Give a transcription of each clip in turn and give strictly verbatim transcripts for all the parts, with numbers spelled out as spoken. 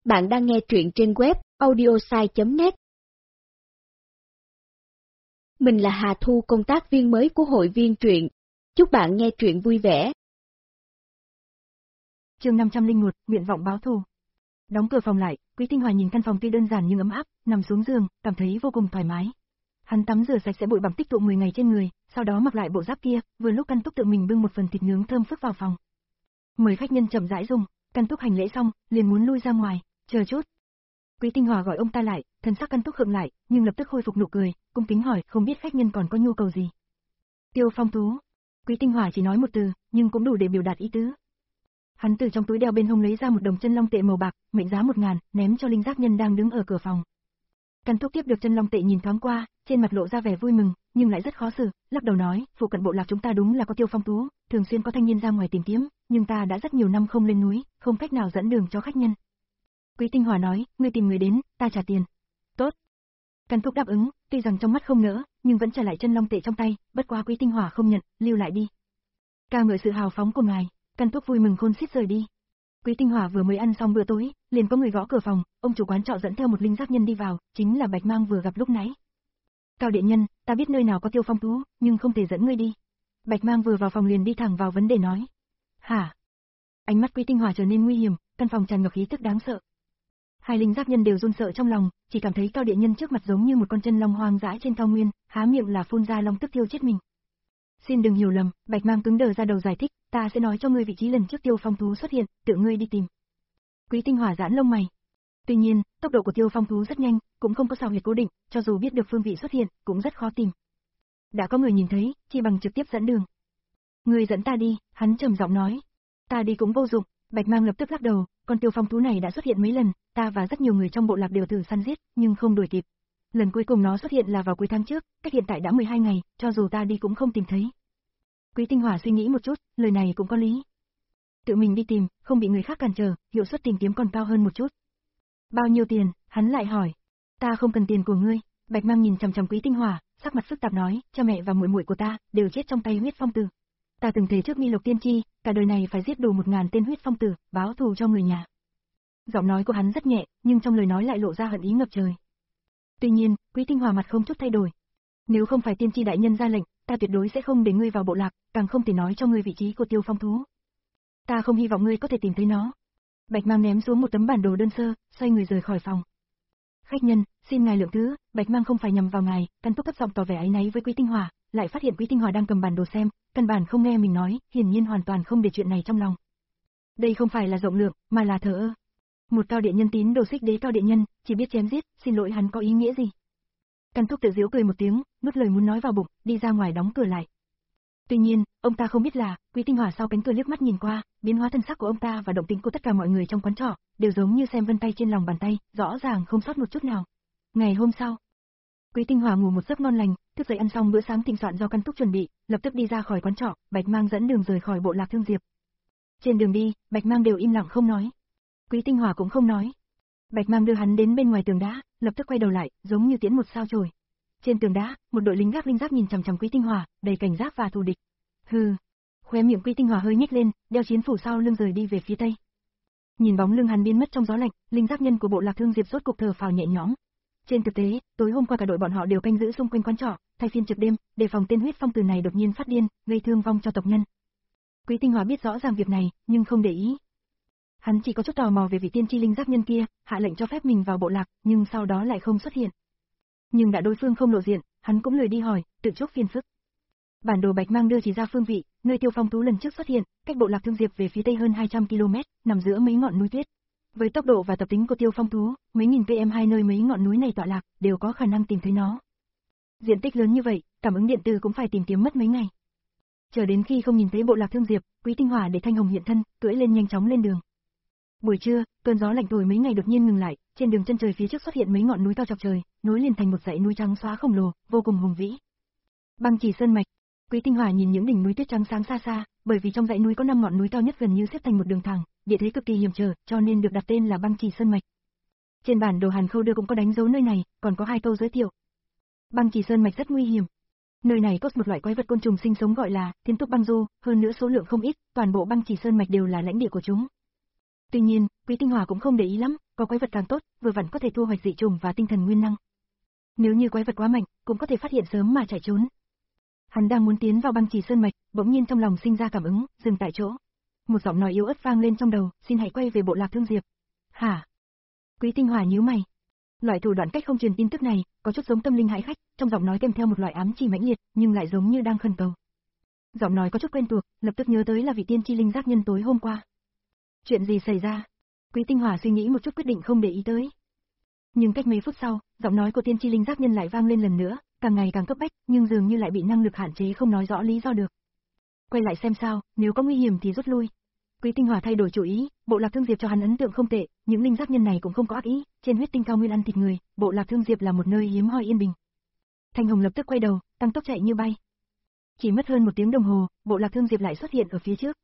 Bạn đang nghe truyện trên web audiosai chấm net. Mình là Hà Thu, công tác viên mới của hội viên truyện. Chúc bạn nghe truyện vui vẻ. Chương năm trăm lẻ một, nguyện vọng báo thù. Đóng cửa phòng lại, Quý Tinh Hòa nhìn căn phòng tuy đơn giản nhưng ấm áp, nằm xuống giường, cảm thấy vô cùng thoải mái. Hắn tắm rửa sạch sẽ bụi bặm tích tụ mười ngày trên người, sau đó mặc lại bộ giáp kia, vừa lúc Căn Túc tự mình bưng một phần thịt nướng thơm phức vào phòng. Mời khách nhân chậm rãi dùng, Căn Túc hành lễ xong, liền muốn lui ra ngoài, chờ chút. Quý Tinh Hòa gọi ông ta lại, thần sắc Căn Túc khựng lại, nhưng lập tức khôi phục nụ cười, cung kính hỏi, không biết khách nhân còn có nhu cầu gì. Tiêu Phong Tú. Quý Tinh Hòa chỉ nói một từ, nhưng cũng đủ để biểu đạt ý tứ. Hắn từ trong túi đeo bên hông lấy ra một đồng chân long tệ màu bạc, mệnh giá một ngàn, ném cho linh giác nhân đang đứng ở cửa phòng. Căn Túc tiếp được chân long tệ nhìn thoáng qua, trên mặt lộ ra vẻ vui mừng, nhưng lại rất khó xử, lắc đầu nói, phụ cận bộ lạc chúng ta đúng là có Tiêu Phong Tú, thường xuyên có thanh niên ra ngoài tìm kiếm, nhưng ta đã rất nhiều năm không lên núi, không cách nào dẫn đường cho khách nhân. Quý Tinh Hòa nói, ngươi tìm người đến, ta trả tiền. Tốt. Căn Túc đáp ứng, tuy rằng trong mắt không nỡ, nhưng vẫn trả lại chân long tệ trong tay, bất quá Quý Tinh Hòa không nhận, lưu lại đi. Ca ngợi sự hào phóng của ngài. Căn Túc vui mừng khôn xiết rời đi. Quý Tinh Hòa vừa mới ăn xong bữa tối, liền có người gõ cửa phòng, ông chủ quán trọ dẫn theo một linh giác nhân đi vào, chính là Bạch Mang vừa gặp lúc nãy. Cao điện nhân, ta biết nơi nào có Tiêu Phong Tú, nhưng không thể dẫn ngươi đi. Bạch Mang vừa vào phòng liền đi thẳng vào vấn đề nói. Hả? Ánh mắt Quý Tinh Hòa trở nên nguy hiểm, căn phòng tràn ngập khí tức đáng sợ. Hai linh giác nhân đều run sợ trong lòng, chỉ cảm thấy Cao điện nhân trước mặt giống như một con chân long hoang dã trên cao nguyên, há miệng là phun ra long tức thiêu chết mình. Xin đừng hiểu lầm, Bạch Mang cứng đờ ra đầu giải thích, ta sẽ nói cho ngươi vị trí lần trước Tiêu Phong Tú xuất hiện, tự ngươi đi tìm. Quý Tinh Hòa giãn lông mày. Tuy nhiên, tốc độ của Tiêu Phong Tú rất nhanh, cũng không có sao huyệt cố định, cho dù biết được phương vị xuất hiện, cũng rất khó tìm. Đã có người nhìn thấy, chỉ bằng trực tiếp dẫn đường. Ngươi dẫn ta đi, hắn trầm giọng nói. Ta đi cũng vô dụng, Bạch Mang lập tức lắc đầu, con Tiêu Phong Tú này đã xuất hiện mấy lần, ta và rất nhiều người trong bộ lạc đều thử săn giết, nhưng không đuổi kịp. Lần cuối cùng nó xuất hiện là vào cuối tháng trước, cách hiện tại đã mười hai ngày, cho dù ta đi cũng không tìm thấy. Quý Tinh Hòa suy nghĩ một chút, lời này cũng có lý. Tự mình đi tìm, không bị người khác cản trở, hiệu suất tìm kiếm còn cao hơn một chút. Bao nhiêu tiền? Hắn lại hỏi. Ta không cần tiền của ngươi. Bạch Mang nhìn chằm chằm Quý Tinh Hòa, sắc mặt phức tạp nói, cha mẹ và muội muội của ta đều chết trong tay huyết phong tử. Ta từng thề trước Mi Lộc Tiên Tri, cả đời này phải giết đủ một ngàn tên huyết phong tử, báo thù cho người nhà. Giọng nói của hắn rất nhẹ, nhưng trong lời nói lại lộ ra hận ý ngập trời. Tuy nhiên, Quý Tinh Hòa mặt không chút thay đổi. Nếu không phải tiên tri đại nhân ra lệnh, ta tuyệt đối sẽ không để ngươi vào bộ lạc, càng không thể nói cho ngươi vị trí của Tiêu Phong Thú. Ta không hy vọng ngươi có thể tìm thấy nó. Bạch Mang ném xuống một tấm bản đồ đơn sơ, xoay người rời khỏi phòng. Khách nhân, xin ngài lượng thứ, Bạch Mang không phải nhằm vào ngài, Căn Túc thấp giọng tỏ vẻ áy náy với Quý Tinh Hòa, lại phát hiện Quý Tinh Hòa đang cầm bản đồ xem, căn bản không nghe mình nói, hiển nhiên hoàn toàn không để chuyện này trong lòng. Đây không phải là rộng lượng, mà là thờ ơ. Một cao điện nhân tín đồ Xích Đế cao điện nhân, chỉ biết chém giết, xin lỗi hắn có ý nghĩa gì? Căn Túc tự giễu cười một tiếng, nuốt lời muốn nói vào bụng, đi ra ngoài đóng cửa lại. Tuy nhiên, ông ta không biết là, Quý Tinh Hòa sau cánh cửa liếc mắt nhìn qua, biến hóa thân sắc của ông ta và động tĩnh của tất cả mọi người trong quán trọ, đều giống như xem vân tay trên lòng bàn tay, rõ ràng không sót một chút nào. Ngày hôm sau, Quý Tinh Hòa ngủ một giấc ngon lành, thức dậy ăn xong bữa sáng thịnh soạn do Căn Túc chuẩn bị, lập tức đi ra khỏi quán trọ, Bạch Mang dẫn đường rời khỏi bộ lạc Thương Diệp. Trên đường đi, Bạch Mang đều im lặng không nói. Quý Tinh Hòa cũng không nói. Bạch Mang đưa hắn đến bên ngoài tường đá, lập tức quay đầu lại, giống như tiễn một sao chổi. Trên tường đá, một đội lính gác linh giác nhìn chằm chằm Quý Tinh Hòa, đầy cảnh giác và thù địch. Hừ. Khóe miệng Quý Tinh Hòa hơi nhếch lên, đeo chiến phủ sau lưng rời đi về phía tây. Nhìn bóng lưng hắn biến mất trong gió lạnh, linh giác nhân của bộ lạc Thương Diệp rốt cục thở phào nhẹ nhõm. Trên thực tế, tối hôm qua cả đội bọn họ đều canh giữ xung quanh quán trọ, thay phiên trực đêm, đề phòng tên huyết phong tử này đột nhiên phát điên, gây thương vong cho tộc nhân. Quý Tinh Hòa biết rõ ràng việc này, nhưng không để ý. Hắn chỉ có chút tò mò về vị tiên tri linh giác nhân kia, hạ lệnh cho phép mình vào bộ lạc, nhưng sau đó lại không xuất hiện. Nhưng đã đối phương không lộ diện, hắn cũng lười đi hỏi, tự chuốc phiền phức. Bản đồ Bạch Mang đưa chỉ ra phương vị, nơi Tiêu Phong Tú lần trước xuất hiện, cách bộ lạc Thương Diệp về phía tây hơn hai trăm ki lô mét, nằm giữa mấy ngọn núi tuyết. Với tốc độ và tập tính của Tiêu Phong Tú, mấy nghìn pm hai nơi mấy ngọn núi này tọa lạc, đều có khả năng tìm thấy nó. Diện tích lớn như vậy, cảm ứng điện từ cũng phải tìm kiếm mất mấy ngày. Chờ đến khi không nhìn thấy bộ lạc Thương Diệp, Quý Tinh Hòa để Thanh Hồng hiện thân, cưỡi lên nhanh chóng lên đường. Buổi trưa, cơn gió lạnh thổi mấy ngày đột nhiên ngừng lại, trên đường chân trời phía trước xuất hiện mấy ngọn núi cao chọc trời, nối liền thành một dãy núi trắng xóa khổng lồ, vô cùng hùng vĩ. Băng Chỉ Sơn mạch. Quý Tinh Hòa nhìn những đỉnh núi tuyết trắng sáng xa xa, bởi vì trong dãy núi có năm ngọn núi cao nhất gần như xếp thành một đường thẳng, địa thế cực kỳ hiểm trở, cho nên được đặt tên là Băng Chỉ Sơn mạch. Trên bản đồ Hàn Khâu đưa cũng có đánh dấu nơi này, còn có hai câu giới thiệu. Băng Chỉ Sơn mạch rất nguy hiểm. Nơi này có một loại quái vật côn trùng sinh sống gọi là Thiên Túc băng du, hơn nữa số lượng không ít, toàn bộ Băng Chỉ Sơn mạch đều là lãnh địa của chúng. Tuy nhiên, Quý Tinh Hòa cũng không để ý lắm, có quái vật càng tốt, vừa vặn có thể thu hoạch dị trùng và tinh thần nguyên năng. Nếu như quái vật quá mạnh, cũng có thể phát hiện sớm mà chạy trốn. Hắn đang muốn tiến vào băng trì sơn mạch, bỗng nhiên trong lòng sinh ra cảm ứng, dừng tại chỗ. Một giọng nói yếu ớt vang lên trong đầu, xin hãy quay về bộ lạc Thương Diệp. Hả? Quý Tinh Hòa nhíu mày. Loại thủ đoạn cách không truyền tin tức này, có chút giống tâm linh hãi khách, trong giọng nói kèm theo một loại ám chỉ mãnh liệt, nhưng lại giống như đang khẩn cầu. Giọng nói có chút quen thuộc, lập tức nhớ tới là vị tiên tri linh giác nhân tối hôm qua. Chuyện gì xảy ra? Quý Tinh Hòa suy nghĩ một chút quyết định không để ý tới. Nhưng cách mấy phút sau, giọng nói của tiên tri linh giác nhân lại vang lên lần nữa, càng ngày càng cấp bách, nhưng dường như lại bị năng lực hạn chế không nói rõ lý do được. Quay lại xem sao, nếu có nguy hiểm thì rút lui. Quý Tinh Hòa thay đổi chủ ý, bộ lạc Thương Diệp cho hắn ấn tượng không tệ, những linh giác nhân này cũng không có ác ý, trên huyết tinh cao nguyên ăn thịt người, bộ lạc Thương Diệp là một nơi hiếm hoi yên bình. Thanh Hồng lập tức quay đầu, tăng tốc chạy như bay. Chỉ mất hơn một tiếng đồng hồ, bộ lạc Thương Diệp lại xuất hiện ở phía trước.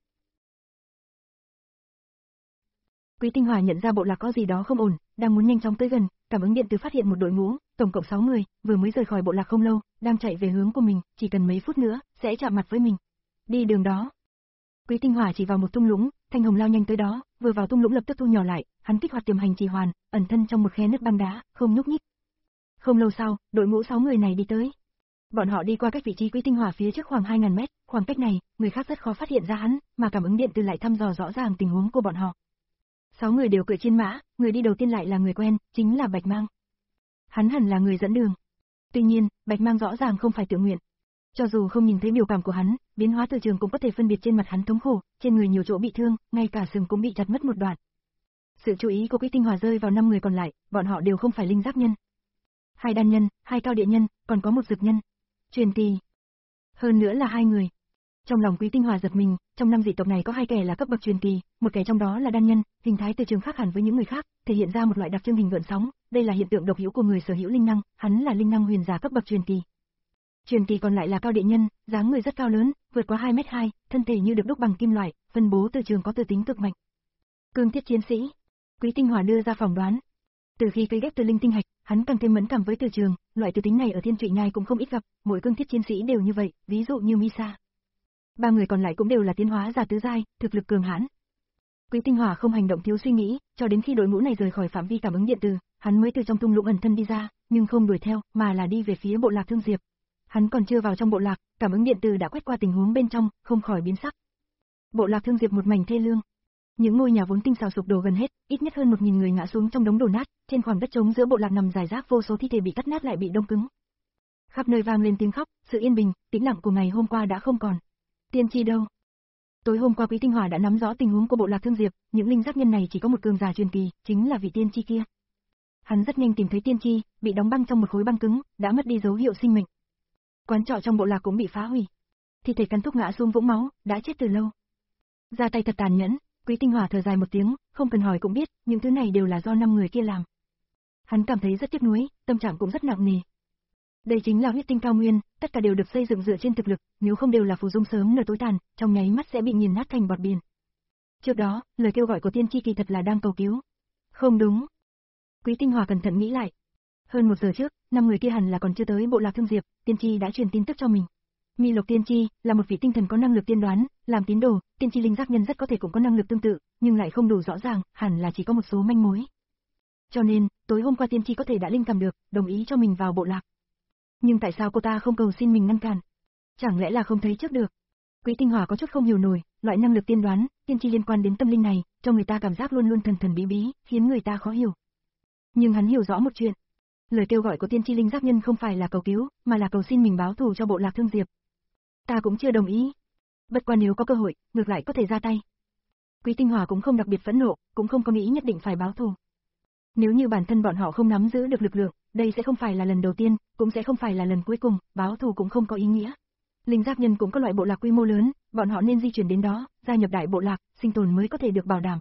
Quý Tinh Hòa nhận ra bộ lạc có gì đó không ổn, đang muốn nhanh chóng tới gần, cảm ứng điện từ phát hiện một đội ngũ, tổng cộng sáu người, vừa mới rời khỏi bộ lạc không lâu, đang chạy về hướng của mình, chỉ cần mấy phút nữa sẽ chạm mặt với mình. Đi đường đó. Quý Tinh Hòa chỉ vào một thung lũng, Thanh Hồng lao nhanh tới đó, vừa vào thung lũng lập tức thu nhỏ lại, hắn kích hoạt tiềm hành trì hoàn, ẩn thân trong một khe nứt băng đá, không nhúc nhích. Không lâu sau, đội ngũ sáu người này đi tới. Bọn họ đi qua cách vị trí Quý Tinh Hòa phía trước khoảng hai nghìn mét, khoảng cách này, người khác rất khó phát hiện ra hắn, mà cảm ứng điện từ lại thăm dò rõ ràng tình huống của bọn họ. Sáu người đều cưỡi trên mã, người đi đầu tiên lại là người quen, chính là Bạch Mang. Hắn hẳn là người dẫn đường. Tuy nhiên, Bạch Mang rõ ràng không phải tự nguyện. Cho dù không nhìn thấy biểu cảm của hắn, biến hóa từ trường cũng có thể phân biệt trên mặt hắn thống khổ, trên người nhiều chỗ bị thương, ngay cả sừng cũng bị chặt mất một đoạn. Sự chú ý của Quý Tinh Hòa rơi vào năm người còn lại, bọn họ đều không phải linh giác nhân. Hai đan nhân, hai cao địa nhân, còn có một dực nhân. Truyền kỳ. Hơn nữa là hai người. Trong lòng Quý Tinh Hòa giật mình, trong năm dị tộc này có hai kẻ là cấp bậc truyền kỳ, một kẻ trong đó là đan nhân, hình thái từ trường khác hẳn với những người khác, thể hiện ra một loại đặc trưng hình gợn sóng, đây là hiện tượng độc hữu của người sở hữu linh năng, hắn là linh năng huyền giả cấp bậc truyền kỳ. Truyền kỳ còn lại là cao địa nhân, dáng người rất cao lớn, vượt quá hai mét hai, thân thể như được đúc bằng kim loại, phân bố từ trường có từ tính cực mạnh. Cương thiết chiến sĩ. Quý Tinh Hòa đưa ra phỏng đoán. Từ khi cấy ghép từ linh tinh hạch, hắn càng thêm mẫn cảm với từ trường, loại từ tính này ở Thiên Trụy Nhai cũng không ít gặp, mỗi cương thiết chiến sĩ đều như vậy, ví dụ như Misa. Ba người còn lại cũng đều là tiến hóa giả tứ giai, thực lực cường hãn. Quý Tinh Hòa không hành động thiếu suy nghĩ, cho đến khi đội ngũ này rời khỏi phạm vi cảm ứng điện từ, hắn mới từ trong thung lũng ẩn thân đi ra, nhưng không đuổi theo, mà là đi về phía bộ lạc Thương Diệp. Hắn còn chưa vào trong bộ lạc, cảm ứng điện từ đã quét qua tình huống bên trong, không khỏi biến sắc. Bộ lạc Thương Diệp một mảnh thê lương. Những ngôi nhà vốn tinh xào sụp đổ gần hết, ít nhất hơn một nghìn người ngã xuống trong đống đổ nát, trên khoảng đất trống giữa bộ lạc nằm rải rác vô số thi thể bị cắt nát lại bị đông cứng. Khắp nơi vang lên tiếng khóc, sự yên bình, tĩnh lặng của ngày hôm qua đã không còn. Tiên tri đâu? Tối hôm qua Quý Tinh Hòa đã nắm rõ tình huống của bộ lạc Thương Diệp, những linh giác nhân này chỉ có một cường giả truyền kỳ, chính là vị tiên tri kia. Hắn rất nhanh tìm thấy tiên tri, bị đóng băng trong một khối băng cứng, đã mất đi dấu hiệu sinh mệnh. Quán trọ trong bộ lạc cũng bị phá hủy. Thi thể cắn thúc ngã xuống vũng máu, đã chết từ lâu. Ra tay thật tàn nhẫn, Quý Tinh Hòa thở dài một tiếng, không cần hỏi cũng biết, những thứ này đều là do năm người kia làm. Hắn cảm thấy rất tiếc nuối, tâm trạng cũng rất nặng nề. Đây chính là huyết tinh cao nguyên, tất cả đều được xây dựng dựa trên thực lực, nếu không đều là phù dung sớm nở tối tàn, trong nháy mắt sẽ bị nghiền nát thành bọt biển. Trước đó, lời kêu gọi của tiên tri kỳ thật là đang cầu cứu. Không đúng. Quý Tinh Hòa cẩn thận nghĩ lại. Hơn một giờ trước, năm người kia hẳn là còn chưa tới bộ lạc Thương Diệp, tiên tri đã truyền tin tức cho mình. Mi Lộc tiên tri là một vị tinh thần có năng lực tiên đoán, làm tín đồ, tiên tri linh giác nhân rất có thể cũng có năng lực tương tự, nhưng lại không đủ rõ ràng, hẳn là chỉ có một số manh mối. Cho nên, tối hôm qua tiên tri có thể đã linh cảm được, đồng ý cho mình vào bộ lạc. Nhưng tại sao cô ta không cầu xin mình ngăn cản? Chẳng lẽ là không thấy trước được? Quý Tinh Hòa có chút không hiểu nổi, loại năng lực tiên đoán, tiên tri liên quan đến tâm linh này, cho người ta cảm giác luôn luôn thần thần bí bí, khiến người ta khó hiểu. Nhưng hắn hiểu rõ một chuyện. Lời kêu gọi của tiên tri linh giác nhân không phải là cầu cứu, mà là cầu xin mình báo thù cho bộ lạc Thương Diệp. Ta cũng chưa đồng ý. Bất qua nếu có cơ hội, ngược lại có thể ra tay. Quý Tinh Hòa cũng không đặc biệt phẫn nộ, cũng không có nghĩ nhất định phải báo thù. Nếu như bản thân bọn họ không nắm giữ được lực lượng, đây sẽ không phải là lần đầu tiên, cũng sẽ không phải là lần cuối cùng, báo thù cũng không có ý nghĩa. Linh giác nhân cũng có loại bộ lạc quy mô lớn, bọn họ nên di chuyển đến đó, gia nhập đại bộ lạc, sinh tồn mới có thể được bảo đảm.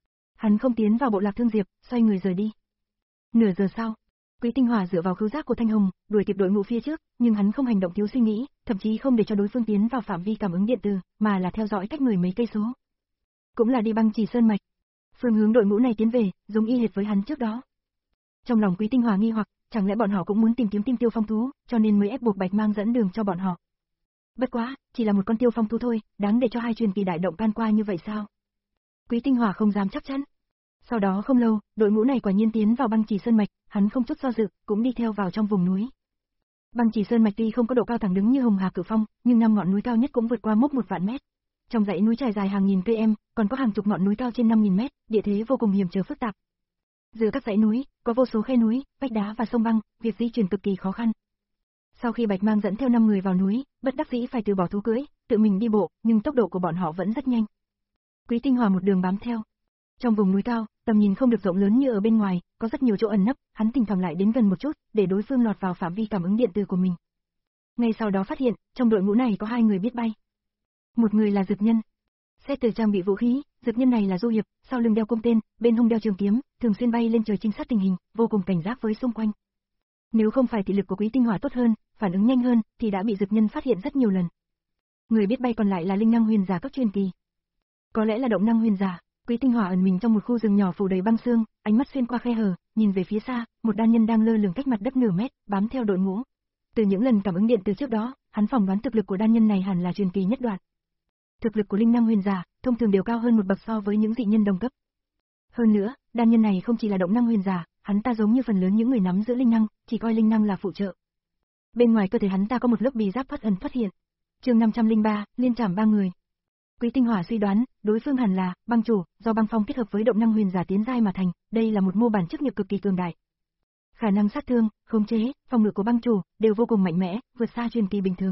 Hắn không tiến vào bộ lạc Thương Diệp, xoay người rời đi. Nửa giờ sau, Quý Tinh Hòa dựa vào khứu giác của Thanh Hồng, đuổi kịp đội ngũ phía trước, nhưng hắn không hành động thiếu suy nghĩ, thậm chí không để cho đối phương tiến vào phạm vi cảm ứng điện từ, mà là theo dõi cách mười mấy cây số. Cũng là đi băng trì sơn mạch. Phương hướng đội ngũ này tiến về, giống y hệt với hắn trước đó. Trong lòng Quý Tinh Hòa nghi hoặc, chẳng lẽ bọn họ cũng muốn tìm kiếm tinh tiêu phong thú, cho nên mới ép buộc Bạch Mang dẫn đường cho bọn họ. Bất quá, chỉ là một con tiêu phong thú thôi, đáng để cho hai truyền kỳ đại động can qua như vậy sao? Quý Tinh Hòa không dám chắc chắn. Sau đó không lâu, đội ngũ này quả nhiên tiến vào băng trì sơn mạch, hắn không chút do dự, cũng đi theo vào trong vùng núi. Băng trì sơn mạch tuy không có độ cao thẳng đứng như Hồng Hà Cửu Phong, nhưng năm ngọn núi cao nhất cũng vượt qua mốc một vạn mét. Trong dãy núi trải dài hàng nghìn cây em, còn có hàng chục ngọn núi cao trên năm nghìn mét, địa thế vô cùng hiểm trở phức tạp. Giữa các dãy núi, có vô số khe núi, vách đá và sông băng, việc di chuyển cực kỳ khó khăn. Sau khi Bạch Mang dẫn theo năm người vào núi, bất đắc dĩ phải từ bỏ thú cưỡi, tự mình đi bộ, nhưng tốc độ của bọn họ vẫn rất nhanh. Quý Tinh Hòa một đường bám theo. Trong vùng núi cao, tầm nhìn không được rộng lớn như ở bên ngoài, có rất nhiều chỗ ẩn nấp, hắn thỉnh thoảng lại đến gần một chút, để đối phương lọt vào phạm vi cảm ứng điện từ của mình. Ngay sau đó phát hiện, trong đội ngũ này có hai người biết bay. Một người là Dực Nhân. Xét từ trang bị vũ khí, Dực Nhân này là du hiệp, sau lưng đeo cung tên, bên hông đeo trường kiếm, thường xuyên bay lên trời trinh sát tình hình, vô cùng cảnh giác với xung quanh. Nếu không phải thị lực của Quý Tinh Hòa tốt hơn, phản ứng nhanh hơn, thì đã bị Dực Nhân phát hiện rất nhiều lần. Người biết bay còn lại là linh năng huyền giả cấp truyền kỳ. Có lẽ là động năng huyền giả. Quý Tinh Hòa ẩn mình trong một khu rừng nhỏ phủ đầy băng sương, ánh mắt xuyên qua khe hở, nhìn về phía xa, một đan nhân đang lơ lửng cách mặt đất nửa mét, bám theo đội ngũ. Từ những lần cảm ứng điện từ trước đó, hắn phỏng đoán thực lực của đan nhân này hẳn là truyền kỳ nhất đoạn. Thực lực của linh năng huyền giả, thông thường đều cao hơn một bậc so với những dị nhân đồng cấp. Hơn nữa, đan nhân này không chỉ là động năng huyền giả, hắn ta giống như phần lớn những người nắm giữ linh năng, chỉ coi linh năng là phụ trợ. Bên ngoài cơ thể hắn ta có một lớp bì giáp thoát ẩn thoát hiện. Chương năm trăm lẻ ba, liên trảm ba người. Quý Tinh Hòa suy đoán, đối phương hẳn là băng chủ, do băng phong kết hợp với động năng huyền giả tiến giai mà thành, đây là một mô bản chức nghiệp cực kỳ cường đại. Khả năng sát thương, khống chế, phòng ngự của băng chủ đều vô cùng mạnh mẽ, vượt xa truyền kỳ bình thường.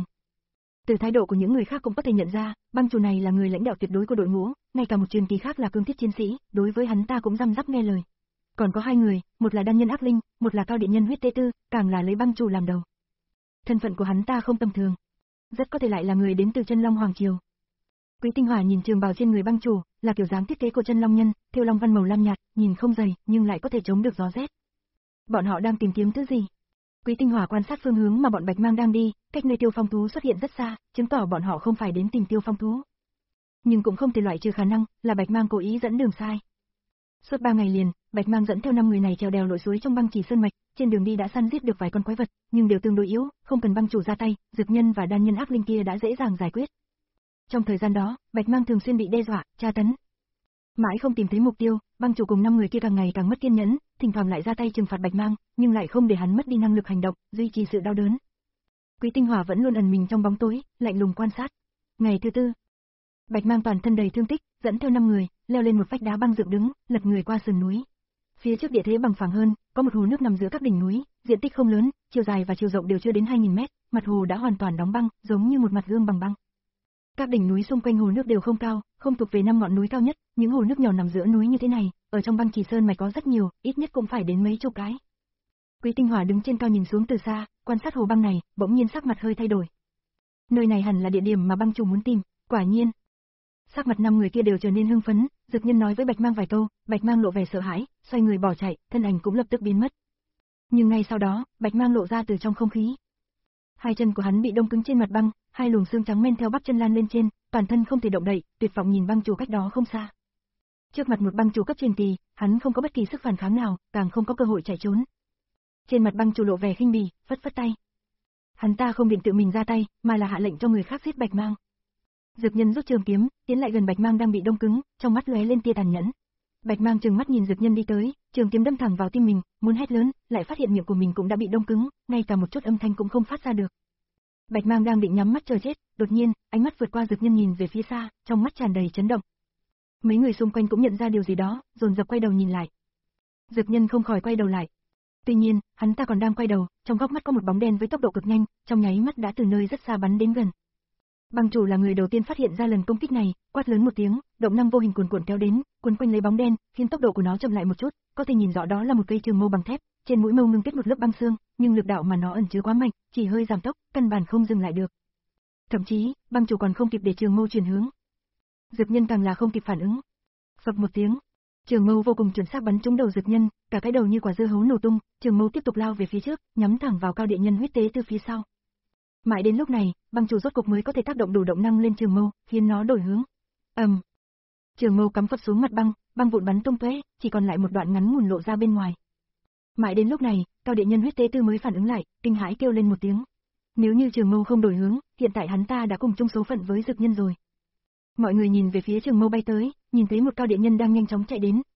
Từ thái độ của những người khác cũng có thể nhận ra, băng chủ này là người lãnh đạo tuyệt đối của đội ngũ, ngay cả một truyền kỳ khác là cương thiết chiến sĩ, đối với hắn ta cũng răm rắp nghe lời. Còn có hai người, một là đan nhân ác linh, một là cao điện nhân huyết tế tư, càng là lấy băng chủ làm đầu. Thân phận của hắn ta không tầm thường, rất có thể lại là người đến từ Chân Long Hoàng Triều. Quý Tinh Hòa nhìn trường bào trên người băng chủ, là kiểu dáng thiết kế của Chân Long nhân, thêu long văn màu lam nhạt, nhìn không dày, nhưng lại có thể chống được gió rét. Bọn họ đang tìm kiếm thứ gì? Quý Tinh Hòa quan sát phương hướng mà bọn Bạch Mang đang đi, cách nơi Tiêu Phong thú xuất hiện rất xa, chứng tỏ bọn họ không phải đến tìm Tiêu Phong thú. Nhưng cũng không thể loại trừ khả năng là Bạch Mang cố ý dẫn đường sai. Suốt ba ngày liền, Bạch Mang dẫn theo năm người này trèo đèo lội suối trong băng trì sơn mạch, trên đường đi đã săn giết được vài con quái vật, nhưng đều tương đối yếu, không cần băng chủ ra tay, Dực Nhân và đan nhân ác linh kia đã dễ dàng giải quyết. Trong thời gian đó, Bạch Mang thường xuyên bị đe dọa, tra tấn. Mãi không tìm thấy mục tiêu, băng chủ cùng năm người kia càng ngày càng mất kiên nhẫn, thỉnh thoảng lại ra tay trừng phạt Bạch Mang, nhưng lại không để hắn mất đi năng lực hành động, duy trì sự đau đớn. Quý Tinh Hòa vẫn luôn ẩn mình trong bóng tối, lạnh lùng quan sát. Ngày thứ tư, Bạch Mang toàn thân đầy thương tích, dẫn theo năm người, leo lên một vách đá băng dựng đứng, lật người qua sườn núi. Phía trước địa thế bằng phẳng hơn, có một hồ nước nằm giữa các đỉnh núi, diện tích không lớn, chiều dài và chiều rộng đều chưa đến hai nghìn mét, mặt hồ đã hoàn toàn đóng băng, giống như một mặt gương bằng băng. Các đỉnh núi xung quanh hồ nước đều không cao, không thuộc về năm ngọn núi cao nhất, những hồ nước nhỏ nằm giữa núi như thế này, ở trong băng trì sơn mạch có rất nhiều, ít nhất cũng phải đến mấy chục cái. Quý Tinh Hòa đứng trên cao nhìn xuống từ xa, quan sát hồ băng này, bỗng nhiên sắc mặt hơi thay đổi. Nơi này hẳn là địa điểm mà băng chủ muốn tìm, quả nhiên. Sắc mặt năm người kia đều trở nên hưng phấn, Dực Nhân nói với Bạch Mang vài câu, Bạch Mang lộ vẻ sợ hãi, xoay người bỏ chạy, thân ảnh cũng lập tức biến mất. Nhưng ngay sau đó, Bạch Mang lộ ra từ trong không khí. Hai chân của hắn bị đông cứng trên mặt băng, hai luồng xương trắng men theo bắp chân lan lên trên, toàn thân không thể động đậy, tuyệt vọng nhìn băng chủ cách đó không xa. Trước mặt một băng chủ cấp truyền kỳ, hắn không có bất kỳ sức phản kháng nào, càng không có cơ hội chạy trốn. Trên mặt băng chủ lộ vẻ khinh bỉ, phất phất tay. Hắn ta không định tự mình ra tay, mà là hạ lệnh cho người khác giết Bạch Mang. Dực Nhân rút trường kiếm, tiến lại gần Bạch Mang đang bị đông cứng, trong mắt lóe lên tia tàn nhẫn. Bạch Mang trừng mắt nhìn Dực Nhân đi tới, trường kiếm đâm thẳng vào tim mình, muốn hét lớn, lại phát hiện miệng của mình cũng đã bị đông cứng, ngay cả một chút âm thanh cũng không phát ra được. Bạch Mang đang định nhắm mắt chờ chết, đột nhiên, ánh mắt vượt qua Dực Nhân nhìn về phía xa, trong mắt tràn đầy chấn động. Mấy người xung quanh cũng nhận ra điều gì đó, dồn dập quay đầu nhìn lại. Dực Nhân không khỏi quay đầu lại. Tuy nhiên, hắn ta còn đang quay đầu, trong góc mắt có một bóng đen với tốc độ cực nhanh, trong nháy mắt đã từ nơi rất xa bắn đến gần. Băng chủ là người đầu tiên phát hiện ra lần công kích này, quát lớn một tiếng, động năng vô hình cuồn cuộn kéo đến, cuốn quanh lấy bóng đen, khiến tốc độ của nó chậm lại một chút, có thể nhìn rõ đó là một cây trường mâu bằng thép, trên mũi mâu ngưng kết một lớp băng xương, nhưng lực đạo mà nó ẩn chứa quá mạnh, chỉ hơi giảm tốc, căn bản không dừng lại được. Thậm chí, băng chủ còn không kịp để trường mâu chuyển hướng. Dực Nhân càng là không kịp phản ứng. Phập một tiếng, trường mâu vô cùng chuẩn xác bắn trúng đầu Dực Nhân, cả cái đầu như quả dưa hấu nổ tung, trường mâu tiếp tục lao về phía trước, nhắm thẳng vào cao địa nhân huyết tế từ phía sau. Mãi đến lúc này, băng chủ rốt cục mới có thể tác động đủ động năng lên trường mâu, khiến nó đổi hướng. ầm, um. Trường mâu cắm phập xuống mặt băng, băng vụn bắn tung tóe, chỉ còn lại một đoạn ngắn ngủn lộ ra bên ngoài. Mãi đến lúc này, cao địa nhân huyết tế tư mới phản ứng lại, kinh hãi kêu lên một tiếng. Nếu như trường mâu không đổi hướng, hiện tại hắn ta đã cùng chung số phận với Dực Nhân rồi. Mọi người nhìn về phía trường mâu bay tới, nhìn thấy một cao địa nhân đang nhanh chóng chạy đến,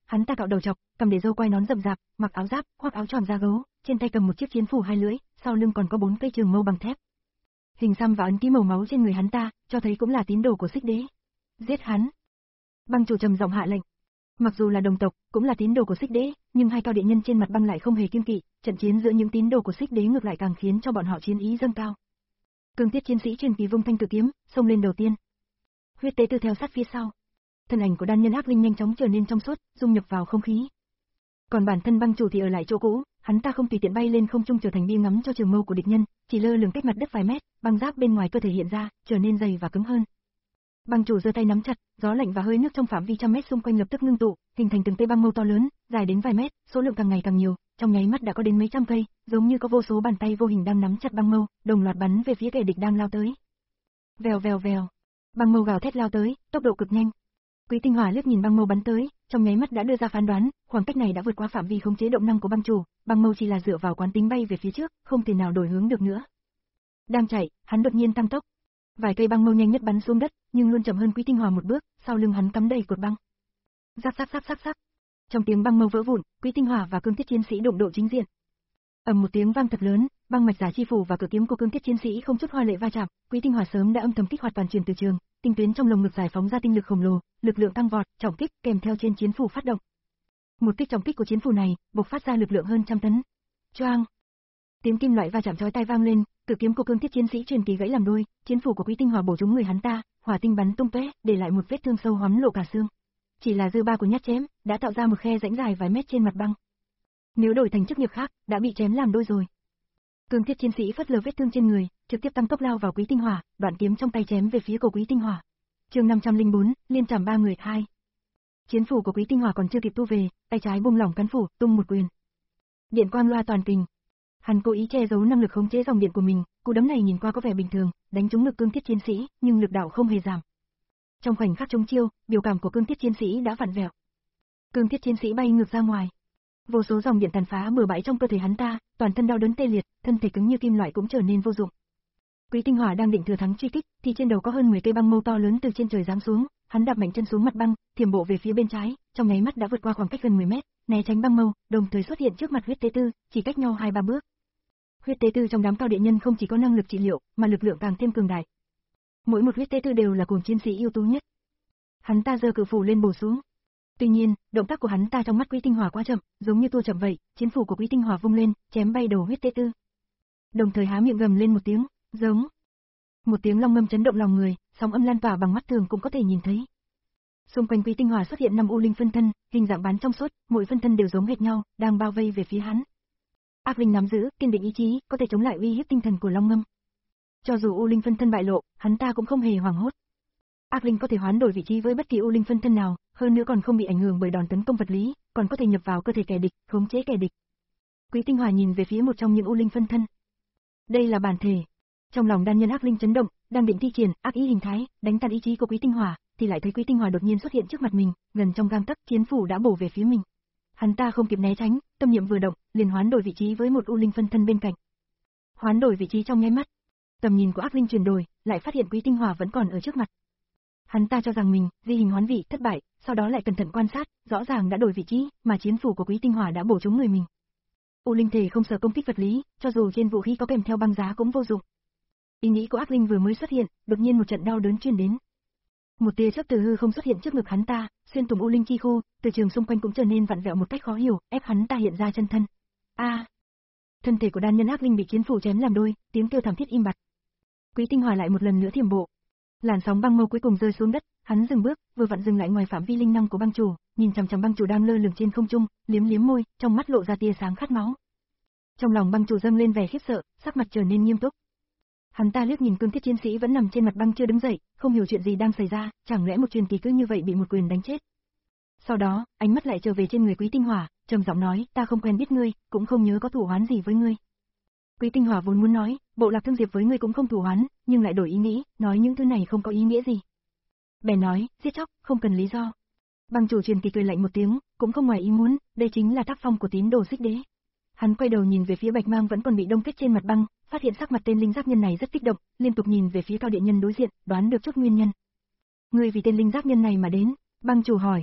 hắn ta cạo đầu trọc, cầm để râu quai nón rậm rạp, mặc áo giáp, khoác áo tròn da gấu, trên tay cầm một chiếc chiến phủ hai lưỡi, sau lưng còn có bốn cây trường mâu bằng thép. Hình xăm và ấn ký màu máu trên người hắn ta, cho thấy cũng là tín đồ của Xích Đế. Giết hắn. Băng chủ trầm giọng hạ lệnh. Mặc dù là đồng tộc, cũng là tín đồ của Xích Đế, nhưng hai cao địa nhân trên mặt băng lại không hề kiêng kỵ, trận chiến giữa những tín đồ của Xích Đế ngược lại càng khiến cho bọn họ chiến ý dâng cao. Cương Thiết chiến sĩ truyền kỳ vung thanh cự kiếm, xông lên đầu tiên. Huyết tế tư theo sát phía sau. Thân ảnh của đan nhân ác linh nhanh chóng trở nên trong suốt, dung nhập vào không khí. Còn bản thân băng chủ thì ở lại chỗ cũ, hắn ta không tùy tiện bay lên không trung trở thành bia ngắm cho trường mâu của địch nhân, chỉ lơ lửng cách mặt đất vài mét, băng giáp bên ngoài cơ thể hiện ra, trở nên dày và cứng hơn. Băng chủ giơ tay nắm chặt, gió lạnh và hơi nước trong phạm vi trăm mét xung quanh lập tức ngưng tụ, hình thành từng cây băng mâu to lớn, dài đến vài mét, số lượng càng ngày càng nhiều, trong nháy mắt đã có đến mấy trăm cây, giống như có vô số bàn tay vô hình đang nắm chặt băng mâu, đồng loạt bắn về phía kẻ địch đang lao tới. Vèo vèo vèo, băng mâu gào thét lao tới, tốc độ cực nhanh. Quý Tinh Hỏa liếc nhìn băng mâu bắn tới, trong nháy mắt đã đưa ra phán đoán, khoảng cách này đã vượt qua phạm vi khống chế động năng của băng chủ, băng mâu chỉ là dựa vào quán tính bay về phía trước, không thể nào đổi hướng được nữa. Đang chạy, hắn đột nhiên tăng tốc. Vài cây băng mâu nhanh nhất bắn xuống đất, nhưng luôn chậm hơn Quý Tinh Hỏa một bước, sau lưng hắn cắm đầy cột băng. Rắc rắc rắc rắc rắc. Trong tiếng băng mâu vỡ vụn, Quý Tinh Hỏa và Cương Thiết chiến sĩ đụng độ chính diện. Ầm một tiếng vang thật lớn, băng mạch giả chi phủ và cự kiếm của Cương Thiết chiến sĩ không chút hoa lệ va chạm, Quý Tinh Hỏa sớm đã âm thầm kích hoạt toàn truyền từ trường, tinh tuyến trong lồng ngực giải phóng ra tinh lực khổng lồ, lực lượng tăng vọt, trọng kích kèm theo trên chiến phủ phát động. Một kích trọng kích của chiến phủ này, bộc phát ra lực lượng hơn trăm tấn. Choang! Tiếng kim loại va chạm chói tai vang lên, cự kiếm của Cương Thiết chiến sĩ truyền kỳ gãy làm đôi, chiến phủ của Quý Tinh Hỏa bổ trúng người hắn ta, hỏa tinh bắn tung tóe, để lại một vết thương sâu hoắm lộ cả xương. Chỉ là dư ba của nhát chém, đã tạo ra một khe rãnh dài vài mét trên mặt băng. Nếu đổi thành chức nghiệp khác, đã bị chém làm đôi rồi. Cương Thiết chiến sĩ phất lờ vết thương trên người, trực tiếp tăng tốc lao vào Quý Tinh Hỏa, đoạn kiếm trong tay chém về phía của Quý Tinh Hỏa. Chương năm trăm lẻ bốn, liên trảm ba người hai. Chiến phủ của Quý Tinh Hỏa còn chưa kịp tu về, tay trái bung lỏng cán phủ, tung một quyền. Điện quang loa toàn kình. Hắn cố ý che giấu năng lực khống chế dòng điện của mình, cú đấm này nhìn qua có vẻ bình thường, đánh trúng ngực Cương Thiết chiến sĩ, nhưng lực đạo không hề giảm. Trong khoảnh khắc trúng chiêu, biểu cảm của Cương Thiết chiến sĩ đã vặn vẹo. Cương Thiết chiến sĩ bay ngược ra ngoài. Vô số dòng điện tàn phá bừa bãi trong cơ thể hắn ta, toàn thân đau đớn tê liệt, thân thể cứng như kim loại cũng trở nên vô dụng. Quý Tinh Hỏa đang định thừa thắng truy kích, thì trên đầu có hơn mười cây băng mâu to lớn từ trên trời giáng xuống, hắn đạp mạnh chân xuống mặt băng, thiểm bộ về phía bên trái, trong nháy mắt đã vượt qua khoảng cách gần mười mét, né tránh băng mâu, đồng thời xuất hiện trước mặt Huyết Tế Tư, chỉ cách nhau hai ba bước. Huyết Tế Tư trong đám cao địa nhân không chỉ có năng lực trị liệu, mà lực lượng càng thêm cường đại. Mỗi một Huyết Tế Tư đều là cuồng chiến sĩ ưu tú nhất. Hắn ta giơ cự phủ lên bổ xuống. Tuy nhiên, động tác của hắn ta trong mắt Quý Tinh Hỏa quá chậm, giống như tua chậm vậy, chiến phủ của Quý Tinh Hỏa vung lên, chém bay đầu Huyết Tế Tư. Đồng thời há miệng gầm lên một tiếng, giống. Một tiếng long ngâm chấn động lòng người, sóng âm lan tỏa bằng mắt thường cũng có thể nhìn thấy. Xung quanh Quý Tinh Hỏa xuất hiện năm u linh phân thân, hình dạng bán trong suốt, mỗi phân thân đều giống hệt nhau, đang bao vây về phía hắn. Ác linh nắm giữ, kiên định ý chí, có thể chống lại uy hiếp tinh thần của long ngâm. Cho dù u linh phân thân bại lộ, hắn ta cũng không hề hoảng hốt. Ác linh có thể hoán đổi vị trí với bất kỳ u linh phân thân nào, hơn nữa còn không bị ảnh hưởng bởi đòn tấn công vật lý, còn có thể nhập vào cơ thể kẻ địch, khống chế kẻ địch. Quý Tinh Hỏa nhìn về phía một trong những u linh phân thân. Đây là bản thể. Trong lòng đan nhân ác linh chấn động, đang định thi triển ác ý hình thái, đánh tan ý chí của Quý Tinh Hỏa, thì lại thấy Quý Tinh Hỏa đột nhiên xuất hiện trước mặt mình, gần trong gang tấc, chiến phủ đã bổ về phía mình. Hắn ta không kịp né tránh, tâm niệm vừa động, liền hoán đổi vị trí với một u linh phân thân bên cạnh. Hoán đổi vị trí trong nháy mắt, tầm nhìn của ác linh chuyển đổi, lại phát hiện Quý Tinh Hỏa vẫn còn ở trước mặt. Hắn ta cho rằng mình di hình hoán vị thất bại, sau đó lại cẩn thận quan sát, rõ ràng đã đổi vị trí, mà chiến phủ của Quý Tinh Hỏa đã bổ trúng người mình. U linh thể không sợ công kích vật lý, cho dù trên vũ khí có kèm theo băng giá cũng vô dụng. Ý nghĩ của ác linh vừa mới xuất hiện, đột nhiên một trận đau đớn truyền đến. Một tia chớp từ hư không xuất hiện trước ngực hắn ta, xuyên thủng u linh chi khu, từ trường xung quanh cũng trở nên vặn vẹo một cách khó hiểu, ép hắn ta hiện ra chân thân. A! À, thân thể của đan nhân ác linh bị chiến phủ chém làm đôi, tiếng kêu thảm thiết im bặt. Quý Tinh Hỏa lại một lần nữa thiểm bộ. Làn sóng băng mâu cuối cùng rơi xuống đất, hắn dừng bước, vừa vặn dừng lại ngoài phạm vi linh năng của băng chủ, nhìn chằm chằm băng chủ đang lơ lửng trên không trung, liếm liếm môi, trong mắt lộ ra tia sáng khát máu. Trong lòng băng chủ dâng lên vẻ khiếp sợ, sắc mặt trở nên nghiêm túc. Hắn ta liếc nhìn Cương Thiết chiến sĩ vẫn nằm trên mặt băng chưa đứng dậy, không hiểu chuyện gì đang xảy ra, chẳng lẽ một truyền kỳ cứ như vậy bị một quyền đánh chết. Sau đó, ánh mắt lại trở về trên người Quý Tinh Hỏa, trầm giọng nói, ta không quen biết ngươi, cũng không nhớ có thủ oán gì với ngươi. Quý Tinh Hỏa vốn muốn nói, bộ Lạc Thương Diệp với ngươi cũng không thủ oán, nhưng lại đổi ý nghĩ, nói những thứ này không có ý nghĩa gì. Bèn nói, giết chóc, không cần lý do. Băng chủ truyền kỳ cười lạnh một tiếng, cũng không ngoài ý muốn, đây chính là tác phong của tín đồ Xích Đế. Hắn quay đầu nhìn về phía Bạch Mang vẫn còn bị đông kết trên mặt băng, phát hiện sắc mặt tên linh giác nhân này rất kích động, liên tục nhìn về phía cao địa nhân đối diện, đoán được chút nguyên nhân. Ngươi vì tên linh giác nhân này mà đến? Băng chủ hỏi.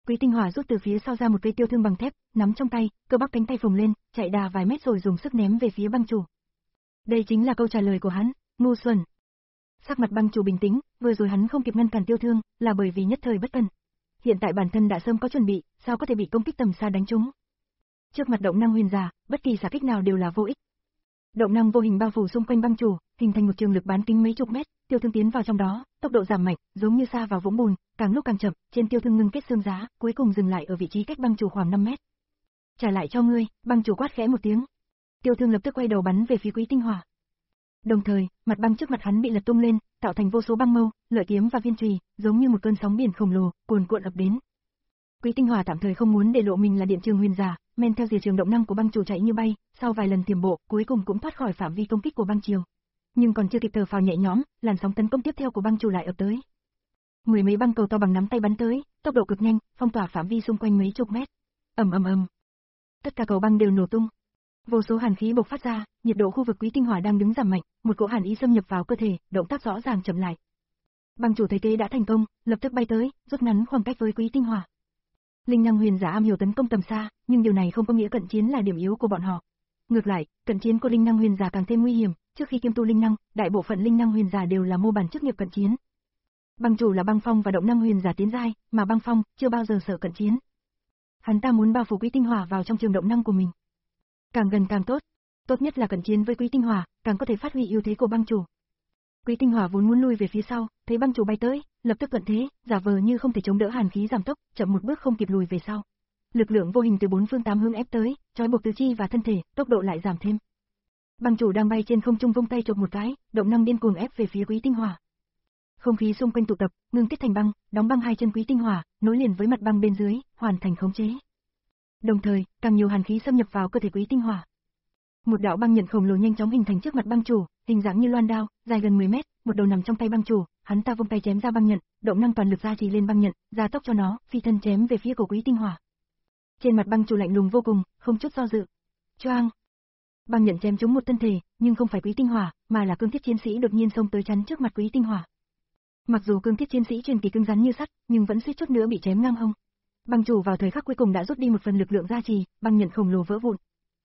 Quý Tinh Hỏa rút từ phía sau ra một cây tiêu thương bằng thép, nắm trong tay, cơ bắp cánh tay phồng lên, chạy đà vài mét rồi dùng sức ném về phía băng chủ. Đây chính là câu trả lời của hắn, ngu xuẩn. Sắc mặt băng chủ bình tĩnh, vừa rồi hắn không kịp ngăn cản tiêu thương, là bởi vì nhất thời bất cẩn. Hiện tại bản thân đã sớm có chuẩn bị, sao có thể bị công kích tầm xa đánh trúng. Trước mặt động năng huyền giả, bất kỳ xả kích nào đều là vô ích. Động năng vô hình bao phủ xung quanh băng chủ, hình thành một trường lực bán kính mấy chục mét, tiêu thương tiến vào trong đó, tốc độ giảm mạnh, giống như sa vào vũng bùn, càng lúc càng chậm, trên tiêu thương ngưng kết xương giá, cuối cùng dừng lại ở vị trí cách băng chủ khoảng năm mét. Trả lại cho ngươi, băng chủ quát khẽ một tiếng. Tiêu thương lập tức quay đầu bắn về phía Quý Tinh Hỏa. Đồng thời, mặt băng trước mặt hắn bị lật tung lên, tạo thành vô số băng mâu, lợi kiếm và viên chùy, giống như một cơn sóng biển khổng lồ, cuồn cuộn ập đến. Quý Tinh Hỏa tạm thời không muốn để lộ mình là điện trường huyền giả, men theo rìa trường động năng của băng chủ chạy như bay, sau vài lần tiềm bộ, cuối cùng cũng thoát khỏi phạm vi công kích của băng triều. Nhưng còn chưa kịp thở phào nhẹ nhõm, làn sóng tấn công tiếp theo của băng chủ lại ập tới. Mười mấy băng cầu to bằng nắm tay bắn tới, tốc độ cực nhanh, phong tỏa phạm vi xung quanh mấy chục mét. Ầm ầm ầm. Tất cả cầu băng đều nổ tung. Vô số hàn khí bộc phát ra, nhiệt độ khu vực Quý Tinh Hỏa đang đứng giảm mạnh, một cỗ hàn ý xâm nhập vào cơ thể, động tác rõ ràng chậm lại. Băng chủ thấy thế đã thành công, lập tức bay tới, rút ngắn khoảng cách với Quý Tinh Hỏa. Linh năng huyền giả am hiểu tấn công tầm xa, nhưng điều này không có nghĩa cận chiến là điểm yếu của bọn họ. Ngược lại, cận chiến của linh năng huyền giả càng thêm nguy hiểm, trước khi kiêm tu linh năng, đại bộ phận linh năng huyền giả đều là mô bản chức nghiệp cận chiến. Băng chủ là băng phong và động năng huyền giả tiến giai, mà băng phong chưa bao giờ sợ cận chiến. Hắn ta muốn bao phủ Quý Tinh Hỏa vào trong trường động năng của mình. Càng gần càng tốt, tốt nhất là cận chiến với Quý Tinh Hỏa, càng có thể phát huy ưu thế của băng chủ. Quý Tinh Hỏa vốn muốn lui về phía sau, thấy băng chủ bay tới, lập tức thuận thế, giả vờ như không thể chống đỡ hàn khí giảm tốc, chậm một bước không kịp lùi về sau. Lực lượng vô hình từ bốn phương tám hướng ép tới, trói buộc tứ chi và thân thể, tốc độ lại giảm thêm. Băng chủ đang bay trên không trung vung tay chộp một cái, động năng điên cuồng ép về phía Quý Tinh Hỏa. Không khí xung quanh tụ tập, ngưng kết thành băng, đóng băng hai chân Quý Tinh Hỏa, nối liền với mặt băng bên dưới, hoàn thành khống chế. Đồng thời, càng nhiều hàn khí xâm nhập vào cơ thể Quý Tinh Hỏa. Một đạo băng nhận khổng lồ nhanh chóng hình thành trước mặt băng chủ, hình dáng như loan đao, dài gần mười mét, một đầu nằm trong tay băng chủ, hắn ta vung tay chém ra băng nhận, động năng toàn lực gia trì lên băng nhận, gia tốc cho nó, phi thân chém về phía cổ Quý Tinh Hỏa. Trên mặt băng chủ lạnh lùng vô cùng, không chút do dự. Choang! Băng nhận chém trúng một thân thể, nhưng không phải Quý Tinh Hỏa, mà là cương thiết chiến sĩ đột nhiên xông tới chắn trước mặt Quý Tinh Hỏa. Mặc dù cương thiết chiến sĩ truyền kỳ cứng rắn như sắt, nhưng vẫn suýt chút nữa bị chém ngang hông. Băng chủ vào thời khắc cuối cùng đã rút đi một phần lực lượng gia trì, băng nhận khổng lồ vỡ vụn.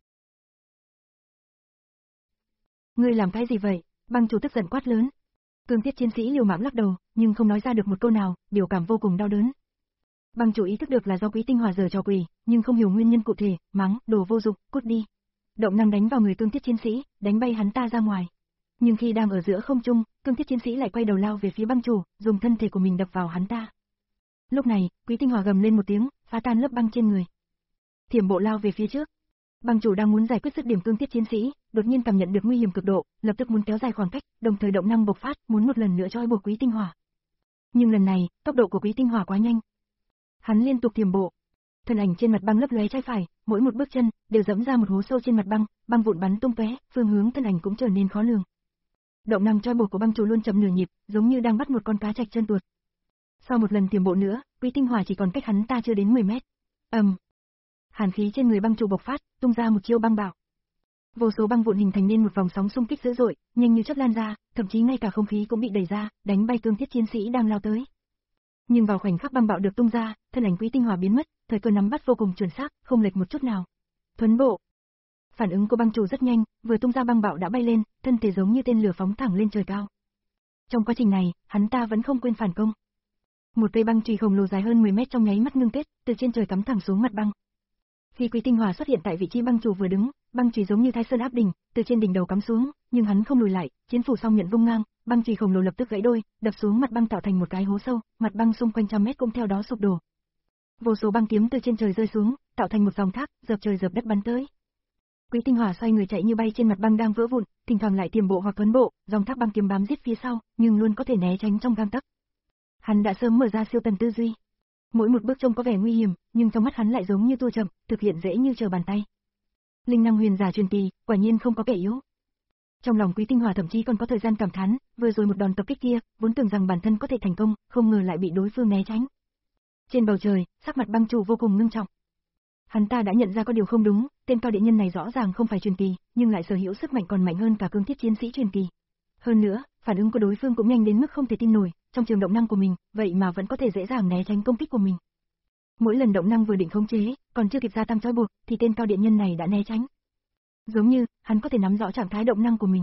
Ngươi làm cái gì vậy? Băng chủ tức giận quát lớn. Cương thiết chiến sĩ liều mạng lắc đầu, nhưng không nói ra được một câu nào, biểu cảm vô cùng đau đớn. Băng chủ ý thức được là do Quý Tinh Hỏa giở trò quỷ, nhưng không hiểu nguyên nhân cụ thể, mắng, đồ vô dụng, cút đi. Động năng đánh vào người cương thiết chiến sĩ, đánh bay hắn ta ra ngoài. Nhưng khi đang ở giữa không trung, cương thiết chiến sĩ lại quay đầu lao về phía băng chủ, dùng thân thể của mình đập vào hắn ta. Lúc này, Quý Tinh Hỏa gầm lên một tiếng, phá tan lớp băng trên người. Thiểm bộ lao về phía trước. Băng chủ đang muốn giải quyết dứt điểm cương thiết chiến sĩ, đột nhiên cảm nhận được nguy hiểm cực độ, lập tức muốn kéo dài khoảng cách, đồng thời động năng bộc phát, muốn một lần nữa trói buộc Quý Tinh Hỏa. Nhưng lần này, tốc độ của Quý Tinh Hỏa quá nhanh. Hắn liên tục thiểm bộ, thân ảnh trên mặt băng lấp lóe trái phải, mỗi một bước chân đều dẫm ra một hố sâu trên mặt băng, băng vụn bắn tung tóe, phương hướng thân ảnh cũng trở nên khó lường. Động năng trói buộc của băng chủ luôn chậm nửa nhịp, giống như đang bắt một con cá trạch chân tuột. Sau một lần thiểm bộ nữa, Quý Tinh Hỏa chỉ còn cách hắn ta chưa đến mười mét. Ầm. Um. Hàn khí trên người băng chủ bộc phát, tung ra một chiêu băng bạo. Vô số băng vụn hình thành nên một vòng sóng xung kích dữ dội, nhanh như chớp lan ra, thậm chí ngay cả không khí cũng bị đẩy ra, đánh bay cương thiết chiến sĩ đang lao tới. Nhưng vào khoảnh khắc băng bạo được tung ra, thân ảnh Quý Tinh Hỏa biến mất, thời cơ nắm bắt vô cùng chuẩn xác, không lệch một chút nào. Thuấn bộ. Phản ứng của băng chủ rất nhanh, vừa tung ra băng bạo đã bay lên, thân thể giống như tên lửa phóng thẳng lên trời cao. Trong quá trình này, hắn ta vẫn không quên phản công. Một cây băng chùy khổng lồ dài hơn mười mét trong nháy mắt ngưng kết, từ trên trời cắm thẳng xuống mặt băng. Khi Quý Tinh Hỏa xuất hiện tại vị trí băng chủ vừa đứng, băng chùy giống như Thái Sơn áp đỉnh, từ trên đỉnh đầu cắm xuống, nhưng hắn không lùi lại, chiến phủ song nhận vung ngang, băng chùy khổng lồ lập tức gãy đôi, đập xuống mặt băng tạo thành một cái hố sâu, mặt băng xung quanh trăm mét cũng theo đó sụp đổ. Vô số băng kiếm từ trên trời rơi xuống, tạo thành một dòng thác, dợp trời dợp đất bắn tới. Quý Tinh Hỏa xoay người chạy như bay trên mặt băng đang vỡ vụn, thỉnh thoảng lại tiềm bộ hoặc thuấn bộ, dòng thác băng kiếm bám giết phía sau, nhưng luôn có thể né tránh trong gang tấc. Hắn đã sớm mở ra siêu tần tư duy. Mỗi một bước trông có vẻ nguy hiểm, nhưng trong mắt hắn lại giống như tua chậm, thực hiện dễ như trở bàn tay. Linh năng huyền giả truyền kỳ, quả nhiên không có kẻ yếu. Trong lòng Quý Tinh Hỏa thậm chí còn có thời gian cảm thán, vừa rồi một đòn tập kích kia, vốn tưởng rằng bản thân có thể thành công, không ngờ lại bị đối phương né tránh. Trên bầu trời, sắc mặt băng chủ vô cùng ngưng trọng. Hắn ta đã nhận ra có điều không đúng, tên cao địa nhân này rõ ràng không phải truyền kỳ, nhưng lại sở hữu sức mạnh còn mạnh hơn cả cương thiết chiến sĩ truyền kỳ. Hơn nữa, phản ứng của đối phương cũng nhanh đến mức không thể tin nổi, trong trường động năng của mình, vậy mà vẫn có thể dễ dàng né tránh công kích của mình. Mỗi lần động năng vừa định khống chế, còn chưa kịp gia tăng trói buộc, thì tên cao điện nhân này đã né tránh. Giống như, hắn có thể nắm rõ trạng thái động năng của mình.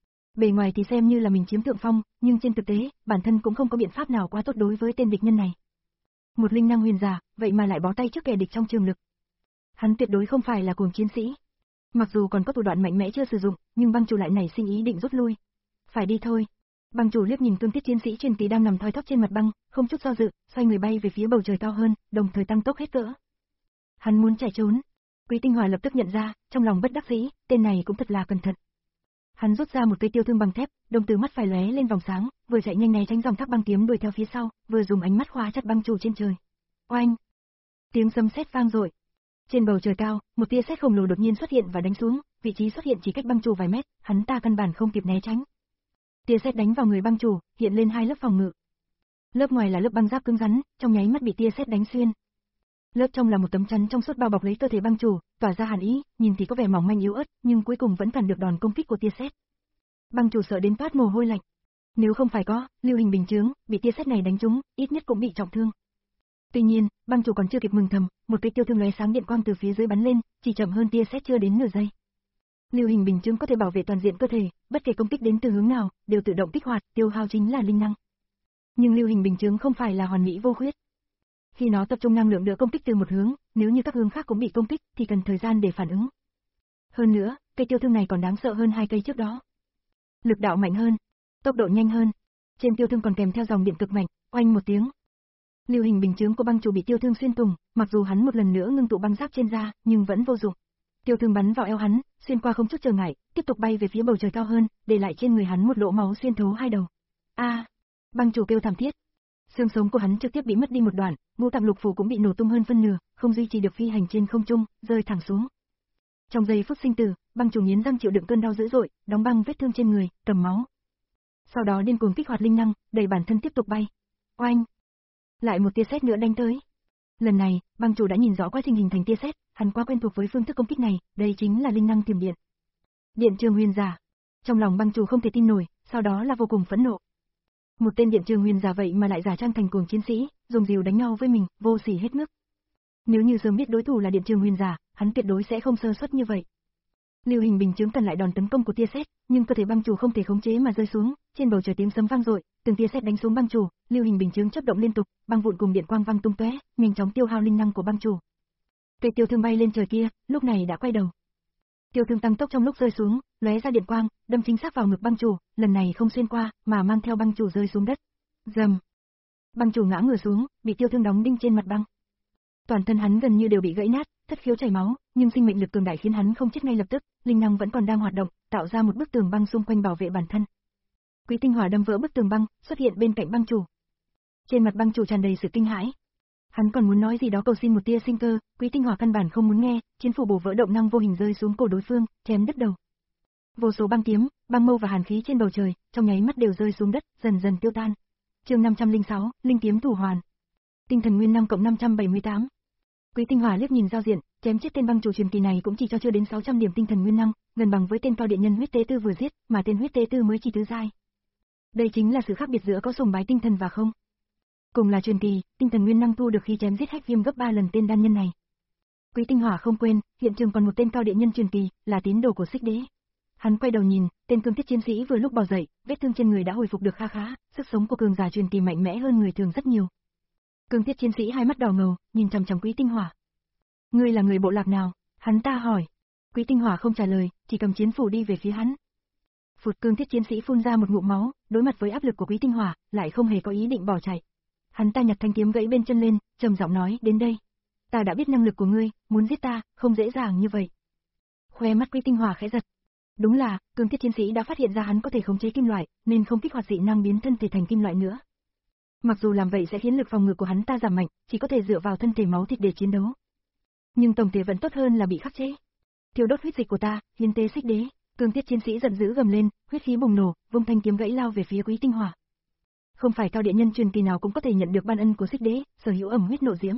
Bề ngoài thì xem như là mình chiếm thượng phong, nhưng trên thực tế, bản thân cũng không có biện pháp nào quá tốt đối với tên địch nhân này. Một linh năng huyền giả, vậy mà lại bó tay trước kẻ địch trong trường lực. Hắn tuyệt đối không phải là cuồng chiến sĩ. Mặc dù còn có thủ đoạn mạnh mẽ chưa sử dụng, nhưng băng chủ lại nảy sinh ý định rút lui. Phải đi thôi. Băng chủ liếc nhìn cương thiết chiến sĩ truyền kỳ đang nằm thoi thóp trên mặt băng, không chút do dự, xoay người bay về phía bầu trời cao hơn, đồng thời tăng tốc hết cỡ. Hắn muốn chạy trốn. Quý Tinh Hòa lập tức nhận ra, trong lòng bất đắc dĩ, tên này cũng thật là cẩn thận. Hắn rút ra một cây tiêu thương bằng thép, đồng tử mắt phải lóe lên vòng sáng, vừa chạy nhanh né tránh dòng thác băng kiếm đuổi theo phía sau, vừa dùng ánh mắt khóa chặt băng chủ trên trời. Oanh! Tiếng sấm sét vang dội. Trên bầu trời cao, một tia sét khổng lồ đột nhiên xuất hiện và đánh xuống, vị trí xuất hiện chỉ cách băng chủ vài mét, hắn ta căn bản không kịp né tránh. Tia sét đánh vào người băng chủ, hiện lên hai lớp phòng ngự. Lớp ngoài là lớp băng giáp cứng rắn, trong nháy mắt bị tia sét đánh xuyên. Lớp trong là một tấm chắn trong suốt bao bọc lấy cơ thể băng chủ, tỏa ra hàn ý, nhìn thì có vẻ mỏng manh yếu ớt, nhưng cuối cùng vẫn cản được đòn công kích của tia sét. Băng chủ sợ đến toát mồ hôi lạnh. Nếu không phải có lưu hình bình chướng, bị tia sét này đánh trúng, ít nhất cũng bị trọng thương. Tuy nhiên, băng chủ còn chưa kịp mừng thầm, một cái tiêu thương lóe sáng điện quang từ phía dưới bắn lên, chỉ chậm hơn tia sét chưa đến nửa giây. Lưu hình bình chướng có thể bảo vệ toàn diện cơ thể, bất kể công kích đến từ hướng nào, đều tự động kích hoạt, tiêu hao chính là linh năng. Nhưng lưu hình bình chướng không phải là hoàn mỹ vô khuyết. Khi nó tập trung năng lượng đỡ công kích từ một hướng, nếu như các hướng khác cũng bị công kích thì cần thời gian để phản ứng. Hơn nữa, cây tiêu thương này còn đáng sợ hơn hai cây trước đó. Lực đạo mạnh hơn, tốc độ nhanh hơn. Trên tiêu thương còn kèm theo dòng điện cực mạnh, oanh một tiếng. Lưu hình bình chướng của băng chủ bị tiêu thương xuyên thủng, mặc dù hắn một lần nữa ngưng tụ băng giáp trên da, nhưng vẫn vô dụng. Tiêu thương bắn vào eo hắn, xuyên qua không chút trở ngại, tiếp tục bay về phía bầu trời cao hơn, để lại trên người hắn một lỗ máu xuyên thấu hai đầu. A! À, băng chủ kêu thảm thiết. Xương sống của hắn trực tiếp bị mất đi một đoạn, ngũ tạng lục phủ cũng bị nổ tung hơn phân nửa, không duy trì được phi hành trên không trung, rơi thẳng xuống. Trong giây phút sinh tử, băng chủ nghiến răng chịu đựng cơn đau dữ dội, đóng băng vết thương trên người, cầm máu. Sau đó điên cuồng kích hoạt linh năng, đẩy bản thân tiếp tục bay. Oanh! Lại một tia sét nữa đánh tới. Lần này, băng chủ đã nhìn rõ quá trình hình thành tia sét, hắn quá quen thuộc với phương thức công kích này, đây chính là linh năng tiềm điện. Điện trường huyền giả. Trong lòng băng chủ không thể tin nổi, sau đó là vô cùng phẫn nộ. Một tên điện trường huyền giả vậy mà lại giả trang thành cuồng chiến sĩ, dùng rìu đánh nhau với mình, vô sỉ hết mức. Nếu như sớm biết đối thủ là điện trường huyền giả, hắn tuyệt đối sẽ không sơ suất như vậy. Lưu hình bình chướng cần lại đòn tấn công của tia sét, nhưng cơ thể băng chủ không thể khống chế mà rơi xuống, trên bầu trời tiếng sấm vang dội, từng tia sét đánh xuống băng chủ, lưu hình bình chướng chớp động liên tục, băng vụn cùng điện quang vang tung tóe, nhanh chóng tiêu hao linh năng của băng chủ. Cây tiêu thương bay lên trời kia, lúc này đã quay đầu. Tiêu thương tăng tốc trong lúc rơi xuống, lóe ra điện quang, đâm chính xác vào ngực băng chủ, lần này không xuyên qua, mà mang theo băng chủ rơi xuống đất. Rầm. Băng chủ ngã ngửa xuống, bị tiêu thương đóng đinh trên mặt băng. Toàn thân hắn gần như đều bị gãy nát, thất khiếu chảy máu, nhưng sinh mệnh lực cường đại khiến hắn không chết ngay lập tức, linh năng vẫn còn đang hoạt động, tạo ra một bức tường băng xung quanh bảo vệ bản thân. Quý Tinh Hỏa đâm vỡ bức tường băng, xuất hiện bên cạnh băng chủ. Trên mặt băng chủ tràn đầy sự kinh hãi. Hắn còn muốn nói gì đó cầu xin một tia sinh cơ, Quý Tinh Hỏa căn bản không muốn nghe, chiến phủ bổ vỡ động năng vô hình rơi xuống cổ đối phương, chém đứt đầu. Vô số băng kiếm, băng mâu và hàn khí trên bầu trời, trong nháy mắt đều rơi xuống đất, dần dần tiêu tan. Chương năm trăm lẻ sáu, linh kiếm thủ hoàn. Tinh thần nguyên năng cộng năm trăm bảy mươi tám. Quý Tinh Hỏa liếc nhìn giao diện, chém chết tên băng chủ truyền kỳ này cũng chỉ cho chưa đến sáu trăm điểm tinh thần nguyên năng, gần bằng với tên cao điện nhân huyết tế tư vừa giết, mà tên huyết tế tư mới chỉ tứ giai. Đây chính là sự khác biệt giữa có sùng bái tinh thần và không. Cùng là truyền kỳ, tinh thần nguyên năng thu được khi chém giết Hách Viêm gấp ba lần tên đan nhân này. Quý Tinh Hỏa không quên, hiện trường còn một tên cao điện nhân truyền kỳ, là tín đồ của Xích Đế. Hắn quay đầu nhìn, tên cương thiết chiến sĩ vừa lúc bò dậy, vết thương trên người đã hồi phục được kha khá, sức sống của cường giả truyền kỳ mạnh mẽ hơn người thường rất nhiều. Cương thiết chiến sĩ hai mắt đỏ ngầu, nhìn chằm chằm Quý Tinh Hỏa. Ngươi là người bộ lạc nào? Hắn ta hỏi. Quý Tinh Hỏa không trả lời, chỉ cầm chiến phủ đi về phía hắn. Phụt, cương thiết chiến sĩ phun ra một ngụm máu, đối mặt với áp lực của Quý Tinh Hỏa, lại không hề có ý định bỏ chạy. Hắn ta nhặt thanh kiếm gãy bên chân lên, trầm giọng nói, đến đây. Ta đã biết năng lực của ngươi, muốn giết ta, không dễ dàng như vậy. Khoe mắt Quý Tinh Hỏa khẽ giật. Đúng là, cương thiết chiến sĩ đã phát hiện ra hắn có thể khống chế kim loại, nên không kích hoạt dị năng biến thân thể thành kim loại nữa. Mặc dù làm vậy sẽ khiến lực phòng ngự của hắn ta giảm mạnh, chỉ có thể dựa vào thân thể máu thịt để chiến đấu. Nhưng tổng thể vẫn tốt hơn là bị khắc chế. Thiêu đốt huyết dịch của ta, hiến tế Xích Đế. Cương thiết chiến sĩ giận dữ gầm lên, huyết khí bùng nổ, vung thanh kiếm gãy lao về phía Quý Tinh Hỏa. Không phải cao điện nhân truyền kỳ nào cũng có thể nhận được ban ân của Xích Đế, sở hữu ẩm huyết nộ diễm.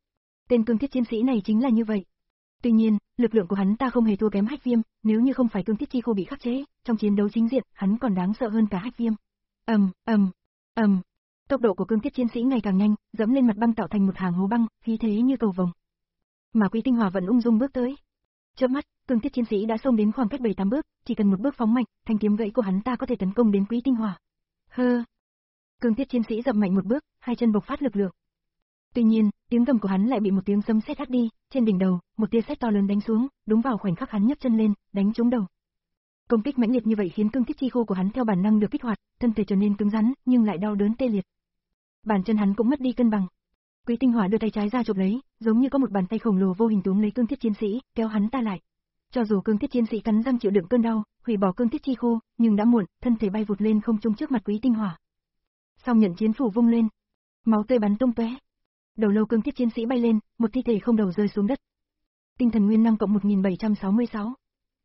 Tên cương thiết chiến sĩ này chính là như vậy. Tuy nhiên, lực lượng của hắn ta không hề thua kém Hách Viêm, nếu như không phải cương thiết chi khô bị khắc chế, trong chiến đấu chính diện, hắn còn đáng sợ hơn cả Hách Viêm. Ầm, ầm, ầm. Tốc độ của Cương Thiết chiến sĩ ngày càng nhanh, dẫm lên mặt băng tạo thành một hàng hố băng, khí thế như cầu vồng. Mà Quý Tinh Hỏa vẫn ung dung bước tới. Chớp mắt, Cương Thiết chiến sĩ đã xông đến khoảng cách bảy tám bước, chỉ cần một bước phóng mạnh, thanh kiếm gãy của hắn ta có thể tấn công đến Quý Tinh Hỏa. Hơ. Cương Thiết chiến sĩ dậm mạnh một bước, hai chân bộc phát lực lượng. Tuy nhiên, tiếng gầm của hắn lại bị một tiếng sấm sét hắt đi, trên đỉnh đầu, một tia sét to lớn đánh xuống, đúng vào khoảnh khắc hắn nhấc chân lên, đánh trúng đầu. Công kích mãnh liệt như vậy khiến Cương Thiết chi khô của hắn theo bản năng được kích hoạt, thân thể trở nên cứng rắn, nhưng lại đau đớn tê liệt. Bàn chân hắn cũng mất đi cân bằng. Quý Tinh Hỏa đưa tay trái ra chụp lấy, giống như có một bàn tay khổng lồ vô hình túm lấy Cương Thiết chiến sĩ, kéo hắn ta lại. Cho dù Cương Thiết chiến sĩ cắn răng chịu đựng cơn đau, hủy bỏ Cương Thiết chi khô, nhưng đã muộn, thân thể bay vụt lên không trung trước mặt Quý Tinh Hỏa. Song nhận chiến phủ vung lên, máu tươi bắn tung tóe. Đầu lâu Cương Thiết chiến sĩ bay lên, một thi thể không đầu rơi xuống đất. Tinh thần nguyên năng cộng một nghìn bảy trăm sáu mươi sáu.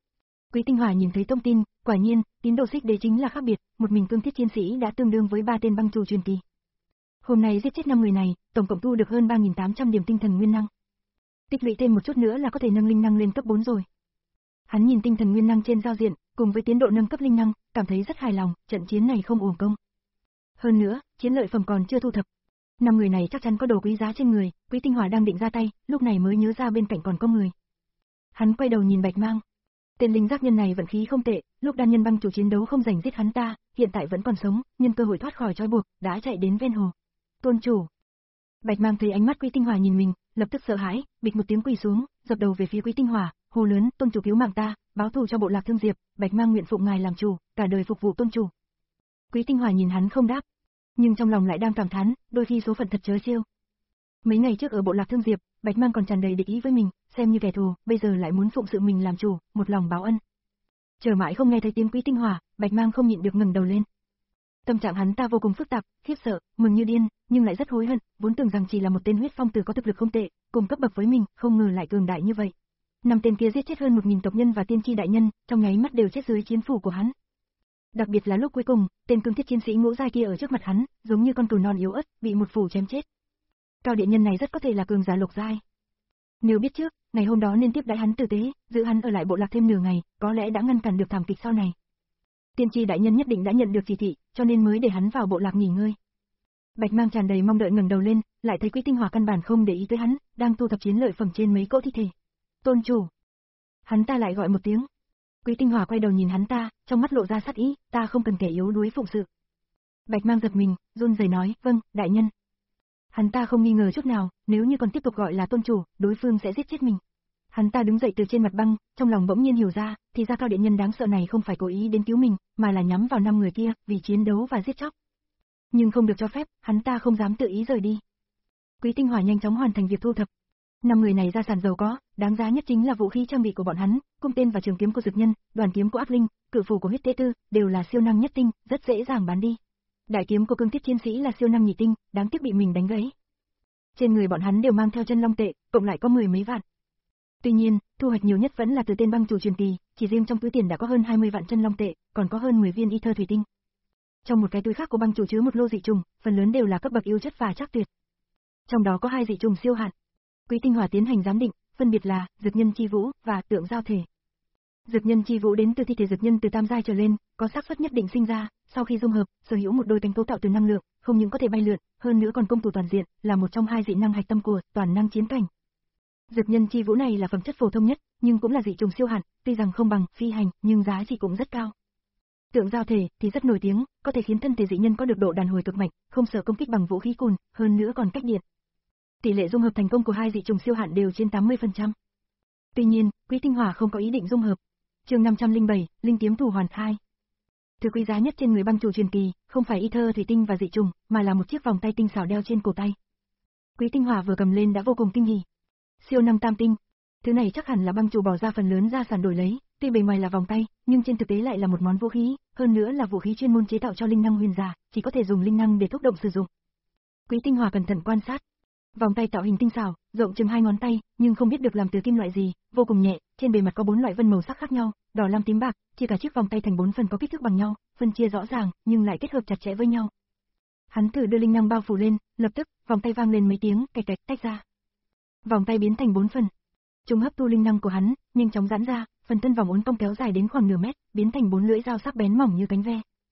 Quý Tinh Hỏa nhìn thấy thông tin, quả nhiên, tín đồ Xích Đế chính là khác biệt, một mình Cương Thiết chiến sĩ đã tương đương với ba tên băng chủ truyền kỳ. Hôm nay giết chết năm người này, tổng cộng thu được hơn ba nghìn tám trăm điểm tinh thần nguyên năng. Tích lũy thêm một chút nữa là có thể nâng linh năng lên cấp bốn rồi. Hắn nhìn tinh thần nguyên năng trên giao diện, cùng với tiến độ nâng cấp linh năng, cảm thấy rất hài lòng, trận chiến này không uổng công. Hơn nữa, chiến lợi phẩm còn chưa thu thập. Năm người này chắc chắn có đồ quý giá trên người, Quý Tinh Hỏa đang định ra tay, lúc này mới nhớ ra bên cạnh còn có người. Hắn quay đầu nhìn Bạch Mang. Tên linh giác nhân này vận khí không tệ, lúc đan nhân băng chủ chiến đấu không giành giết hắn ta, hiện tại vẫn còn sống, nhân cơ hội thoát khỏi trói buộc, đã chạy đến ven hồ. Tôn chủ. Bạch Mang thấy ánh mắt Quý Tinh Hỏa nhìn mình, lập tức sợ hãi, bịch một tiếng quỳ xuống, dập đầu về phía Quý Tinh Hỏa, hô lớn, tôn chủ cứu mạng ta, báo thù cho bộ lạc Thương Diệp, Bạch Mang nguyện phụng ngài làm chủ, cả đời phục vụ tôn chủ. Quý Tinh Hỏa nhìn hắn không đáp, nhưng trong lòng lại đang cảm thán, đôi khi số phận thật chớ trêu. Mấy ngày trước ở bộ lạc Thương Diệp, Bạch Mang còn tràn đầy địch ý với mình, xem như kẻ thù, bây giờ lại muốn phụng sự mình làm chủ, một lòng báo ân. Chờ mãi không nghe thấy tiếng Quý Tinh Hỏa, Bạch Mang không nhịn được ngẩng đầu lên. Tâm trạng hắn ta vô cùng phức tạp, khiếp sợ, mừng như điên, nhưng lại rất hối hận, vốn tưởng rằng chỉ là một tên huyết phong tử có thực lực không tệ, cùng cấp bậc với mình, không ngờ lại cường đại như vậy. Năm tên kia giết chết hơn một nghìn tộc nhân và tiên tri đại nhân, trong nháy mắt đều chết dưới chiến phủ của hắn. Đặc biệt là lúc cuối cùng, tên Cương Thiết chiến sĩ ngũ giai kia ở trước mặt hắn, giống như con cừu non yếu ớt, bị một phủ chém chết. Cao địa nhân này rất có thể là cường giả lục giai. Nếu biết trước, ngày hôm đó nên tiếp đãi hắn tử tế, giữ hắn ở lại bộ lạc thêm nửa ngày, có lẽ đã ngăn cản được thảm kịch sau này. Tiên tri đại nhân nhất định đã nhận được chỉ thị, cho nên mới để hắn vào bộ lạc nghỉ ngơi. Bạch Mang tràn đầy mong đợi ngẩng đầu lên, lại thấy Quý Tinh Hỏa căn bản không để ý tới hắn, đang thu thập chiến lợi phẩm trên mấy cỗ thi thể. Tôn chủ. Hắn ta lại gọi một tiếng. Quý Tinh Hỏa quay đầu nhìn hắn ta, trong mắt lộ ra sát ý, ta không cần kẻ yếu đuối phụng sự. Bạch Mang giật mình, run rẩy nói, vâng, đại nhân. Hắn ta không nghi ngờ chút nào, nếu như còn tiếp tục gọi là tôn chủ, đối phương sẽ giết chết mình. Hắn ta đứng dậy từ trên mặt băng, trong lòng bỗng nhiên hiểu ra, thì ra cao điện nhân đáng sợ này không phải cố ý đến cứu mình, mà là nhắm vào năm người kia, vì chiến đấu và giết chóc. Nhưng không được cho phép, hắn ta không dám tự ý rời đi. Quý Tinh Hỏa nhanh chóng hoàn thành việc thu thập. Năm người này gia sản giàu có, đáng giá nhất chính là vũ khí trang bị của bọn hắn, cung tên và trường kiếm của dực nhân, đoàn kiếm của ác linh, cự phù của huyết tế tư, đều là siêu năng nhất tinh, rất dễ dàng bán đi. Đại kiếm của Cương Thiết chiến sĩ là siêu năng nhị tinh, đáng tiếc bị mình đánh gãy. Trên người bọn hắn đều mang theo chân long tệ, cộng lại có mười mấy vạn. Tuy nhiên, thu hoạch nhiều nhất vẫn là từ tên băng chủ truyền kỳ, chỉ riêng trong túi tiền đã có hơn hai mươi vạn chân long tệ, còn có hơn mười viên y thơ thủy tinh. Trong một cái túi khác của băng chủ chứa một lô dị trùng, phần lớn đều là cấp bậc yêu chất và chắc tuyệt. Trong đó có hai dị trùng siêu hạn. Quý Tinh Hỏa tiến hành giám định, phân biệt là dực nhân chi vũ và tượng giao thể. Dực nhân chi vũ đến từ thi thể dực nhân từ tam giai trở lên, có xác suất nhất định sinh ra, sau khi dung hợp, sở hữu một đôi cánh cấu tạo từ năng lượng, không những có thể bay lượn, hơn nữa còn công thủ toàn diện, là một trong hai dị năng hạch tâm của toàn năng chiến cảnh. Dực nhân chi vũ này là phẩm chất phổ thông nhất, nhưng cũng là dị trùng siêu hạn, tuy rằng không bằng phi hành, nhưng giá trị cũng rất cao. Tượng giao thể thì rất nổi tiếng, có thể khiến thân thể dị nhân có được độ đàn hồi cực mạnh, không sợ công kích bằng vũ khí cùn, hơn nữa còn cách điện. Tỷ lệ dung hợp thành công của hai dị trùng siêu hạn đều trên tám mươi phần trăm. Tuy nhiên, Quý Tinh Hỏa không có ý định dung hợp. Chương năm trăm lẻ bảy, Linh kiếm thủ hoàn hai. Thứ quý giá nhất trên người băng chủ truyền kỳ, không phải y thơ thủy tinh và dị trùng, mà là một chiếc vòng tay tinh xảo đeo trên cổ tay. Quý Tinh Hỏa vừa cầm lên đã vô cùng kinh hỉ. Siêu năng tam tinh. Thứ này chắc hẳn là băng chủ bỏ ra phần lớn gia sản đổi lấy, tuy bề ngoài là vòng tay, nhưng trên thực tế lại là một món vũ khí, hơn nữa là vũ khí chuyên môn chế tạo cho linh năng huyền giả, chỉ có thể dùng linh năng để thúc động sử dụng. Quý Tinh Hỏa cẩn thận quan sát. Vòng tay tạo hình tinh xảo, rộng chừng hai ngón tay, nhưng không biết được làm từ kim loại gì, vô cùng nhẹ, trên bề mặt có bốn loại vân màu sắc khác nhau, đỏ lam tím bạc, chia cả chiếc vòng tay thành bốn phần có kích thước bằng nhau, phân chia rõ ràng, nhưng lại kết hợp chặt chẽ với nhau. Hắn thử đưa linh năng bao phủ lên, lập tức, vòng tay vang lên mấy tiếng, cạch cạch tách ra. Vòng tay biến thành bốn phần. Chúng hấp thu linh năng của hắn, nhanh chóng giãn ra, phần thân vòng uốn cong kéo dài đến khoảng nửa mét, biến thành bốn lưỡi dao sắc bén mỏng như cánh ve.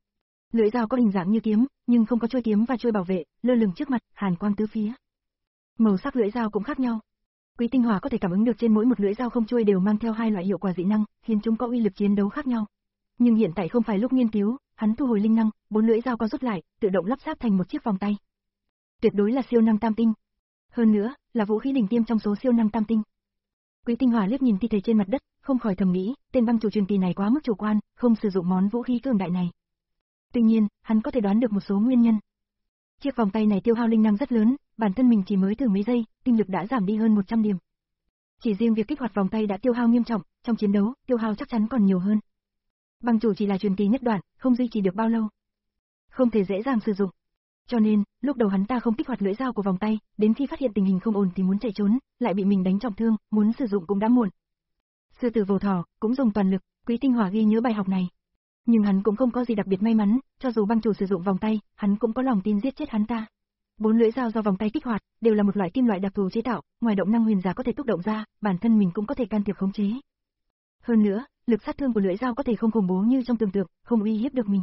Lưỡi dao có hình dạng như kiếm, nhưng không có chuôi kiếm và chuôi bảo vệ, lơ lửng trước mặt, hàn quang tứ phía. Màu sắc lưỡi dao cũng khác nhau. Quý Tinh Hòa có thể cảm ứng được trên mỗi một lưỡi dao không chuôi đều mang theo hai loại hiệu quả dị năng, khiến chúng có uy lực chiến đấu khác nhau. Nhưng hiện tại không phải lúc nghiên cứu, hắn thu hồi linh năng, bốn lưỡi dao có rút lại, tự động lắp ráp thành một chiếc vòng tay. Tuyệt đối là siêu năng tam tinh. Hơn nữa, là vũ khí đỉnh tiêm trong số siêu năng tam tinh. Quý Tinh Hòa liếc nhìn thi thể trên mặt đất, không khỏi thầm nghĩ, tên băng chủ truyền kỳ này quá mức chủ quan, không sử dụng món vũ khí cường đại này. Tuy nhiên, hắn có thể đoán được một số nguyên nhân. Chiếc vòng tay này tiêu hao linh năng rất lớn, bản thân mình chỉ mới thử mấy giây, tinh lực đã giảm đi hơn một trăm điểm. Chỉ riêng việc kích hoạt vòng tay đã tiêu hao nghiêm trọng, trong chiến đấu, tiêu hao chắc chắn còn nhiều hơn. Băng chủ chỉ là truyền kỳ nhất đoạn, không duy trì được bao lâu. Không thể dễ dàng sử dụng. Cho nên, lúc đầu hắn ta không kích hoạt lưỡi dao của vòng tay, đến khi phát hiện tình hình không ổn thì muốn chạy trốn, lại bị mình đánh trọng thương, muốn sử dụng cũng đã muộn. Sư tử vồ thỏ, cũng dùng toàn lực, Quý Tinh Hòa ghi nhớ bài học này. Nhưng hắn cũng không có gì đặc biệt may mắn, cho dù băng chủ sử dụng vòng tay, hắn cũng có lòng tin giết chết hắn ta. Bốn lưỡi dao do vòng tay kích hoạt, đều là một loại kim loại đặc thù chế tạo, ngoài động năng huyền giả có thể thúc động ra, bản thân mình cũng có thể can thiệp khống chế. Hơn nữa, lực sát thương của lưỡi dao có thể không khủng bố như trong tưởng tượng, không uy hiếp được mình.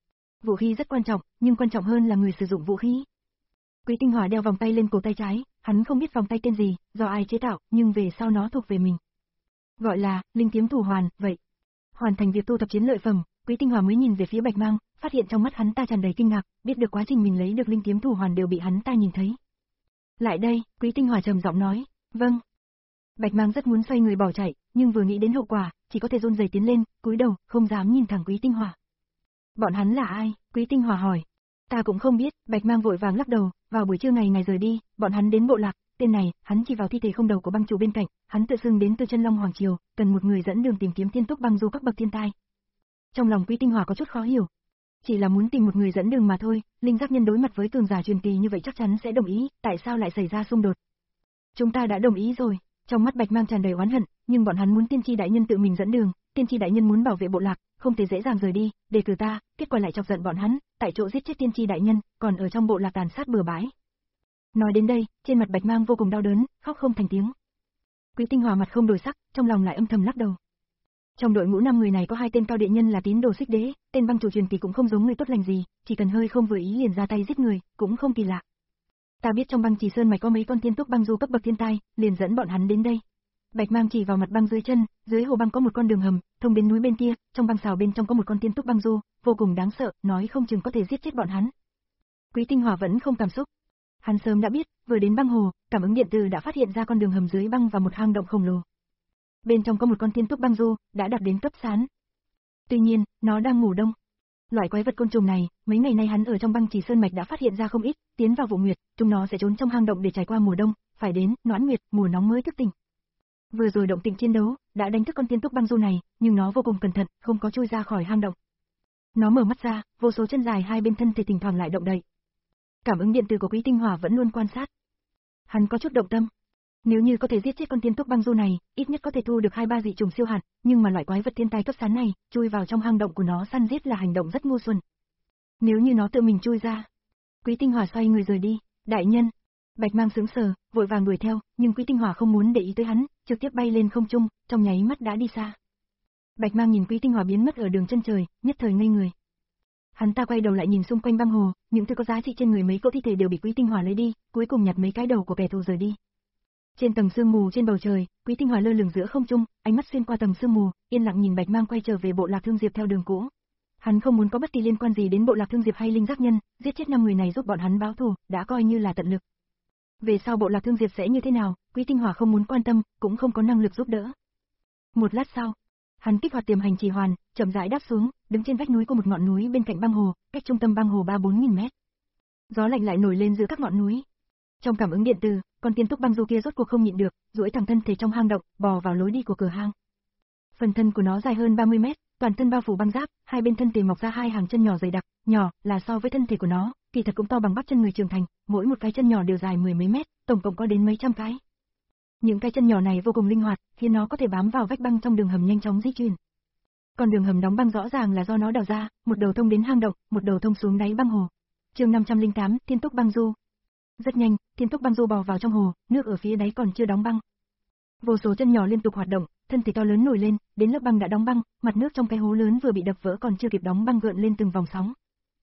Vũ khí rất quan trọng, nhưng quan trọng hơn là người sử dụng vũ khí. Quý Tinh Hòa đeo vòng tay lên cổ tay trái, hắn không biết vòng tay tên gì, do ai chế tạo, nhưng về sau nó thuộc về mình. Gọi là linh kiếm thủ hoàn, vậy. Hoàn thành việc tu tập chiến lợi phẩm, Quý Tinh Hòa mới nhìn về phía Bạch Mang, phát hiện trong mắt hắn ta tràn đầy kinh ngạc, biết được quá trình mình lấy được linh kiếm thủ hoàn đều bị hắn ta nhìn thấy. Lại đây, Quý Tinh Hòa trầm giọng nói, vâng. Bạch Mang rất muốn xoay người bỏ chạy, nhưng vừa nghĩ đến hậu quả, chỉ có thể run rẩy tiến lên, cúi đầu, không dám nhìn thẳng Quý Tinh Hòa. Bọn hắn là ai? Quý Tinh Hòa hỏi. Ta cũng không biết, Bạch Mang vội vàng lắc đầu, vào buổi trưa ngày ngày rời đi, bọn hắn đến bộ lạc, tên này, hắn chỉ vào thi thể không đầu của băng chủ bên cạnh, hắn tự xưng đến từ chân Long Hoàng Triều, cần một người dẫn đường tìm kiếm tiên túc băng du các bậc thiên tai. Trong lòng Quý Tinh Hòa có chút khó hiểu. Chỉ là muốn tìm một người dẫn đường mà thôi, linh giác nhân đối mặt với cường giả truyền kỳ như vậy chắc chắn sẽ đồng ý, tại sao lại xảy ra xung đột? Chúng ta đã đồng ý rồi. Trong mắt Bạch Mang tràn đầy oán hận, nhưng bọn hắn muốn tiên tri đại nhân tự mình dẫn đường, tiên tri đại nhân muốn bảo vệ bộ lạc, không thể dễ dàng rời đi, đề cử ta, kết quả lại chọc giận bọn hắn, tại chỗ giết chết tiên tri đại nhân, còn ở trong bộ lạc tàn sát bừa bãi. Nói đến đây, trên mặt Bạch Mang vô cùng đau đớn, khóc không thành tiếng. Quý Tinh Hòa mặt không đổi sắc, trong lòng lại âm thầm lắc đầu. Trong đội ngũ năm người này có hai tên cao điện nhân là tín đồ Xích Đế, tên băng chủ truyền kỳ cũng không giống người tốt lành gì, chỉ cần hơi không vừa ý liền ra tay giết người, cũng không kỳ lạ. Ta biết trong băng Trì Sơn mạch có mấy con tiên túc băng du cấp bậc thiên tai, liền dẫn bọn hắn đến đây. Bạch Mang chỉ vào mặt băng dưới chân, dưới hồ băng có một con đường hầm, thông đến núi bên kia, trong băng xào bên trong có một con tiên túc băng du, vô cùng đáng sợ, nói không chừng có thể giết chết bọn hắn. Quý Tinh Hòa vẫn không cảm xúc. Hắn sớm đã biết, vừa đến băng hồ, cảm ứng điện tử đã phát hiện ra con đường hầm dưới băng và một hang động khổng lồ. Bên trong có một con tiên túc băng du, đã đạt đến cấp sán. Tuy nhiên, nó đang ngủ đông. Loại quái vật côn trùng này, mấy ngày nay hắn ở trong băng Trì Sơn mạch đã phát hiện ra không ít, tiến vào vụ nguyệt, chúng nó sẽ trốn trong hang động để trải qua mùa đông, phải đến noãn nguyệt, mùa nóng mới thức tỉnh. Vừa rồi động tĩnh chiến đấu, đã đánh thức con tiên túc băng du này, nhưng nó vô cùng cẩn thận, không có chui ra khỏi hang động. Nó mở mắt ra, vô số chân dài hai bên thân thể thỉnh thoảng lại động đậy. Cảm ứng điện tử của Quý Tinh Hòa vẫn luôn quan sát. Hắn có chút động tâm. Nếu như có thể giết chết con tiên túc băng du này, ít nhất có thể thu được hai ba dị trùng siêu hạt, nhưng mà loại quái vật thiên tai cấp sán này, chui vào trong hang động của nó săn giết là hành động rất ngu xuẩn. Nếu như nó tự mình chui ra. Quý Tinh Hòa xoay người rời đi, đại nhân. Bạch Mang sững sờ, vội vàng đuổi theo, nhưng Quý Tinh Hòa không muốn để ý tới hắn, trực tiếp bay lên không trung, trong nháy mắt đã đi xa. Bạch Mang nhìn Quý Tinh Hòa biến mất ở đường chân trời, nhất thời ngây người. Hắn ta quay đầu lại nhìn xung quanh băng hồ, những thứ có giá trị trên người mấy cỗ thi thể đều bị Quý Tinh Hòa lấy đi, cuối cùng nhặt mấy cái đầu của kẻ thù rời đi. Trên tầng sương mù trên bầu trời, Quý Tinh Hòa lơ lửng giữa không trung, ánh mắt xuyên qua tầng sương mù, yên lặng nhìn Bạch Mang quay trở về bộ lạc Thương Diệp theo đường cũ. Hắn không muốn có bất kỳ liên quan gì đến bộ lạc Thương Diệp hay linh giác nhân, giết chết năm người này giúp bọn hắn báo thù, đã coi như là tận lực. Về sau bộ lạc Thương Diệp sẽ như thế nào, Quý Tinh Hòa không muốn quan tâm, cũng không có năng lực giúp đỡ. Một lát sau, hắn kích hoạt tiềm hành trì hoàn, chậm rãi đáp xuống, đứng trên vách núi của một ngọn núi bên cạnh băng hồ, cách trung tâm băng hồ ba bốn nghìn mét. Gió lạnh lại nổi lên giữa các ngọn núi. Trong cảm ứng điện tử, con tiên túc băng du kia rốt cuộc không nhịn được, duỗi thẳng thân thể trong hang động, bò vào lối đi của cửa hang. Phần thân của nó dài hơn ba mươi mét, toàn thân bao phủ băng giáp, hai bên thân thể mọc ra hai hàng chân nhỏ dày đặc, nhỏ là so với thân thể của nó, kỳ thật cũng to bằng bắp chân người trưởng thành, mỗi một cái chân nhỏ đều dài mười mấy mét, tổng cộng có đến mấy trăm cái. Những cái chân nhỏ này vô cùng linh hoạt, khiến nó có thể bám vào vách băng trong đường hầm nhanh chóng di chuyển. Còn đường hầm đóng băng rõ ràng là do nó đào ra, một đầu thông đến hang động, một đầu thông xuống đáy băng hồ. Chương năm trăm lẻ tám, Thiên Túc băng du. Rất nhanh, Thiên Túc băng du bò vào trong hồ, nước ở phía đáy còn chưa đóng băng. Vô số chân nhỏ liên tục hoạt động, thân thể to lớn nổi lên, đến lớp băng đã đóng băng, mặt nước trong cái hố lớn vừa bị đập vỡ còn chưa kịp đóng băng gợn lên từng vòng sóng.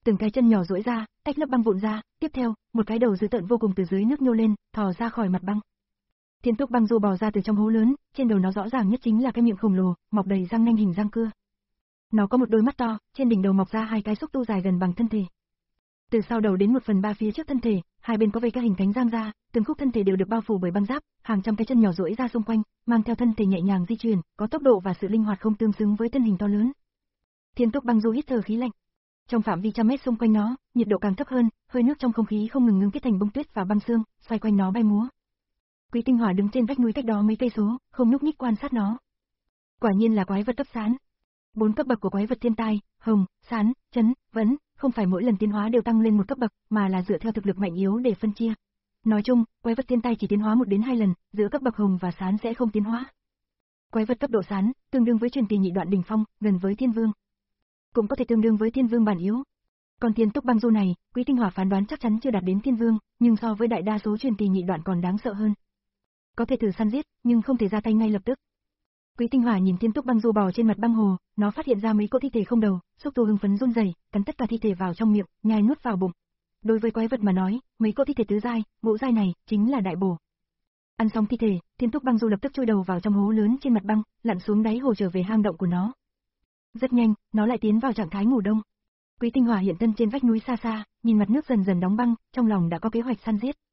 từng cái chân nhỏ duỗi ra, tách lớp băng vụn ra, tiếp theo, một cái đầu dữ tợn vô cùng từ dưới nước nhô lên, thò ra khỏi mặt băng. Thiên túc băng du bò ra từ trong hố lớn, trên đầu nó rõ ràng nhất chính là cái miệng khổng lồ, mọc đầy răng nanh hình răng cưa. Nó có một đôi mắt to, trên đỉnh đầu mọc ra hai cái xúc tu dài gần bằng thân thể. Từ sau đầu đến một phần ba phía trước thân thể, hai bên có vây các hình cánh giang ra, từng khúc thân thể đều được bao phủ bởi băng giáp, hàng trăm cái chân nhỏ duỗi ra xung quanh, mang theo thân thể nhẹ nhàng di chuyển, có tốc độ và sự linh hoạt không tương xứng với thân hình to lớn. Thiên túc băng du hít thở khí lạnh. Trong phạm vi trăm mét xung quanh nó, nhiệt độ càng thấp hơn, hơi nước trong không khí không ngừng ngưng kết thành bông tuyết và băng xương, xoay quanh nó bay múa. Quý Tinh Hỏa đứng trên vách núi cách đó mấy cây số, không nhúc nhích quan sát nó. Quả nhiên là quái vật cấp sán. Bốn cấp bậc của quái vật thiên tai, hồng, sán, chấn, vẫn, không phải mỗi lần tiến hóa đều tăng lên một cấp bậc, mà là dựa theo thực lực mạnh yếu để phân chia. Nói chung, quái vật thiên tai chỉ tiến hóa một đến hai lần, giữa cấp bậc hồng và sán sẽ không tiến hóa. Quái vật cấp độ sán, tương đương với truyền kỳ nhị đoạn đỉnh phong, gần với thiên vương. Cũng có thể tương đương với thiên vương bản yếu. Còn thiên túc băng du này, Quý Tinh Hỏa phán đoán chắc chắn chưa đạt đến thiên vương, nhưng so với đại đa số truyền kỳ nhị đoạn còn đáng sợ hơn. Có thể thử săn giết, nhưng không thể ra tay ngay lập tức. Quý Tinh Hỏa nhìn thiên túc băng du bò trên mặt băng hồ, nó phát hiện ra mấy cỗ thi thể không đầu, xúc tu hưng phấn run rẩy, cắn tất cả thi thể vào trong miệng, nhai nuốt vào bụng. Đối với quái vật mà nói, mấy cỗ thi thể tứ giai, ngũ giai này chính là đại bổ. Ăn xong thi thể, thiên túc băng du lập tức chui đầu vào trong hố lớn trên mặt băng, lặn xuống đáy hồ trở về hang động của nó. Rất nhanh, nó lại tiến vào trạng thái ngủ đông. Quý Tinh Hỏa hiện thân trên vách núi xa xa, nhìn mặt nước dần dần đóng băng, trong lòng đã có kế hoạch săn giết.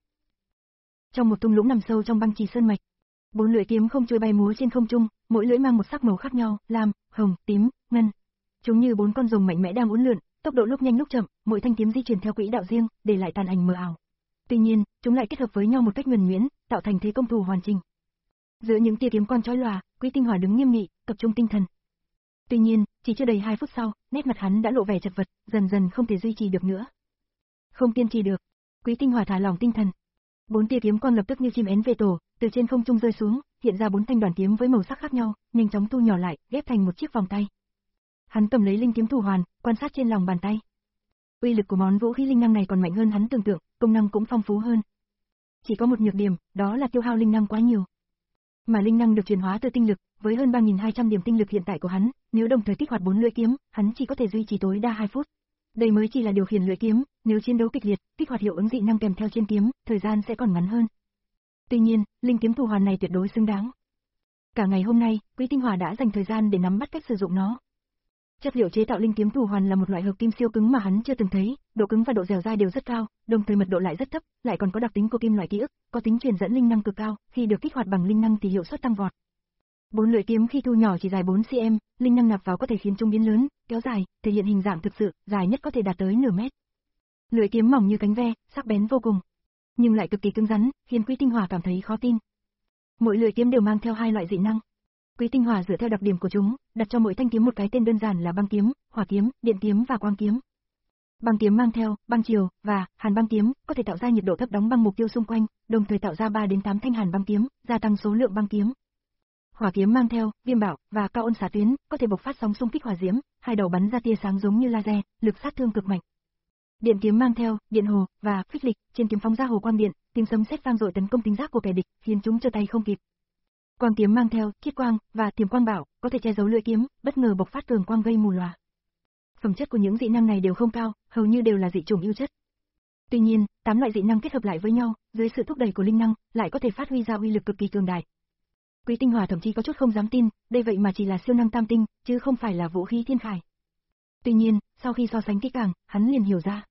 Trong một thung lũng nằm sâu trong băng trì sơn mạch, bốn lưỡi kiếm không trôi bay múa trên không trung, mỗi lưỡi mang một sắc màu khác nhau, lam, hồng, tím, ngân. Chúng như bốn con rồng mạnh mẽ đang uốn lượn, tốc độ lúc nhanh lúc chậm, mỗi thanh kiếm di chuyển theo quỹ đạo riêng, để lại tàn ảnh mờ ảo. Tuy nhiên, chúng lại kết hợp với nhau một cách nhuần nhuyễn, tạo thành thế công thủ hoàn chỉnh. Giữa những tia kiếm quang chói lòa, Quý Tinh Hỏa đứng nghiêm nghị, tập trung tinh thần. Tuy nhiên, chỉ chưa đầy hai phút sau, nét mặt hắn đã lộ vẻ chật vật, dần dần không thể duy trì được nữa. Không kiên trì được, Quý Tinh Hỏa thả lỏng tinh thần. Bốn tia kiếm quang lập tức như chim én về tổ, từ trên không trung rơi xuống, hiện ra bốn thanh đoàn kiếm với màu sắc khác nhau, nhanh chóng thu nhỏ lại, ghép thành một chiếc vòng tay. Hắn cầm lấy linh kiếm thủ hoàn, quan sát trên lòng bàn tay. Uy lực của món vũ khí linh năng này còn mạnh hơn hắn tưởng tượng, công năng cũng phong phú hơn. Chỉ có một nhược điểm, đó là tiêu hao linh năng quá nhiều. Mà linh năng được chuyển hóa từ tinh lực, với hơn ba nghìn hai trăm điểm tinh lực hiện tại của hắn, nếu đồng thời kích hoạt bốn lưỡi kiếm, hắn chỉ có thể duy trì tối đa hai phút. Đây mới chỉ là điều khiển lưỡi kiếm, nếu chiến đấu kịch liệt, kích hoạt hiệu ứng dị năng kèm theo trên kiếm, thời gian sẽ còn ngắn hơn. Tuy nhiên, linh kiếm thủ hoàn này tuyệt đối xứng đáng. Cả ngày hôm nay, Quý Tinh Hỏa đã dành thời gian để nắm bắt cách sử dụng nó. Chất liệu chế tạo linh kiếm thủ hoàn là một loại hợp kim siêu cứng mà hắn chưa từng thấy, độ cứng và độ dẻo dai đều rất cao, đồng thời mật độ lại rất thấp, lại còn có đặc tính của kim loại ký ức, có tính truyền dẫn linh năng cực cao, khi được kích hoạt bằng linh năng thì hiệu suất tăng vọt. Bốn lưỡi kiếm khi thu nhỏ chỉ dài bốn xăng-ti-mét, linh năng nạp vào có thể khiến chúng biến lớn, kéo dài, thể hiện hình dạng thực sự, dài nhất có thể đạt tới nửa mét. Lưỡi kiếm mỏng như cánh ve, sắc bén vô cùng, nhưng lại cực kỳ cứng rắn, khiến Quý Tinh Hỏa cảm thấy khó tin. Mỗi lưỡi kiếm đều mang theo hai loại dị năng. Quý Tinh Hỏa dựa theo đặc điểm của chúng, đặt cho mỗi thanh kiếm một cái tên đơn giản là băng kiếm, hỏa kiếm, điện kiếm và quang kiếm. Băng kiếm mang theo băng chiều và hàn băng kiếm, có thể tạo ra nhiệt độ thấp đóng băng mục tiêu xung quanh, đồng thời tạo ra ba đến tám thanh hàn băng kiếm, gia tăng số lượng băng kiếm. Hỏa kiếm mang theo viêm bảo và cao ôn xạ tuyến, có thể bộc phát sóng xung kích hỏa diễm, hai đầu bắn ra tia sáng giống như laser, lực sát thương cực mạnh. Điện kiếm mang theo điện hồ và phích lịch, trên kiếm phóng ra hồ quang điện, tiếng sấm sét vang dội tấn công tính giác của kẻ địch, khiến chúng trở tay không kịp. Quang kiếm mang theo chiết quang và tiềm quang bảo, có thể che giấu lưỡi kiếm, bất ngờ bộc phát cường quang gây mù lòa. Phẩm chất của những dị năng này đều không cao, hầu như đều là dị chủng ưu chất. Tuy nhiên, tám loại dị năng kết hợp lại với nhau, dưới sự thúc đẩy của linh năng, lại có thể phát huy ra uy lực cực kỳ cường đại. Quý Tinh Hỏa thậm chí có chút không dám tin, đây vậy mà chỉ là siêu năng tam tinh, chứ không phải là vũ khí thiên khải. Tuy nhiên, sau khi so sánh kỹ càng, hắn liền hiểu ra.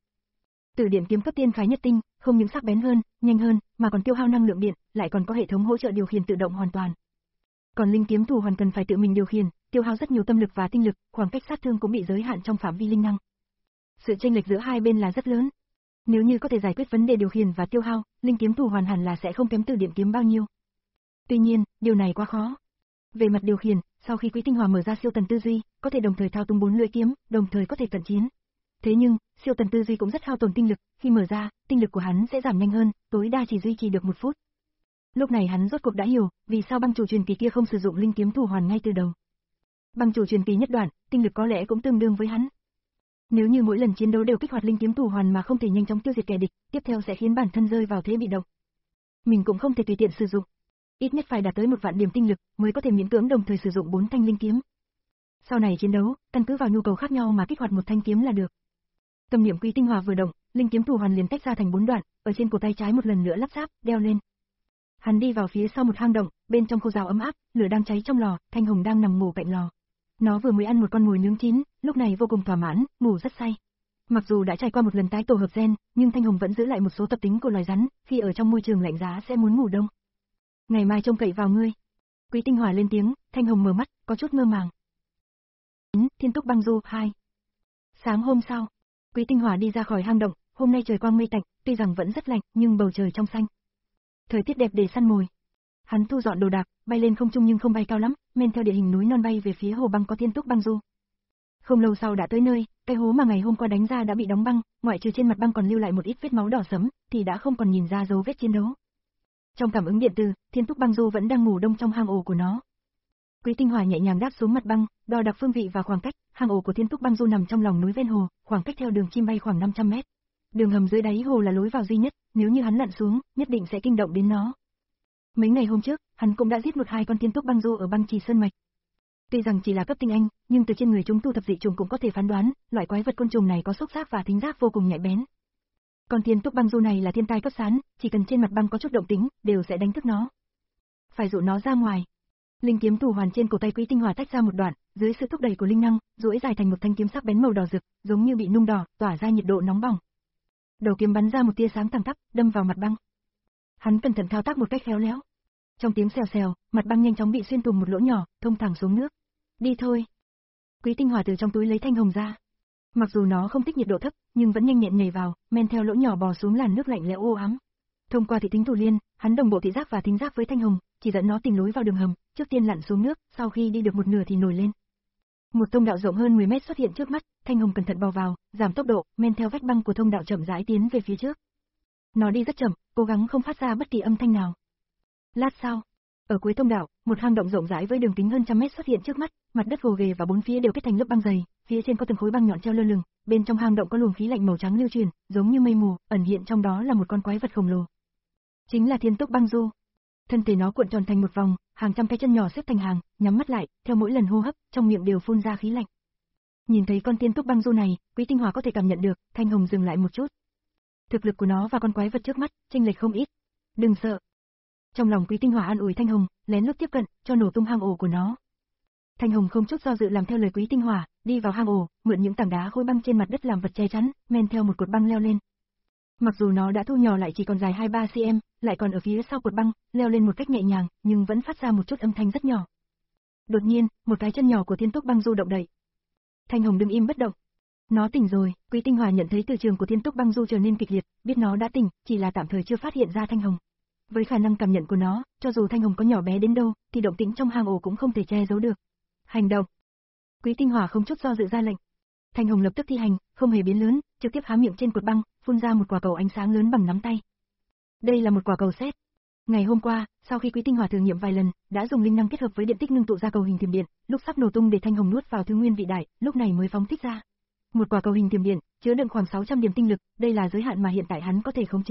Tử điện kiếm cấp tiên khải nhất tinh, không những sắc bén hơn, nhanh hơn, mà còn tiêu hao năng lượng điện, lại còn có hệ thống hỗ trợ điều khiển tự động hoàn toàn. Còn linh kiếm thủ hoàn cần phải tự mình điều khiển, tiêu hao rất nhiều tâm lực và tinh lực, khoảng cách sát thương cũng bị giới hạn trong phạm vi linh năng. Sự chênh lệch giữa hai bên là rất lớn. Nếu như có thể giải quyết vấn đề điều khiển và tiêu hao, linh kiếm thủ hoàn hẳn là sẽ không kém tử điện kiếm bao nhiêu. Tuy nhiên, điều này quá khó. Về mặt điều khiển, sau khi Quý Tinh Hỏa mở ra siêu tần tư duy, có thể đồng thời thao túng bốn lưỡi kiếm, đồng thời có thể cận chiến. Thế nhưng, siêu tần tư duy cũng rất hao tổn tinh lực, khi mở ra, tinh lực của hắn sẽ giảm nhanh hơn, tối đa chỉ duy trì được một phút. Lúc này hắn rốt cuộc đã hiểu, vì sao băng chủ truyền kỳ kia không sử dụng linh kiếm thủ hoàn ngay từ đầu. Băng chủ truyền kỳ nhất đoạn, tinh lực có lẽ cũng tương đương với hắn. Nếu như mỗi lần chiến đấu đều kích hoạt linh kiếm thủ hoàn mà không thể nhanh chóng tiêu diệt kẻ địch, tiếp theo sẽ khiến bản thân rơi vào thế bị động. Mình cũng không thể tùy tiện sử dụng. Ít nhất phải đạt tới một vạn điểm tinh lực mới có thể miễn cưỡng đồng thời sử dụng bốn thanh linh kiếm. Sau này chiến đấu, căn cứ vào nhu cầu khác nhau mà kích hoạt một thanh kiếm là được. Tâm niệm Quý Tinh Hòa vừa động, linh kiếm thủ hoàn liền tách ra thành bốn đoạn, ở trên cổ tay trái một lần nữa lắp ráp, đeo lên. Hắn đi vào phía sau một hang động, bên trong khô rào ấm áp, lửa đang cháy trong lò, Thanh Hồng đang nằm ngủ cạnh lò. Nó vừa mới ăn một con mồi nướng chín, lúc này vô cùng thỏa mãn, ngủ rất say. Mặc dù đã trải qua một lần tái tổ hợp gen, nhưng Thanh Hồng vẫn giữ lại một số tập tính của loài rắn, khi ở trong môi trường lạnh giá sẽ muốn ngủ đông. Ngày mai trông cậy vào ngươi. Quý Tinh Hòa lên tiếng, Thanh Hồng mở mắt, có chút mơ màng. Thiên Túc Băng Du hai. Sáng hôm sau, Quý Tinh Hòa đi ra khỏi hang động, hôm nay trời quang mây tạnh, tuy rằng vẫn rất lạnh, nhưng bầu trời trong xanh. Thời tiết đẹp để săn mồi. Hắn thu dọn đồ đạc, bay lên không trung nhưng không bay cao lắm, men theo địa hình núi non bay về phía hồ băng có Thiên Túc Băng Du. Không lâu sau đã tới nơi, cái hố mà ngày hôm qua đánh ra đã bị đóng băng, ngoại trừ trên mặt băng còn lưu lại một ít vết máu đỏ sẫm, thì đã không còn nhìn ra dấu vết chiến đấu. Trong cảm ứng điện từ, Thiên Túc Băng Du vẫn đang ngủ đông trong hang ổ của nó. Quý Tinh Hòa nhẹ nhàng đáp xuống mặt băng, đo đạc phương vị và khoảng cách, hang ổ của Thiên Túc Băng Du nằm trong lòng núi ven hồ, khoảng cách theo đường chim bay khoảng năm trăm mét. Đường hầm dưới đáy hồ là lối vào duy nhất, nếu như hắn lặn xuống, nhất định sẽ kinh động đến nó. Mấy ngày hôm trước, hắn cũng đã giết một hai con Thiên Túc Băng Du ở băng trì sơn mạch. Tuy rằng chỉ là cấp tinh anh, nhưng từ trên người chúng thu thập dị trùng cũng có thể phán đoán, loại quái vật côn trùng này có xúc giác và thính giác vô cùng nhạy bén. Còn Thiên Túc Băng Du này là thiên tai cấp sán, chỉ cần trên mặt băng có chút động tĩnh, đều sẽ đánh thức nó. Phải dụ nó ra ngoài. Linh kiếm thủ hoàn trên cổ tay Quý Tinh Hòa tách ra một đoạn, dưới sự thúc đẩy của linh năng, duỗi dài thành một thanh kiếm sắc bén màu đỏ rực, giống như bị nung đỏ, tỏa ra nhiệt độ nóng bỏng. Đầu kiếm bắn ra một tia sáng thẳng tắp, đâm vào mặt băng. Hắn cẩn thận thao tác một cách khéo léo. Trong tiếng xèo xèo, mặt băng nhanh chóng bị xuyên thủng một lỗ nhỏ, thông thẳng xuống nước. Đi thôi. Quý Tinh Hòa từ trong túi lấy thanh hồng ra. Mặc dù nó không thích nhiệt độ thấp, nhưng vẫn nhanh nhẹn nhảy vào, men theo lỗ nhỏ bò xuống làn nước lạnh lẽo u ám. Thông qua thị tính thủ liên, hắn đồng bộ thị giác và thính giác với thanh hồng, chỉ dẫn nó tìm lối vào đường hầm, trước tiên lặn xuống nước, sau khi đi được một nửa thì nổi lên. Một thông đạo rộng hơn mười mét xuất hiện trước mắt, thanh hồng cẩn thận bò vào, giảm tốc độ, men theo vách băng của thông đạo chậm rãi tiến về phía trước. Nó đi rất chậm, cố gắng không phát ra bất kỳ âm thanh nào. Lát sau, ở cuối thông đạo, một hang động rộng rãi với đường kính hơn trăm mét xuất hiện trước mắt, mặt đất gồ ghề và bốn phía đều kết thành lớp băng dày, phía trên có từng khối băng nhọn treo lơ lửng, bên trong hang động có luồng khí lạnh màu trắng lưu truyền, giống như mây mù, ẩn hiện trong đó là một con quái vật khổng lồ. Chính là Thiên Túc Băng Du. Thân thể nó cuộn tròn thành một vòng, hàng trăm cái chân nhỏ xếp thành hàng, nhắm mắt lại, theo mỗi lần hô hấp, trong miệng đều phun ra khí lạnh. Nhìn thấy con Thiên Túc Băng Du này, Quý Tinh Hòa có thể cảm nhận được, Thanh Hồng dừng lại một chút. Thực lực của nó và con quái vật trước mắt, chênh lệch không ít. Đừng sợ. Trong lòng Quý Tinh Hòa an ủi Thanh Hồng, lén lút tiếp cận, cho nổ tung hang ổ của nó. Thanh Hồng không chút do dự làm theo lời Quý Tinh Hòa, đi vào hang ổ, mượn những tảng đá khối băng trên mặt đất làm vật che chắn, men theo một cột băng leo lên. Mặc dù nó đã thu nhỏ lại chỉ còn dài hai ba xăng-ti-mét, lại còn ở phía sau cột băng, leo lên một cách nhẹ nhàng, nhưng vẫn phát ra một chút âm thanh rất nhỏ. Đột nhiên, một cái chân nhỏ của Thiên Túc Băng Du động đậy. Thanh Hồng đứng im bất động. Nó tỉnh rồi, Quý Tinh Hòa nhận thấy từ trường của Thiên Túc Băng Du trở nên kịch liệt, biết nó đã tỉnh, chỉ là tạm thời chưa phát hiện ra Thanh Hồng. Với khả năng cảm nhận của nó, cho dù Thanh Hồng có nhỏ bé đến đâu, thì động tĩnh trong hang ổ cũng không thể che giấu được. Hành động. Quý Tinh Hòa không chút do dự ra lệnh. Thanh Hồng lập tức thi hành, không hề biến lớn, trực tiếp há miệng trên cột băng, phun ra một quả cầu ánh sáng lớn bằng nắm tay. Đây là một quả cầu sét. Ngày hôm qua, sau khi Quý Tinh Hòa thử nghiệm vài lần, đã dùng linh năng kết hợp với điện tích ngưng tụ ra cầu hình thiểm điện, lúc sắp nổ tung để Thanh Hồng nuốt vào thứ nguyên vị đại, lúc này mới phóng thích ra. Một quả cầu hình thiểm điện, chứa đựng khoảng sáu trăm điểm tinh lực, đây là giới hạn mà hiện tại hắn có thể khống chế.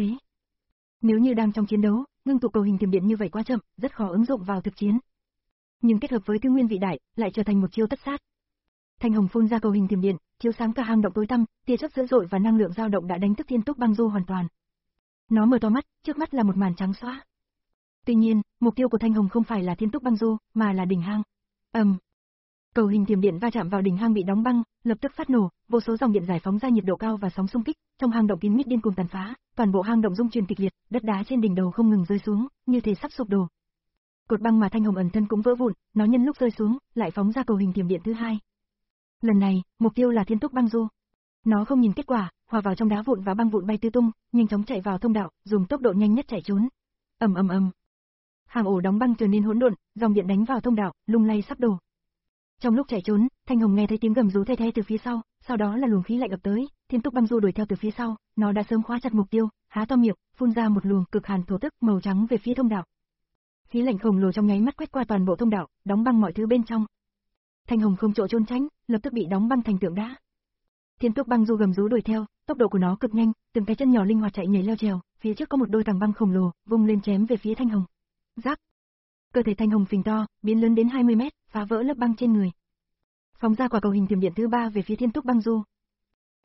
Nếu như đang trong chiến đấu, ngưng tụ cầu hình thiểm điện như vậy quá chậm, rất khó ứng dụng vào thực chiến. Nhưng kết hợp với thứ nguyên vị đại, lại trở thành một chiêu tất sát. Thanh Hồng phun ra cầu hình thiểm điện, chiếu sáng cả hang động tối tăm, tia chớp dữ dội và năng lượng dao động đã đánh thức Thiên Túc Băng Du hoàn toàn. Nó mở to mắt, trước mắt là một màn trắng xóa. Tuy nhiên, mục tiêu của Thanh Hồng không phải là Thiên Túc Băng Du, mà là đỉnh hang. Ầm. Um. Cầu hình thiểm điện va chạm vào đỉnh hang bị đóng băng, lập tức phát nổ, vô số dòng điện giải phóng ra nhiệt độ cao và sóng xung kích, trong hang động kín mít điên cuồng tàn phá, toàn bộ hang động rung chuyển kịch liệt, đất đá trên đỉnh đầu không ngừng rơi xuống, như thể sắp sụp đổ. Cột băng mà Thanh Hồng ẩn thân cũng vỡ vụn, nó nhân lúc rơi xuống, lại phóng ra cầu hình thiểm điện thứ hai. Lần này, mục tiêu là Thiên Túc Băng Du. Nó không nhìn kết quả, hòa vào trong đá vụn và băng vụn bay tứ tung, nhanh chóng chạy vào thông đạo, dùng tốc độ nhanh nhất chạy trốn. Ầm ầm ầm. Hang ổ đóng băng trở nên hỗn độn, dòng điện đánh vào thông đạo, lung lay sắp đổ. Trong lúc chạy trốn, Thanh Hồng nghe thấy tiếng gầm rú the thé từ phía sau, sau đó là luồng khí lạnh ập tới, Thiên Túc Băng Du đuổi theo từ phía sau, nó đã sớm khóa chặt mục tiêu, há to miệng, phun ra một luồng cực hàn thổ tức màu trắng về phía thông đạo. Khí lạnh khổng lồ trong nháy mắt quét qua toàn bộ thông đạo, đóng băng mọi thứ bên trong. Thanh Hồng không chỗ trốn tránh, lập tức bị đóng băng thành tượng đá. Thiên Túc Băng Du gầm rú đuổi theo, tốc độ của nó cực nhanh, từng cái chân nhỏ linh hoạt chạy nhảy leo trèo, phía trước có một đôi tảng băng khổng lồ, vung lên chém về phía Thanh Hồng. Rắc. Cơ thể Thanh Hồng phình to, biến lớn đến hai mươi mét, phá vỡ lớp băng trên người. Phóng ra quả cầu hình thiểm điện thứ ba về phía Thiên Túc Băng Du.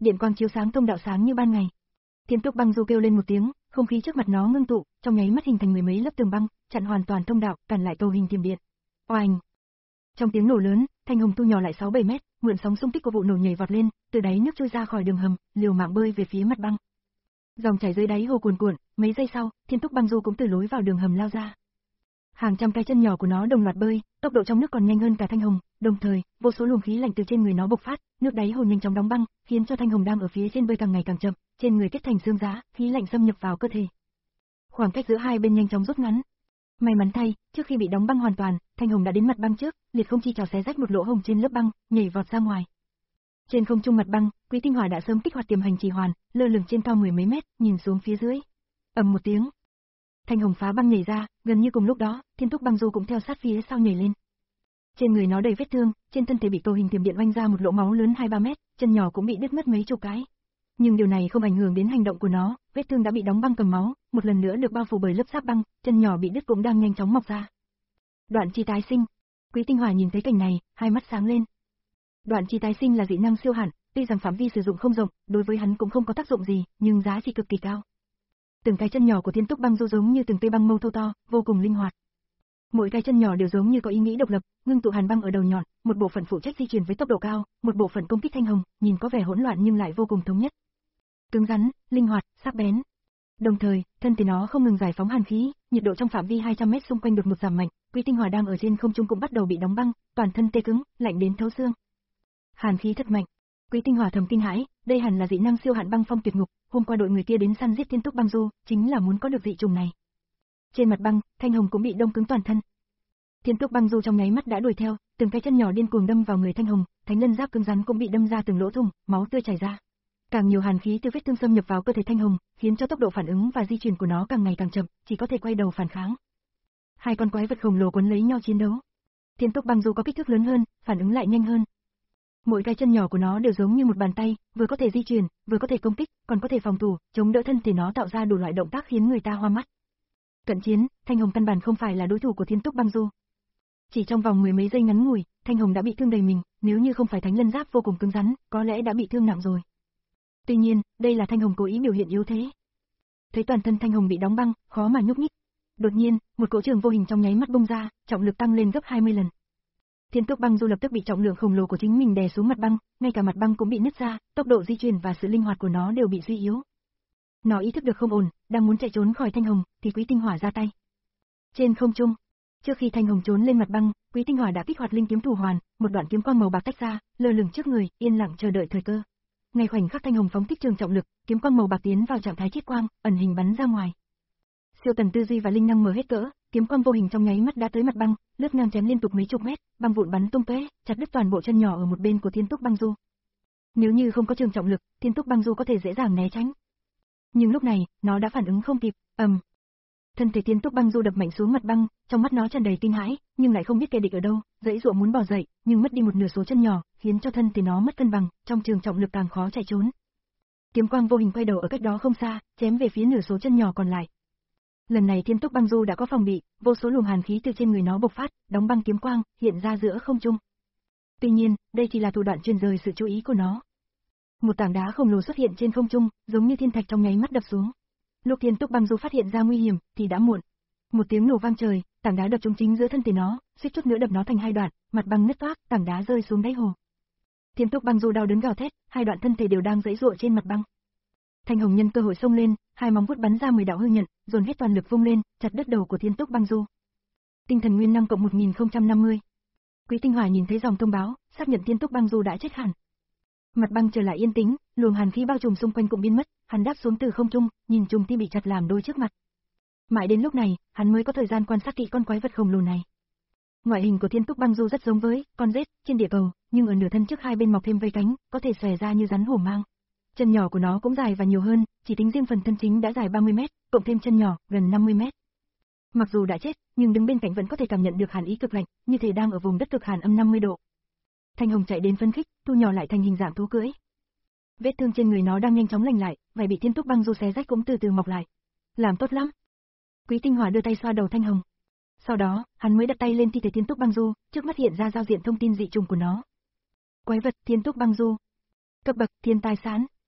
điện quang chiếu sáng thông đạo sáng như ban ngày. Thiên Túc Băng Du kêu lên một tiếng, không khí trước mặt nó ngưng tụ, trong nháy mắt hình thành mười mấy lớp tường băng, chặn hoàn toàn thông đạo, cản lại cầu hình tiềm điện. Oanh! Trong tiếng nổ lớn, Thanh Hồng thu nhỏ lại sáu bảy mét, mượn sóng xung kích của vụ nổ nhảy vọt lên, từ đáy nước trôi ra khỏi đường hầm, liều mạng bơi về phía mặt băng. Dòng chảy dưới đáy hồ cuồn cuộn, mấy giây sau, Thiên Túc Băng Du cũng từ lối vào đường hầm lao ra. Hàng trăm cái chân nhỏ của nó đồng loạt bơi, tốc độ trong nước còn nhanh hơn cả Thanh Hồng, đồng thời, vô số luồng khí lạnh từ trên người nó bộc phát, nước đáy hồ nhanh chóng đóng băng, khiến cho Thanh Hồng đang ở phía trên bơi càng ngày càng chậm, trên người kết thành xương giá, khí lạnh xâm nhập vào cơ thể. Khoảng cách giữa hai bên nhanh chóng rút ngắn. May mắn thay, trước khi bị đóng băng hoàn toàn, Thanh Hồng đã đến mặt băng trước, liệt không chi trò xé rách một lỗ hổng trên lớp băng, nhảy vọt ra ngoài. Trên không trung mặt băng, Quý Tinh Hỏa đã sớm kích hoạt tiềm hành trì hoàn, lơ lửng trên cao mười mấy mét, nhìn xuống phía dưới. Ầm một tiếng, Thanh Hồng phá băng nhảy ra, gần như cùng lúc đó, Thiên Túc Băng Du cũng theo sát phía sau nhảy lên. Trên người nó đầy vết thương, trên thân thể bị cầu hình tiềm điện oanh ra một lỗ máu lớn hai ba mét, chân nhỏ cũng bị đứt mất mấy chục cái. Nhưng điều này không ảnh hưởng đến hành động của nó, vết thương đã bị đóng băng cầm máu, một lần nữa được bao phủ bởi lớp giáp băng, chân nhỏ bị đứt cũng đang nhanh chóng mọc ra. Đoạn chi tái sinh. Quý Tinh Hỏa nhìn thấy cảnh này, hai mắt sáng lên. Đoạn chi tái sinh là dị năng siêu hạn, tuy rằng phạm vi sử dụng không rộng, đối với hắn cũng không có tác dụng gì, nhưng giá trị cực kỳ cao. Từng cái chân nhỏ của Thiên Túc Băng Du giống như từng cây băng mâu thô to, vô cùng linh hoạt. Mỗi cái chân nhỏ đều giống như có ý nghĩ độc lập, ngưng tụ hàn băng ở đầu nhọn, một bộ phận phụ trách di chuyển với tốc độ cao, một bộ phận công kích Thanh Hồng, nhìn có vẻ hỗn loạn nhưng lại vô cùng thống nhất. Cứng rắn, linh hoạt, sắc bén. Đồng thời, thân thể nó không ngừng giải phóng hàn khí, nhiệt độ trong phạm vi hai trăm mét xung quanh đột ngột giảm mạnh, Quý Tinh Hỏa đang ở trên không trung cũng bắt đầu bị đóng băng, toàn thân tê cứng, lạnh đến thấu xương. Hàn khí thật mạnh. Quý Tinh Hỏa thầm kinh hãi, đây hẳn là dị năng siêu hạn băng phong tuyệt ngục, hôm qua đội người kia đến săn giết Thiên Túc Băng Du, chính là muốn có được dị trùng này. Trên mặt băng, Thanh Hồng cũng bị đông cứng toàn thân. Thiên Túc Băng Du trong nháy mắt đã đuổi theo, từng cái chân nhỏ điên cuồng đâm vào người Thanh Hồng, thánh lân giáp cứng rắn cũng bị đâm ra từng lỗ thủng, máu tươi chảy ra. Càng nhiều hàn khí từ vết thương xâm nhập vào cơ thể Thanh Hồng, khiến cho tốc độ phản ứng và di chuyển của nó càng ngày càng chậm, chỉ có thể quay đầu phản kháng. Hai con quái vật khổng lồ quấn lấy nhau chiến đấu. Thiên Túc Băng Du có kích thước lớn hơn, phản ứng lại nhanh hơn. Mỗi cái chân nhỏ của nó đều giống như một bàn tay, vừa có thể di chuyển, vừa có thể công kích, còn có thể phòng thủ, chống đỡ thân thể nó tạo ra đủ loại động tác khiến người ta hoa mắt. Cận chiến, Thanh Hồng căn bản không phải là đối thủ của Thiên Túc Băng Du. Chỉ trong vòng mười mấy giây ngắn ngủi, Thanh Hồng đã bị thương đầy mình, nếu như không phải thánh lân giáp vô cùng cứng rắn, có lẽ đã bị thương nặng rồi. Tuy nhiên, đây là Thanh Hồng cố ý biểu hiện yếu thế. Thấy toàn thân Thanh Hồng bị đóng băng, khó mà nhúc nhích. Đột nhiên, một cỗ trường vô hình trong nháy mắt bung ra, trọng lực tăng lên gấp hai mươi lần. Thiên Túc Băng Du lập tức bị trọng lượng khổng lồ của chính mình đè xuống mặt băng, ngay cả mặt băng cũng bị nứt ra, tốc độ di chuyển và sự linh hoạt của nó đều bị suy yếu. Nó ý thức được không ổn, đang muốn chạy trốn khỏi Thanh Hồng, thì Quý Tinh Hỏa ra tay. Trên không trung, trước khi Thanh Hồng trốn lên mặt băng, Quý Tinh Hỏa đã kích hoạt linh kiếm thủ hoàn, một đoạn kiếm quang màu bạc tách ra, lơ lửng trước người, yên lặng chờ đợi thời cơ. Ngay khoảnh khắc Thanh Hồng phóng thích trường trọng lực, kiếm quang màu bạc tiến vào trạng thái chiết quang, ẩn hình bắn ra ngoài. Siêu tần tư duy và linh năng mở hết cỡ, kiếm quang vô hình trong nháy mắt đã tới mặt băng, lướt ngang chém liên tục mấy chục mét, băng vụn bắn tung tóe, chặt đứt toàn bộ chân nhỏ ở một bên của Thiên Túc Băng Du. Nếu như không có trường trọng lực, Thiên Túc Băng Du có thể dễ dàng né tránh. Nhưng lúc này, nó đã phản ứng không kịp, ầm. Thân thể Thiên Túc Băng Du đập mạnh xuống mặt băng, trong mắt nó tràn đầy kinh hãi, nhưng lại không biết kẻ địch ở đâu, dãy dụa muốn bò dậy, nhưng mất đi một nửa số chân nhỏ, khiến cho thân thể nó mất cân bằng, trong trường trọng lực càng khó chạy trốn. Kiếm quang vô hình quay đầu ở cách đó không xa, chém về phía nửa số chân nhỏ còn lại. Lần này Thiên Túc Băng Du đã có phòng bị, vô số luồng hàn khí từ trên người nó bộc phát, đóng băng kiếm quang, hiện ra giữa không trung. Tuy nhiên, đây chỉ là thủ đoạn truyền rời sự chú ý của nó. Một tảng đá khổng lồ xuất hiện trên không trung, giống như thiên thạch trong nháy mắt đập xuống. Lúc Thiên Túc Băng Du phát hiện ra nguy hiểm, thì đã muộn. Một tiếng nổ vang trời, tảng đá đập trúng chính giữa thân thể nó, suýt chút nữa đập nó thành hai đoạn, mặt băng nứt toác, tảng đá rơi xuống đáy hồ. Thiên Túc Băng Du đau đớn gào thét, hai đoạn thân thể đều đang giãy giụa trên mặt băng. Thanh Hồng nhân cơ hội xông lên, hai móng vuốt bắn ra mười đạo hư nhận, dồn hết toàn lực vung lên, chặt đứt đầu của Thiên Túc Băng Du. Tinh thần nguyên năng cộng một nghìn không trăm năm mươi. Quý Tinh Hỏa nhìn thấy dòng thông báo, xác nhận Thiên Túc Băng Du đã chết hẳn. Mặt băng trở lại yên tĩnh, luồng hàn khí bao trùm xung quanh cũng biến mất, hắn đáp xuống từ không trung, nhìn trùng ti bị chặt làm đôi trước mặt. Mãi đến lúc này, hắn mới có thời gian quan sát kỹ con quái vật khổng lồ này. Ngoại hình của Thiên Túc Băng Du rất giống với con rết trên địa cầu, nhưng ở nửa thân trước hai bên mọc thêm vây cánh, có thể xòe ra như rắn hổ mang. Chân nhỏ của nó cũng dài và nhiều hơn, chỉ tính riêng phần thân chính đã dài ba mươi mét, cộng thêm chân nhỏ, gần năm mươi mét. Mặc dù đã chết, nhưng đứng bên cạnh vẫn có thể cảm nhận được hàn ý cực lạnh, như thể đang ở vùng đất cực hàn âm năm mươi độ. Thanh Hồng chạy đến phấn khích, thu nhỏ lại thành hình dạng thú cưỡi. Vết thương trên người nó đang nhanh chóng lành lại, vảy bị Thiên Túc Băng Du xé rách cũng từ từ mọc lại. Làm tốt lắm. Quý Tinh Hỏa đưa tay xoa đầu Thanh Hồng. Sau đó, hắn mới đặt tay lên thi thể Thiên Túc Băng Du, trước mắt hiện ra giao diện thông tin dị trùng của nó. Quái vật Thiên Túc Băng Du. Cấp bậc Thiên Tai Sán,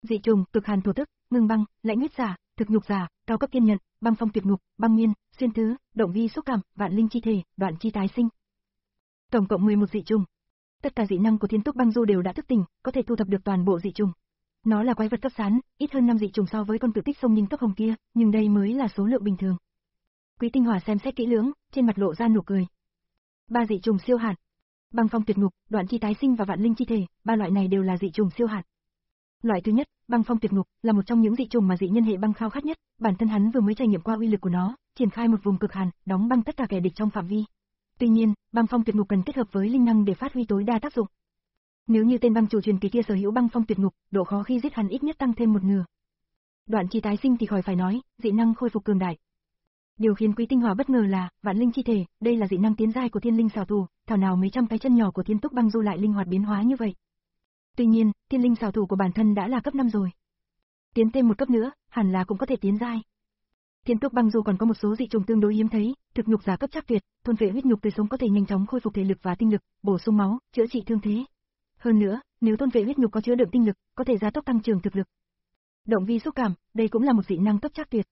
Dị trùng: cực hàn thổ tức, ngưng băng, lãnh huyết giả, thực nhục giả, cao cấp kiên nhẫn, băng phong tuyệt ngục, băng miên, xuyên thứ, động vi xúc cảm, vạn linh chi thể, đoạn chi tái sinh. Tổng cộng mười một dị trùng. Tất cả dị năng của Thiên Túc Băng Du đều đã thức tỉnh, có thể thu thập được toàn bộ dị trùng. Nó là quái vật cấp sán, ít hơn năm dị trùng so với con cự tích sông Ninh Tốc Hồng kia, nhưng đây mới là số lượng bình thường. Quý Tinh Hỏa xem xét kỹ lưỡng, trên mặt lộ ra nụ cười. Ba dị trùng siêu hạn, băng phong tuyệt ngục, đoạn chi tái sinh và vạn linh chi thể, ba loại này đều là dị trùng siêu hạn. Loại thứ nhất, băng phong tuyệt ngục, là một trong những dị trùng mà dị nhân hệ băng khao khát nhất, bản thân hắn vừa mới trải nghiệm qua uy lực của nó, triển khai một vùng cực hàn, đóng băng tất cả kẻ địch trong phạm vi. Tuy nhiên, băng phong tuyệt ngục cần kết hợp với linh năng để phát huy tối đa tác dụng. Nếu như tên băng chủ truyền kỳ kia sở hữu băng phong tuyệt ngục, độ khó khi giết hắn ít nhất tăng thêm một nửa. Đoạn chi tái sinh thì khỏi phải nói, dị năng khôi phục cường đại. Điều khiến Quý Tinh Hỏa bất ngờ là, vạn linh chi thể, đây là dị năng tiến giai của thiên linh xảo thủ, thảo nào mấy trăm cái chân nhỏ của Thiên Túc Băng Du lại linh hoạt biến hóa như vậy. Tuy nhiên, thiên linh xảo thủ của bản thân đã là cấp năm rồi. Tiến thêm một cấp nữa, hẳn là cũng có thể tiến giai. Thiên Túc Băng Du còn có một số dị trùng tương đối hiếm thấy, thực nhục giả cấp chắc tuyệt, thôn vệ huyết nhục tươi sống có thể nhanh chóng khôi phục thể lực và tinh lực, bổ sung máu, chữa trị thương thế. Hơn nữa, nếu thôn vệ huyết nhục có chứa đựng tinh lực, có thể gia tốc tăng trưởng thực lực. Động vi xúc cảm, đây cũng là một dị năng cấp chắc tuyệt.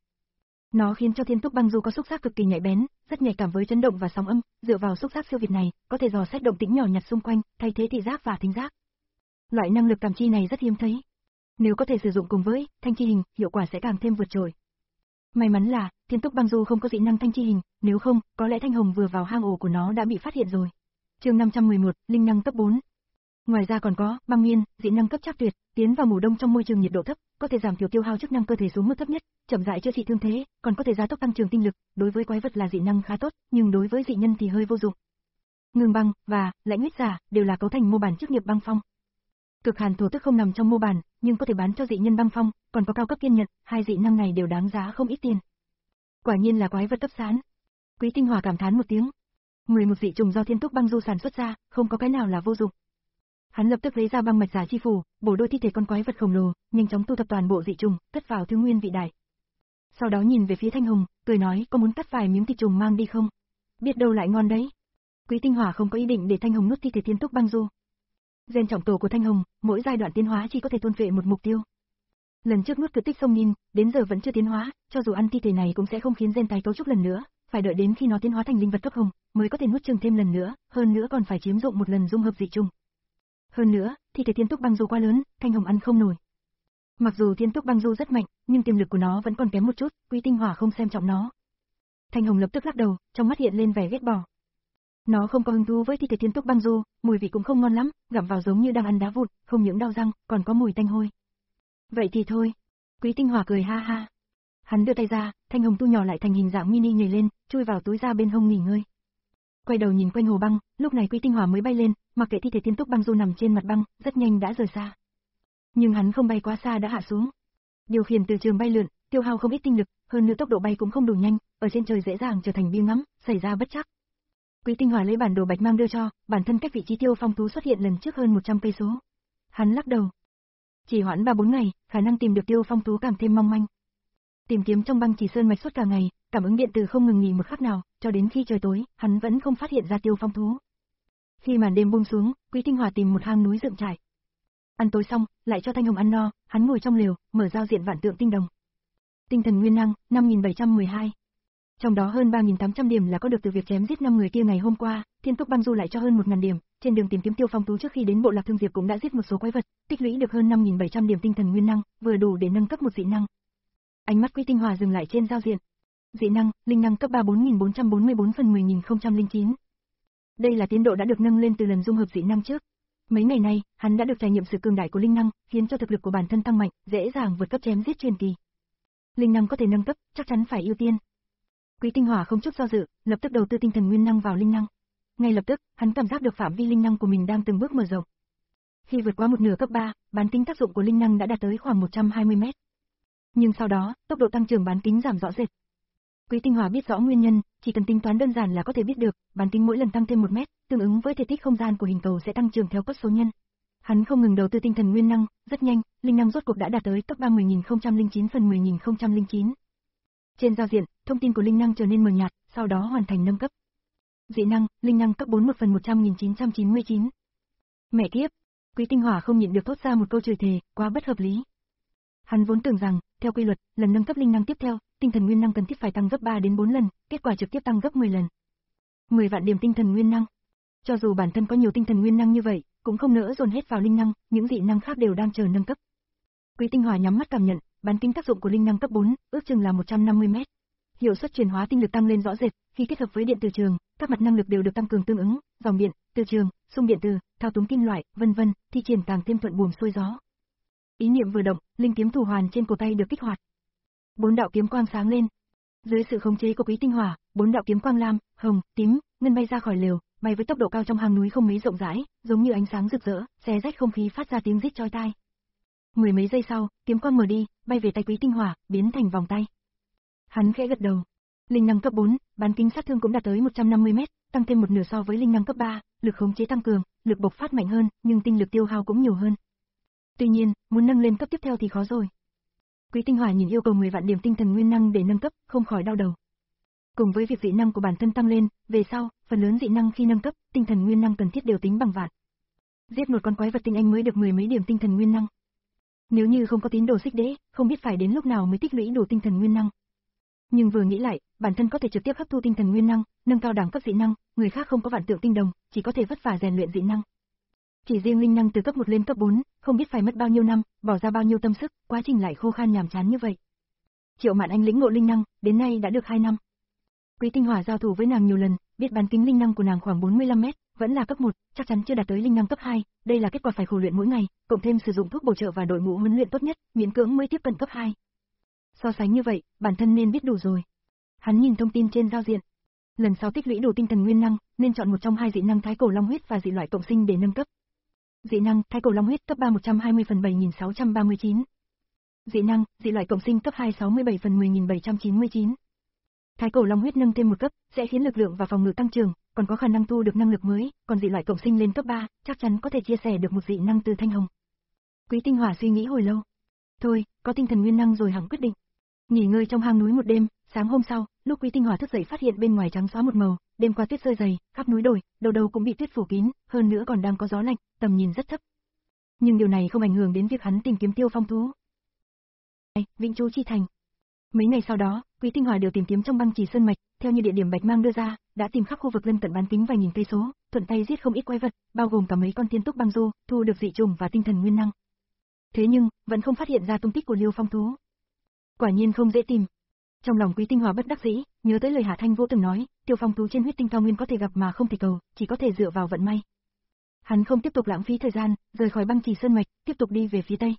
Nó khiến cho Thiên Túc Băng Du có xúc giác cực kỳ nhạy bén, rất nhạy cảm với chấn động và sóng âm, dựa vào xúc giác siêu việt này, có thể dò xét động tĩnh nhỏ nhặt xung quanh, thay thế thị giác và thính giác. Loại năng lực cảm chi này rất hiếm thấy. Nếu có thể sử dụng cùng với thanh chi hình, hiệu quả sẽ càng thêm vượt trội. May mắn là, Thiên Túc Băng Du không có dị năng thanh chi hình, nếu không, có lẽ Thanh Hồng vừa vào hang ổ của nó đã bị phát hiện rồi. Chương năm trăm mười một, linh năng cấp bốn. Ngoài ra còn có băng miên, dị năng cấp chắc tuyệt, tiến vào mùa đông trong môi trường nhiệt độ thấp, có thể giảm thiểu tiêu hao chức năng cơ thể xuống mức thấp nhất, chậm rãi chữa trị thương thế, còn có thể gia tốc tăng trưởng tinh lực, đối với quái vật là dị năng khá tốt, nhưng đối với dị nhân thì hơi vô dụng. Ngưng băng và lãnh huyết giả đều là cấu thành mô bản chức nghiệp băng phong. Cực hàn thổ tức không nằm trong mô bản, nhưng có thể bán cho dị nhân băng phong, còn có cao cấp kiên nhẫn, hai dị năng này đều đáng giá không ít tiền. Quả nhiên là quái vật cấp sán. Quý Tinh Hỏa cảm thán một tiếng. mười một dị trùng do Thiên Túc Băng Du sản xuất ra, không có cái nào là vô dụng. Hắn lập tức lấy ra băng mạch giả chi phủ, bổ đôi thi thể con quái vật khổng lồ, nhanh chóng tu thập toàn bộ dị trùng, cất vào thứ nguyên vị đại. Sau đó nhìn về phía Thanh Hồng, cười nói, có muốn cắt vài miếng thịt trùng mang đi không? Biết đâu lại ngon đấy. Quý Tinh Hỏa không có ý định để Thanh Hồng nuốt thi thể Thiên Túc Băng Du. Gen trọng tổ của Thanh Hồng, mỗi giai đoạn tiến hóa chỉ có thể thôn vệ một mục tiêu. Lần trước nuốt cự tích sông Ninh, đến giờ vẫn chưa tiến hóa, cho dù ăn thi thể này cũng sẽ không khiến gen tái cấu trúc lần nữa, phải đợi đến khi nó tiến hóa thành linh vật cấp hồng, mới có thể nuốt chừng thêm lần nữa, hơn nữa còn phải chiếm dụng một lần dung hợp dị trùng. Hơn nữa, thi thể Thiên Túc Băng Du quá lớn, Thanh Hồng ăn không nổi. Mặc dù Thiên Túc Băng Du rất mạnh, nhưng tiềm lực của nó vẫn còn kém một chút, Quý Tinh Hỏa không xem trọng nó. Thanh Hồng lập tức lắc đầu, trong mắt hiện lên vẻ ghét bỏ. Nó không có hứng thú với thi thể Thiên Túc Băng Du, mùi vị cũng không ngon lắm, gặm vào giống như đang ăn đá vụn, không những đau răng, còn có mùi tanh hôi. Vậy thì thôi. Quý Tinh Hỏa cười ha ha. Hắn đưa tay ra, Thanh Hồng tu nhỏ lại thành hình dạng mini nhảy lên, chui vào túi da bên hông nghỉ ngơi. Quay đầu nhìn quanh hồ băng, lúc này Quý Tinh Hỏa mới bay lên, mặc kệ thi thể Thiên Túc Băng Du nằm trên mặt băng, rất nhanh đã rời xa. Nhưng hắn không bay quá xa đã hạ xuống. Điều khiển từ trường bay lượn, tiêu hao không ít tinh lực, hơn nữa tốc độ bay cũng không đủ nhanh, ở trên trời dễ dàng trở thành bia ngắm, xảy ra bất trắc. Quý Tinh Hỏa lấy bản đồ bạch mang đưa cho, bản thân cách vị trí Tiêu Phong thú xuất hiện lần trước hơn một trăm cây số. Hắn lắc đầu. Chỉ hoãn ba bốn ngày, khả năng tìm được Tiêu Phong thú càng thêm mong manh. Tìm kiếm trong băng chỉ sơn mạch suốt cả ngày, cảm ứng điện tử không ngừng nghỉ một khắc nào, cho đến khi trời tối, hắn vẫn không phát hiện ra Tiêu Phong thú. Khi màn đêm buông xuống, Quý Tinh Hỏa tìm một hang núi dựng trại. Ăn tối xong, lại cho Thanh Hồng ăn no, hắn ngồi trong lều, mở giao diện vạn tượng tinh đồng. Tinh thần nguyên năng năm nghìn bảy trăm mười hai. Trong đó hơn ba nghìn tám trăm điểm là có được từ việc chém giết năm người kia ngày hôm qua, Thiên Túc Băng Du lại cho hơn một nghìn điểm, trên đường tìm kiếm Tiêu Phong thú trước khi đến bộ lạc Thương Diệp cũng đã giết một số quái vật, tích lũy được hơn năm nghìn bảy trăm điểm tinh thần nguyên năng, vừa đủ để nâng cấp một dị năng. Ánh mắt Quý Tinh Hỏa dừng lại trên giao diện. Dị năng, linh năng cấp ba bốn nghìn bốn trăm bốn mươi bốn phần mười nghìn không trăm lẻ chín. Đây là tiến độ đã được nâng lên từ lần dung hợp dị năng trước. Mấy ngày nay, hắn đã được trải nghiệm sự cường đại của linh năng, khiến cho thực lực của bản thân tăng mạnh, dễ dàng vượt cấp chém giết truyền kỳ. Linh năng có thể nâng cấp, chắc chắn phải ưu tiên. Quý Tinh Hỏa không chút do dự, lập tức đầu tư tinh thần nguyên năng vào linh năng. Ngay lập tức, hắn cảm giác được phạm vi linh năng của mình đang từng bước mở rộng. Khi vượt qua một nửa cấp ba, bán kính tác dụng của linh năng đã đạt tới khoảng một trăm hai mươi mét. Nhưng sau đó, tốc độ tăng trưởng bán kính giảm rõ rệt. Quý Tinh Hỏa biết rõ nguyên nhân, chỉ cần tính toán đơn giản là có thể biết được, bán kính mỗi lần tăng thêm một mét, tương ứng với thể tích không gian của hình cầu sẽ tăng trưởng theo cấp số nhân. Hắn không ngừng đầu tư tinh thần nguyên năng, rất nhanh, linh năng rốt cuộc đã đạt tới cấp ba mươi nghìn không trăm lẻ chín phần mười nghìn không trăm lẻ chín. Trên giao diện, thông tin của linh năng trở nên mờ nhạt, sau đó hoàn thành nâng cấp. Dị năng, linh năng cấp bốn một phần một trăm nghìn chín trăm chín mươi chín. Mẹ kiếp, Quý Tinh Hỏa không nhịn được thốt ra một câu chửi thề, quá bất hợp lý. Hắn vốn tưởng rằng, theo quy luật, lần nâng cấp linh năng tiếp theo, tinh thần nguyên năng cần thiết phải tăng gấp ba đến bốn lần, kết quả trực tiếp tăng gấp mười lần. mười vạn điểm tinh thần nguyên năng. Cho dù bản thân có nhiều tinh thần nguyên năng như vậy, cũng không nỡ dồn hết vào linh năng, những dị năng khác đều đang chờ nâng cấp. Quý Tinh Hòa nhắm mắt cảm nhận, bán kính tác dụng của linh năng cấp bốn, ước chừng là một trăm năm mươi mét. Hiệu suất chuyển hóa tinh lực tăng lên rõ rệt, khi kết hợp với điện từ trường, các mặt năng lực đều được tăng cường tương ứng, dòng điện, từ trường, xung điện từ, thao túng kim loại, vân vân, thi triển càng thêm thuận buồm xuôi gió. Ý niệm vừa động, linh kiếm thủ hoàn trên cổ tay được kích hoạt. Bốn đạo kiếm quang sáng lên. Dưới sự khống chế của Quý Tinh Hòa, bốn đạo kiếm quang lam, hồng, tím, ngân bay ra khỏi lều, bay với tốc độ cao trong hang núi không mấy rộng rãi, giống như ánh sáng rực rỡ, xé rách không khí phát ra tiếng rít chói tai. Mười mấy giây sau, kiếm quang mở đi, bay về tay Quý Tinh Hòa, biến thành vòng tay. Hắn khẽ gật đầu. Linh năng cấp bốn, bán kính sát thương cũng đạt tới một trăm năm mươi mét, tăng thêm một nửa so với linh năng cấp ba, lực khống chế tăng cường, lực bộc phát mạnh hơn, nhưng tinh lực tiêu hao cũng nhiều hơn. Tuy nhiên, muốn nâng lên cấp tiếp theo thì khó rồi. Quý Tinh Hòa nhìn yêu cầu mười vạn điểm tinh thần nguyên năng để nâng cấp, không khỏi đau đầu. Cùng với việc dị năng của bản thân tăng lên, về sau, phần lớn dị năng khi nâng cấp, tinh thần nguyên năng cần thiết đều tính bằng vạn. Giết một con quái vật tinh anh mới được mười mấy điểm tinh thần nguyên năng. Nếu như không có tín đồ xích đế, không biết phải đến lúc nào mới tích lũy đủ tinh thần nguyên năng. Nhưng vừa nghĩ lại, bản thân có thể trực tiếp hấp thu tinh thần nguyên năng, nâng cao đẳng cấp dị năng, người khác không có vạn tượng tinh đồng, chỉ có thể vất vả rèn luyện dị năng. Chỉ riêng linh năng từ cấp một lên cấp bốn, không biết phải mất bao nhiêu năm, bỏ ra bao nhiêu tâm sức, quá trình lại khô khan nhàm chán như vậy. Triệu Mạn Anh lĩnh ngộ linh năng, đến nay đã được hai năm. Quý Tinh Hòa giao thủ với nàng nhiều lần, biết bán kính linh năng của nàng khoảng bốn mươi lăm mét, vẫn là cấp một, chắc chắn chưa đạt tới linh năng cấp hai, đây là kết quả phải khổ luyện mỗi ngày, cộng thêm sử dụng thuốc bổ trợ và đội ngũ huấn luyện tốt nhất, miễn cưỡng mới tiếp cận cấp hai. So sánh như vậy, bản thân nên biết đủ rồi. Hắn nhìn thông tin trên giao diện. Lần sau tích lũy đủ tinh thần nguyên năng, nên chọn một trong hai dị năng Thái Cổ Long Huyết và dị loại cộng sinh để nâng cấp. Dị năng Thái Cổ Long Huyết cấp ba một trăm hai mươi phần bảy nghìn sáu trăm ba mươi chín. Dị năng dị loại cộng sinh cấp hai sáu mươi bảy phần mười nghìn bảy trăm chín mươi chín. Thái Cổ Long Huyết nâng thêm một cấp, sẽ khiến lực lượng và phòng ngự tăng trưởng, còn có khả năng thu được năng lực mới, còn dị loại cộng sinh lên cấp ba, chắc chắn có thể chia sẻ được một dị năng từ Thanh Hồng. Quý Tinh Hòa suy nghĩ hồi lâu. Thôi, có tinh thần nguyên năng rồi hẳn quyết định. Nghỉ ngơi trong hang núi một đêm, sáng hôm sau, lúc Quý Tinh Hòa thức dậy phát hiện bên ngoài trắng xóa một màu, đêm qua tuyết rơi dày, khắp núi đồi, đầu đầu cũng bị tuyết phủ kín, hơn nữa còn đang có gió lạnh, tầm nhìn rất thấp. Nhưng điều này không ảnh hưởng đến việc hắn tìm kiếm Tiêu Phong thú. Vĩnh Chu Chi Thành. Mấy ngày sau đó, Quý Tinh Hòa đều tìm kiếm trong băng trì sơn mạch, theo như địa điểm Bạch Mang đưa ra, đã tìm khắp khu vực lân cận bán kính vài nghìn cây số, thuận tay giết không ít quái vật, bao gồm cả mấy con tiên túc băng du, thu được dị trùng và tinh thần nguyên năng. Thế nhưng, vẫn không phát hiện ra tung tích của Liêu Phong thú. Quả nhiên không dễ tìm. Trong lòng Quý Tinh Hòa bất đắc dĩ, nhớ tới lời Hạ Thanh Vũ từng nói, Tiêu Phong thú trên huyết tinh cao nguyên có thể gặp mà không thể cầu, chỉ có thể dựa vào vận may. Hắn không tiếp tục lãng phí thời gian, rời khỏi băng trì sơn mạch, tiếp tục đi về phía tây.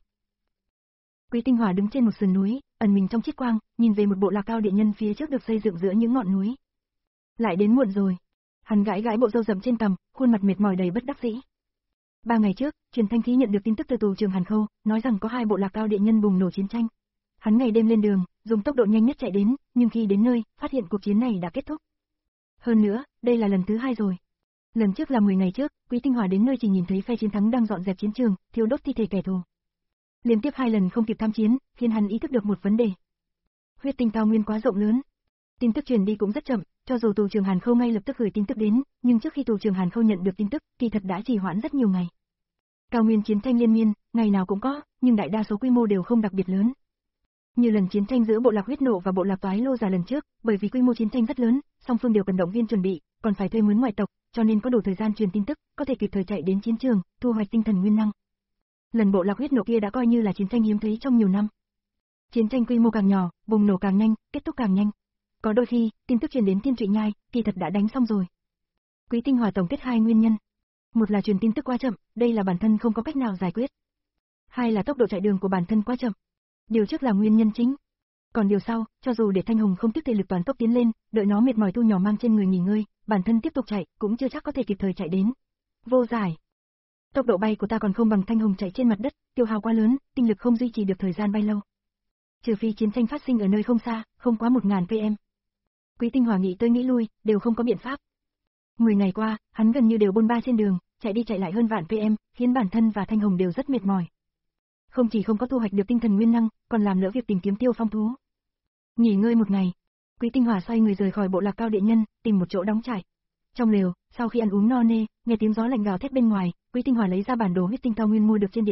Quý Tinh Hòa đứng trên một sườn núi, ẩn mình trong chiết quang, nhìn về một bộ lạc cao địa nhân phía trước được xây dựng giữa những ngọn núi. Lại đến muộn rồi. Hắn gãi gãi bộ râu rậm trên cằm, khuôn mặt mệt mỏi đầy bất đắc dĩ. Ba ngày trước, truyền thanh khí nhận được tin tức từ tù trường Hàn Khâu, nói rằng có hai bộ lạc cao địa nhân bùng nổ chiến tranh. Hắn ngày đêm lên đường, dùng tốc độ nhanh nhất chạy đến, nhưng khi đến nơi, phát hiện cuộc chiến này đã kết thúc. Hơn nữa, đây là lần thứ hai rồi. Lần trước là mười ngày trước, Quý Tinh Hòa đến nơi chỉ nhìn thấy phe chiến thắng đang dọn dẹp chiến trường, thiêu đốt thi thể kẻ thù. Liên tiếp hai lần không kịp tham chiến, khiến hắn ý thức được một vấn đề. Huyết tinh cao nguyên quá rộng lớn. Tin tức truyền đi cũng rất chậm, cho dù tù trường Hàn Khâu ngay lập tức gửi tin tức đến, nhưng trước khi tù trường Hàn Khâu nhận được tin tức, kỳ thật đã trì hoãn rất nhiều ngày. Cao nguyên chiến tranh liên miên, ngày nào cũng có, nhưng đại đa số quy mô đều không đặc biệt lớn. Như lần chiến tranh giữa bộ lạc huyết nộ và bộ lạc toái lô già lần trước, bởi vì quy mô chiến tranh rất lớn, song phương đều cần động viên chuẩn bị, còn phải thuê mướn ngoại tộc, cho nên có đủ thời gian truyền tin tức, có thể kịp thời chạy đến chiến trường, thu hoạch tinh thần nguyên năng. Lần bộ lạc huyết nộ kia đã coi như là chiến tranh hiếm thấy trong nhiều năm. Chiến tranh quy mô càng nhỏ, bùng nổ càng nhanh, kết thúc càng nhanh. Có đôi khi, tin tức truyền đến Thiên Trụy Nhai, kỳ thật đã đánh xong rồi. Quý Tinh Hòa tổng kết hai nguyên nhân. Một là truyền tin tức quá chậm, đây là bản thân không có cách nào giải quyết. Hai là tốc độ chạy đường của bản thân quá chậm. Điều trước là nguyên nhân chính. Còn điều sau, cho dù để Thanh Hồng không tiếp thể lực toàn tốc tiến lên, đợi nó mệt mỏi thu nhỏ mang trên người nghỉ ngơi, bản thân tiếp tục chạy, cũng chưa chắc có thể kịp thời chạy đến. Vô giải. Tốc độ bay của ta còn không bằng Thanh Hồng chạy trên mặt đất, tiêu hao quá lớn, tinh lực không duy trì được thời gian bay lâu. Trừ phi chiến tranh phát sinh ở nơi không xa, không quá một nghìn km. Quý Tinh Hòa nghĩ tới nghĩ lui, đều không có biện pháp. Mười ngày qua, hắn gần như đều bôn ba trên đường, chạy đi chạy lại hơn vạn km, khiến bản thân và Thanh Hồng đều rất mệt mỏi. Không chỉ không có thu hoạch được tinh thần nguyên năng, còn làm lỡ việc tìm kiếm Tiêu Phong thú. Nghỉ ngơi một ngày, Quý Tinh Hòa xoay người rời khỏi bộ lạc cao địa nhân, tìm một chỗ đóng trại. Trong lều, sau khi ăn uống no nê, nghe tiếng gió lạnh gào thét bên ngoài, Quý Tinh Hòa lấy ra bản đồ huyết tinh cao nguyên mua được trên địa cầu,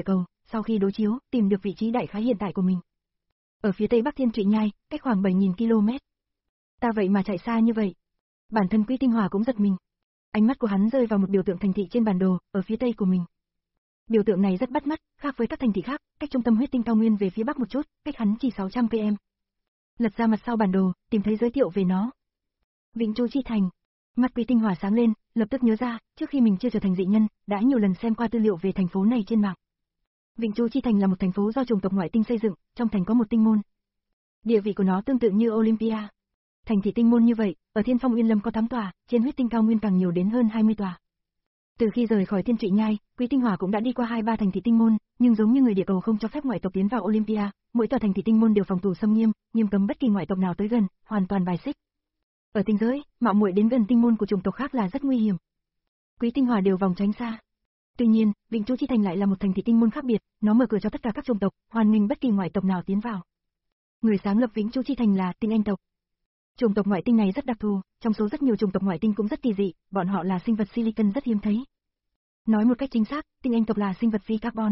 sau khi đối chiếu, tìm được vị trí đại khái hiện tại của mình. Ở phía tây bắc Thiên Trụy Nhai, cách khoảng bảy nghìn ki lô mét. Ta vậy mà chạy xa như vậy. Bản thân Quý Tinh Hòa cũng giật mình. Ánh mắt của hắn rơi vào một biểu tượng thành thị trên bản đồ, ở phía tây của mình. Biểu tượng này rất bắt mắt, khác với các thành thị khác, cách trung tâm huyết tinh cao nguyên về phía bắc một chút, cách hắn chỉ sáu trăm ki lô mét. Lật ra mặt sau bản đồ, tìm thấy giới thiệu về nó. Vĩnh Chu Chi Thành. Mắt Quý Tinh Hòa sáng lên, lập tức nhớ ra, trước khi mình chưa trở thành dị nhân, đã nhiều lần xem qua tư liệu về thành phố này trên mạng. Vĩnh Chu Chi Thành là một thành phố do chủng tộc ngoại tinh xây dựng, trong thành có một tinh môn. Địa vị của nó tương tự như Olympia. Thành thị tinh môn như vậy, ở Thiên Phong Uyên Lâm có tám tòa, trên huyết tinh cao nguyên càng nhiều đến hơn hai mươi tòa. Từ khi rời khỏi Thiên Trụy Nhai, Quý Tinh Hòa cũng đã đi qua hai ba thành thị tinh môn, nhưng giống như người địa cầu không cho phép ngoại tộc tiến vào Olympia, mỗi tòa thành thị tinh môn đều phòng thủ xâm nghiêm, nghiêm cấm bất kỳ ngoại tộc nào tới gần, hoàn toàn bài xích. Ở tinh giới, mạo muội đến gần tinh môn của chủng tộc khác là rất nguy hiểm. Quý Tinh Hòa đều vòng tránh xa. Tuy nhiên, Vĩnh Chu Chi Thành lại là một thành thị tinh môn khác biệt, nó mở cửa cho tất cả các chủng tộc, hoan nghênh bất kỳ ngoại tộc nào tiến vào. Người sáng lập Vĩnh Chu Chi Thành là Tinh Anh tộc. Chủng tộc ngoại tinh này rất đặc thù, trong số rất nhiều chủng tộc ngoại tinh cũng rất kỳ dị, bọn họ là sinh vật silicon rất hiếm thấy. Nói một cách chính xác, Tinh Anh tộc là sinh vật phi carbon.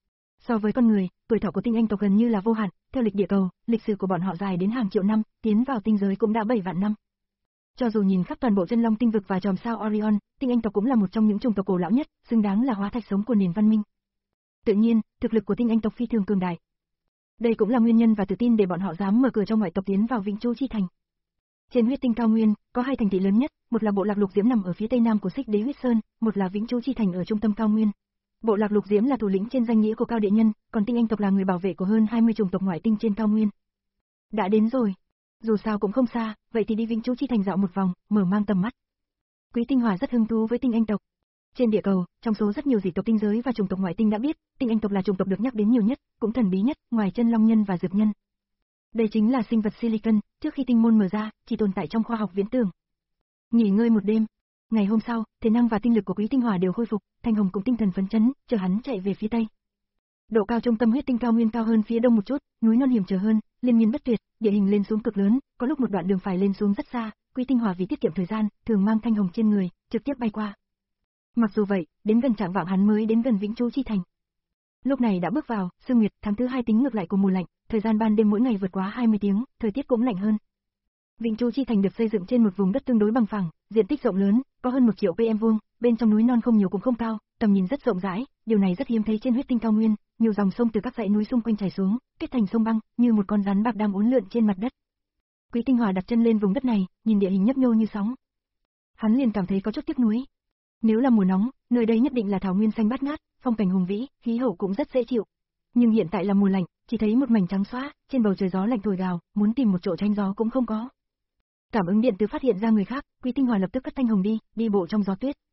So với con người, tuổi thọ của Tinh Anh tộc gần như là vô hạn, theo lịch địa cầu, lịch sử của bọn họ dài đến hàng triệu năm, tiến vào tinh giới cũng đã bảy vạn năm. Cho dù nhìn khắp toàn bộ chân long tinh vực và chòm sao Orion, Tinh Anh tộc cũng là một trong những chủng tộc cổ lão nhất, xứng đáng là hóa thạch sống của nền văn minh. Tự nhiên, thực lực của Tinh Anh tộc phi thường cường đại. Đây cũng là nguyên nhân và tự tin để bọn họ dám mở cửa cho ngoại tộc tiến vào Vĩnh Chu Chi Thành. Trên huyết tinh cao nguyên, có hai thành thị lớn nhất, một là bộ lạc Lục Diễm nằm ở phía tây nam của Xích Đế Huyết Sơn, một là Vĩnh Chu Chi Thành ở trung tâm cao nguyên. Bộ lạc Lục Diễm là thủ lĩnh trên danh nghĩa của Cao Địa Nhân, còn Tinh Anh tộc là người bảo vệ của hơn hai mươi chủng tộc ngoại tinh trên cao nguyên. Đã đến rồi. Dù sao cũng không xa, vậy thì đi Vĩnh Chu Chi Thành dạo một vòng, mở mang tầm mắt. Quý Tinh Hòa rất hứng thú với Tinh Anh tộc. Trên địa cầu, trong số rất nhiều dị tộc tinh giới và chủng tộc ngoại tinh đã biết, Tinh Anh tộc là chủng tộc được nhắc đến nhiều nhất, cũng thần bí nhất, ngoài chân long nhân và dược nhân. Đây chính là sinh vật silicon, trước khi tinh môn mở ra, chỉ tồn tại trong khoa học viễn tưởng. Nghỉ ngơi một đêm. Ngày hôm sau, thể năng và tinh lực của Quý Tinh Hòa đều khôi phục, Thanh Hồng cũng tinh thần phấn chấn, chờ hắn chạy về phía tây. Độ cao trung tâm huyết tinh cao nguyên cao hơn phía đông một chút, núi non hiểm trở hơn, liên miên bất tuyệt, địa hình lên xuống cực lớn, có lúc một đoạn đường phải lên xuống rất xa, Quý Tinh Hòa vì tiết kiệm thời gian, thường mang Thanh Hồng trên người, trực tiếp bay qua. Mặc dù vậy, đến gần trạng vạng hắn mới đến gần Vĩnh Chu Chi Thành. Lúc này đã bước vào sương nguyệt, tháng thứ hai tính ngược lại của mùa lạnh, thời gian ban đêm mỗi ngày vượt quá hai mươi tiếng, thời tiết cũng lạnh hơn. Vĩnh Chu Chi Thành được xây dựng trên một vùng đất tương đối bằng phẳng, diện tích rộng lớn, có hơn một triệu km vuông, bên trong núi non không nhiều cũng không cao, tầm nhìn rất rộng rãi, điều này rất hiếm thấy trên huyết tinh cao nguyên, nhiều dòng sông từ các dãy núi xung quanh chảy xuống, kết thành sông băng, như một con rắn bạc đang uốn lượn trên mặt đất. Quý Tinh Hòa đặt chân lên vùng đất này, nhìn địa hình nhấp nhô như sóng. Hắn liền cảm thấy có chút tiếc nuối. Nếu là mùa nóng, nơi đây nhất định là thảo nguyên xanh bát ngát, phong cảnh hùng vĩ, khí hậu cũng rất dễ chịu. Nhưng hiện tại là mùa lạnh, chỉ thấy một mảnh trắng xóa, trên bầu trời gió lạnh thổi gào, muốn tìm một chỗ tránh gió cũng không có. Cảm ứng điện từ phát hiện ra người khác, Quý Tinh Hòa lập tức cất Thanh Hồng đi, đi bộ trong gió tuyết.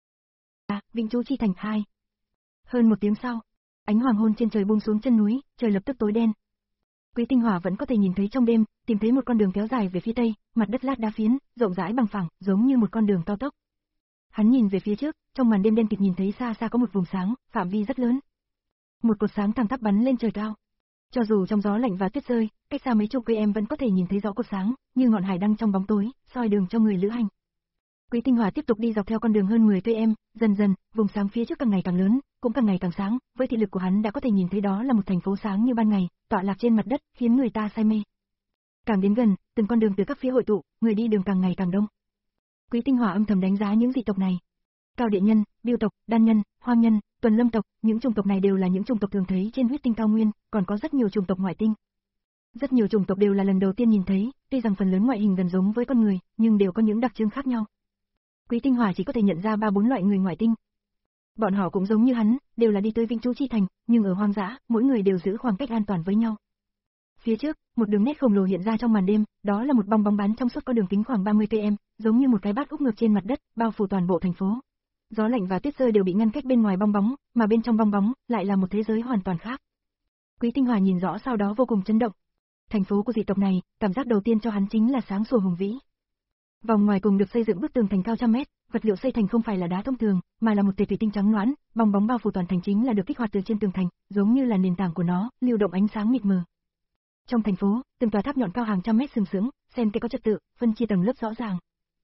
À, Vĩnh Chu Chi Thành hai. Hơn một tiếng sau, ánh hoàng hôn trên trời buông xuống chân núi, trời lập tức tối đen. Quý Tinh Hòa vẫn có thể nhìn thấy trong đêm, tìm thấy một con đường kéo dài về phía tây, mặt đất lát đá phiến, rộng rãi bằng phẳng, giống như một con đường cao tốc. Hắn nhìn về phía trước, trong màn đêm đen kịt nhìn thấy xa xa có một vùng sáng, phạm vi rất lớn. Một cột sáng thẳng tắp bắn lên trời cao. Cho dù trong gió lạnh và tuyết rơi, cách xa mấy chục cây em vẫn có thể nhìn thấy rõ cột sáng, như ngọn hải đăng trong bóng tối, soi đường cho người lữ hành. Quý Tinh Hòa tiếp tục đi dọc theo con đường hơn mười cây em, dần dần, vùng sáng phía trước càng ngày càng lớn, cũng càng ngày càng sáng, với thị lực của hắn đã có thể nhìn thấy đó là một thành phố sáng như ban ngày, tọa lạc trên mặt đất, khiến người ta say mê. Càng đến gần, từng con đường từ các phía hội tụ, người đi đường càng ngày càng đông. Quý Tinh Hòa âm thầm đánh giá những dị tộc này. Cao Địa Nhân, Biêu tộc, Đan Nhân, Hoang Nhân, Tuần Lâm tộc, những chủng tộc này đều là những chủng tộc thường thấy trên huyết tinh cao nguyên, còn có rất nhiều chủng tộc ngoại tinh. Rất nhiều chủng tộc đều là lần đầu tiên nhìn thấy, tuy rằng phần lớn ngoại hình gần giống với con người, nhưng đều có những đặc trưng khác nhau. Quý Tinh Hòa chỉ có thể nhận ra ba bốn loại người ngoại tinh. Bọn họ cũng giống như hắn, đều là đi tới Vĩnh Chu Chi Thành, nhưng ở hoang dã, mỗi người đều giữ khoảng cách an toàn với nhau. Phía trước, một đường nét khổng lồ hiện ra trong màn đêm, đó là một bong bóng bán trong suốt có đường kính khoảng ba mươi ki-lô-mét, giống như một cái bát úp ngược trên mặt đất, bao phủ toàn bộ thành phố. Gió lạnh và tuyết rơi đều bị ngăn cách bên ngoài bong bóng, mà bên trong bong bóng lại là một thế giới hoàn toàn khác. Quý Tinh Hòa nhìn rõ sau đó vô cùng chấn động. Thành phố của dị tộc này, cảm giác đầu tiên cho hắn chính là sáng sủa hùng vĩ. Vòng ngoài cùng được xây dựng bức tường thành cao trăm mét, vật liệu xây thành không phải là đá thông thường, mà là một tề thủy tinh trắng loãng, bong bóng bao phủ toàn thành chính là được kích hoạt từ trên tường thành, giống như là nền tảng của nó, lưu động ánh sáng mịt mờ. Trong thành phố, từng tòa tháp nhọn cao hàng trăm mét sừng sững, xen kẽ có trật tự, phân chia tầng lớp rõ ràng.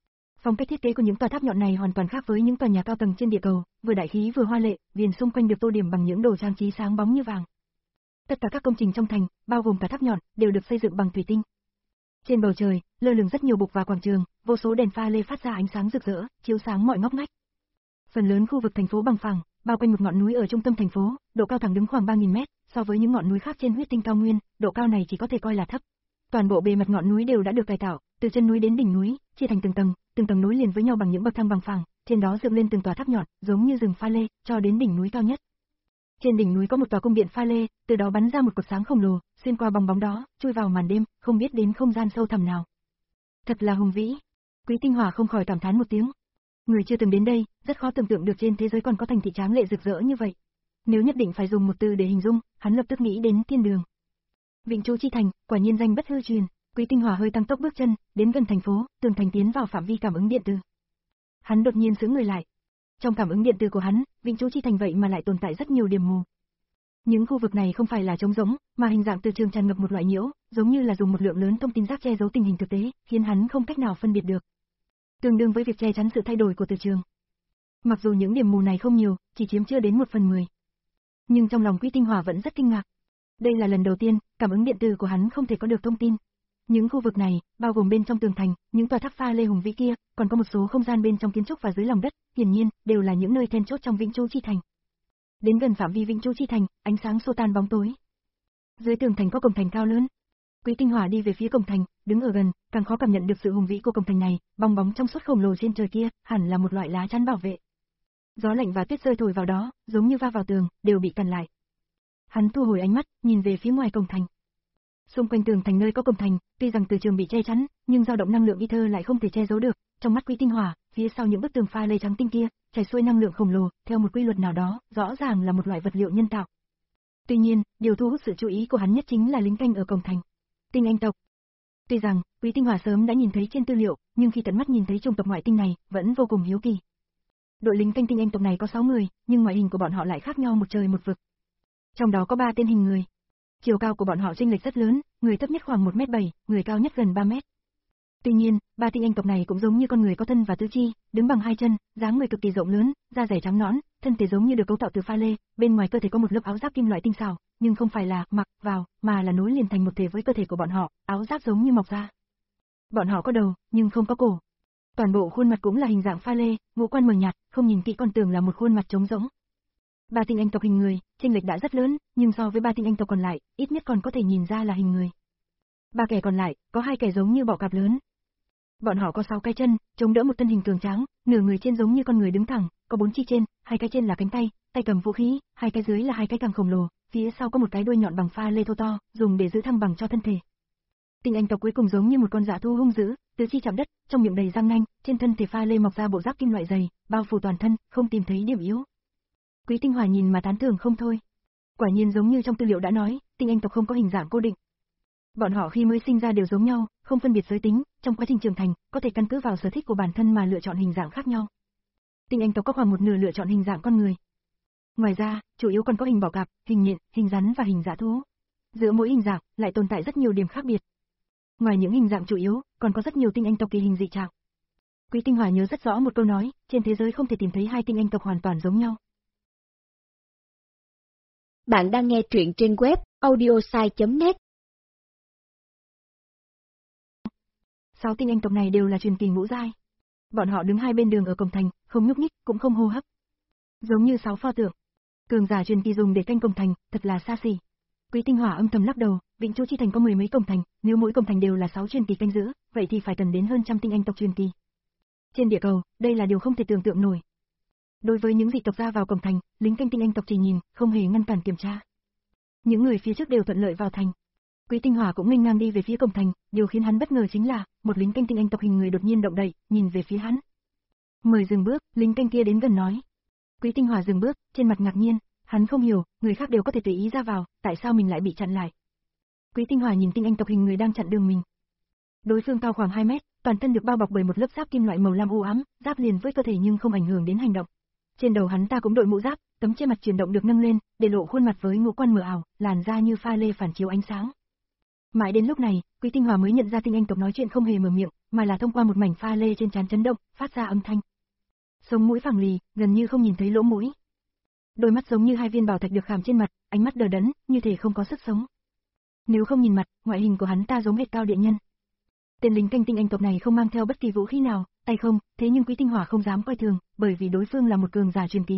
Phong cách thiết kế của những tòa tháp nhọn này hoàn toàn khác với những tòa nhà cao tầng trên địa cầu, vừa đại khí vừa hoa lệ, viền xung quanh được tô điểm bằng những đồ trang trí sáng bóng như vàng. Tất cả các công trình trong thành, bao gồm cả tháp nhọn, đều được xây dựng bằng thủy tinh. Trên bầu trời, lơ lửng rất nhiều bục và quảng trường, vô số đèn pha lê phát ra ánh sáng rực rỡ, chiếu sáng mọi ngóc ngách. Phần lớn khu vực thành phố bằng phẳng, bao quanh một ngọn núi ở trung tâm thành phố, độ cao thẳng đứng khoảng ba nghìn mét, so với những ngọn núi khác trên huyết tinh cao nguyên, độ cao này chỉ có thể coi là thấp. Toàn bộ bề mặt ngọn núi đều đã được cải tạo, từ chân núi đến đỉnh núi, chia thành từng tầng, từng tầng nối liền với nhau bằng những bậc thang bằng phẳng, trên đó dựng lên từng tòa tháp nhọn, giống như rừng pha lê, cho đến đỉnh núi cao nhất. Trên đỉnh núi có một tòa cung điện pha lê, từ đó bắn ra một cột sáng khổng lồ, xuyên qua bong bóng đó, chui vào màn đêm, không biết đến không gian sâu thẳm nào. Thật là hùng vĩ. Quý Tinh Hỏa không khỏi cảm thán một tiếng. Người chưa từng đến đây, rất khó tưởng tượng được trên thế giới còn có thành thị tráng lệ rực rỡ như vậy. Nếu nhất định phải dùng một từ để hình dung, hắn lập tức nghĩ đến thiên đường. Vịnh Chu Chi Thành, quả nhiên danh bất hư truyền. Quý Tinh Hỏa hơi tăng tốc bước chân, đến gần thành phố, tường thành tiến vào phạm vi cảm ứng điện từ. Hắn đột nhiên sững người lại. Trong cảm ứng điện từ của hắn, Vịnh Chu Chi Thành vậy mà lại tồn tại rất nhiều điểm mù. Những khu vực này không phải là trống rỗng, mà hình dạng từ trường tràn ngập một loại nhiễu, giống như là dùng một lượng lớn thông tin rác che giấu tình hình thực tế, khiến hắn không cách nào phân biệt được. Tương đương với việc che chắn sự thay đổi của từ trường. Mặc dù những điểm mù này không nhiều, chỉ chiếm chưa đến một phần mười. Nhưng trong lòng Quý Tinh Hỏa vẫn rất kinh ngạc. Đây là lần đầu tiên, cảm ứng điện từ của hắn không thể có được thông tin. Những khu vực này, bao gồm bên trong tường thành, những tòa tháp pha lê hùng vĩ kia, còn có một số không gian bên trong kiến trúc và dưới lòng đất, hiển nhiên, đều là những nơi then chốt trong Vĩnh Chu Chi Thành. Đến gần phạm vi Vĩnh Chu Chi Thành, ánh sáng xô tan bóng tối. Dưới tường thành có cổng thành cao lớn. Quý Tinh Hỏa đi về phía cổng thành, đứng ở gần, càng khó cảm nhận được sự hùng vĩ của cổng thành này, bong bóng trong suốt khổng lồ trên trời kia, hẳn là một loại lá chắn bảo vệ. Gió lạnh và tuyết rơi thổi vào đó, giống như va vào tường, đều bị cản lại. Hắn thu hồi ánh mắt, nhìn về phía ngoài cổng thành. Xung quanh tường thành nơi có cổng thành, tuy rằng từ trường bị che chắn, nhưng dao động năng lượng ether lại không thể che giấu được. Trong mắt Quý Tinh Hỏa, phía sau những bức tường pha lê trắng tinh kia, chảy xuôi năng lượng khổng lồ, theo một quy luật nào đó, rõ ràng là một loại vật liệu nhân tạo. Tuy nhiên, điều thu hút sự chú ý của hắn nhất chính là lính canh ở cổng thành. Tinh Anh tộc. Tuy rằng, Quý Tinh Hỏa sớm đã nhìn thấy trên tư liệu, nhưng khi tận mắt nhìn thấy chủng tộc ngoại tinh này, vẫn vô cùng hiếu kỳ. Đội lính canh Tinh Anh tộc này có sáu người, nhưng ngoại hình của bọn họ lại khác nhau một trời một vực. Trong đó có ba tên hình người. Chiều cao của bọn họ chênh lệch rất lớn, người thấp nhất khoảng một mét bảy, người cao nhất gần ba mét. Tuy nhiên, ba tinh anh tộc này cũng giống như con người có thân và tứ chi, đứng bằng hai chân, dáng người cực kỳ rộng lớn, da dày trắng nõn, thân thể giống như được cấu tạo từ pha lê, bên ngoài cơ thể có một lớp áo giáp kim loại tinh xảo, nhưng không phải là mặc vào, mà là nối liền thành một thể với cơ thể của bọn họ, áo giáp giống như mọc ra. Bọn họ có đầu, nhưng không có cổ. Toàn bộ khuôn mặt cũng là hình dạng pha lê, ngũ quan mờ nhạt, không nhìn kỹ còn tưởng là một khuôn mặt trống rỗng. Ba tinh anh tộc hình người, chênh lệch đã rất lớn, nhưng so với ba tinh anh tộc còn lại, ít nhất còn có thể nhìn ra là hình người. Ba kẻ còn lại, có hai kẻ giống như bọ cạp lớn. Bọn họ có sáu cái chân, chống đỡ một thân hình cường tráng, nửa người trên giống như con người đứng thẳng, có bốn chi trên, hai cái trên là cánh tay, tay cầm vũ khí, hai cái dưới là hai cái càng khổng lồ, phía sau có một cái đuôi nhọn bằng pha lê thô to, dùng để giữ thăng bằng cho thân thể. Tinh anh tộc cuối cùng giống như một con dã thú hung dữ, tứ chi chạm đất, trong miệng đầy răng nanh, trên thân thể pha lê mọc ra bộ giáp kim loại dày, bao phủ toàn thân, không tìm thấy điểm yếu. Quý Tinh Hỏa nhìn mà tán thưởng không thôi. Quả nhiên giống như trong tư liệu đã nói, tinh anh tộc không có hình dạng cố định. Bọn họ khi mới sinh ra đều giống nhau, không phân biệt giới tính, trong quá trình trưởng thành, có thể căn cứ vào sở thích của bản thân mà lựa chọn hình dạng khác nhau. Tinh anh tộc có khoảng một nửa lựa chọn hình dạng con người. Ngoài ra, chủ yếu còn có hình bọ cạp, hình nhện, hình rắn và hình dã thú. Giữa mỗi hình dạng lại tồn tại rất nhiều điểm khác biệt. Ngoài những hình dạng chủ yếu, còn có rất nhiều tinh anh tộc kỳ hình dị trạng. Quý Tinh Hỏa nhớ rất rõ một câu nói, trên thế giới không thể tìm thấy hai tinh anh tộc hoàn toàn giống nhau. Bạn đang nghe truyện trên web audiosai chấm net. Sáu tinh anh tộc này đều là truyền kỳ ngũ giai. Bọn họ đứng hai bên đường ở cổng thành, không nhúc nhích, cũng không hô hấp. Giống như sáu pho tượng. Cường giả truyền kỳ dùng để canh cổng thành, thật là xa xỉ. Quý Tinh Hỏa âm thầm lắc đầu, Vĩnh Chu Chi Thành có mười mấy cổng thành, nếu mỗi cổng thành đều là sáu truyền kỳ canh giữ, vậy thì phải cần đến hơn trăm tinh anh tộc truyền kỳ. Trên địa cầu, đây là điều không thể tưởng tượng nổi. Đối với những dị tộc ra vào cổng thành, lính canh tinh anh tộc chỉ nhìn, không hề ngăn cản kiểm tra. Những người phía trước đều thuận lợi vào thành. Quý Tinh Hỏa cũng nghênh ngang đi về phía cổng thành, điều khiến hắn bất ngờ chính là, một lính canh tinh anh tộc hình người đột nhiên động đậy, nhìn về phía hắn. Mời dừng bước, lính canh kia đến gần nói. Quý Tinh Hỏa dừng bước, trên mặt ngạc nhiên, hắn không hiểu, người khác đều có thể tùy ý ra vào, tại sao mình lại bị chặn lại. Quý Tinh Hỏa nhìn tinh anh tộc hình người đang chặn đường mình. Đối phương cao khoảng hai mét, toàn thân được bao bọc bởi một lớp giáp kim loại màu lam u ám, giáp liền với cơ thể nhưng không ảnh hưởng đến hành động. Trên đầu hắn ta cũng đội mũ giáp, tấm che mặt chuyển động được nâng lên, để lộ khuôn mặt với ngũ quan mờ ảo, làn da như pha lê phản chiếu ánh sáng. Mãi đến lúc này, Quý Tinh Hỏa mới nhận ra tinh anh tộc nói chuyện không hề mở miệng, mà là thông qua một mảnh pha lê trên trán chấn động, phát ra âm thanh. Sống mũi phẳng lì, gần như không nhìn thấy lỗ mũi. Đôi mắt giống như hai viên bảo thạch được khảm trên mặt, ánh mắt đờ đẫn, như thể không có sức sống. Nếu không nhìn mặt, ngoại hình của hắn ta giống hệt Cao Địa Nhân. Tên lính canh tinh anh tộc này không mang theo bất kỳ vũ khí nào, tay không, thế nhưng Quý Tinh Hỏa không dám coi thường, bởi vì đối phương là một cường giả truyền kỳ.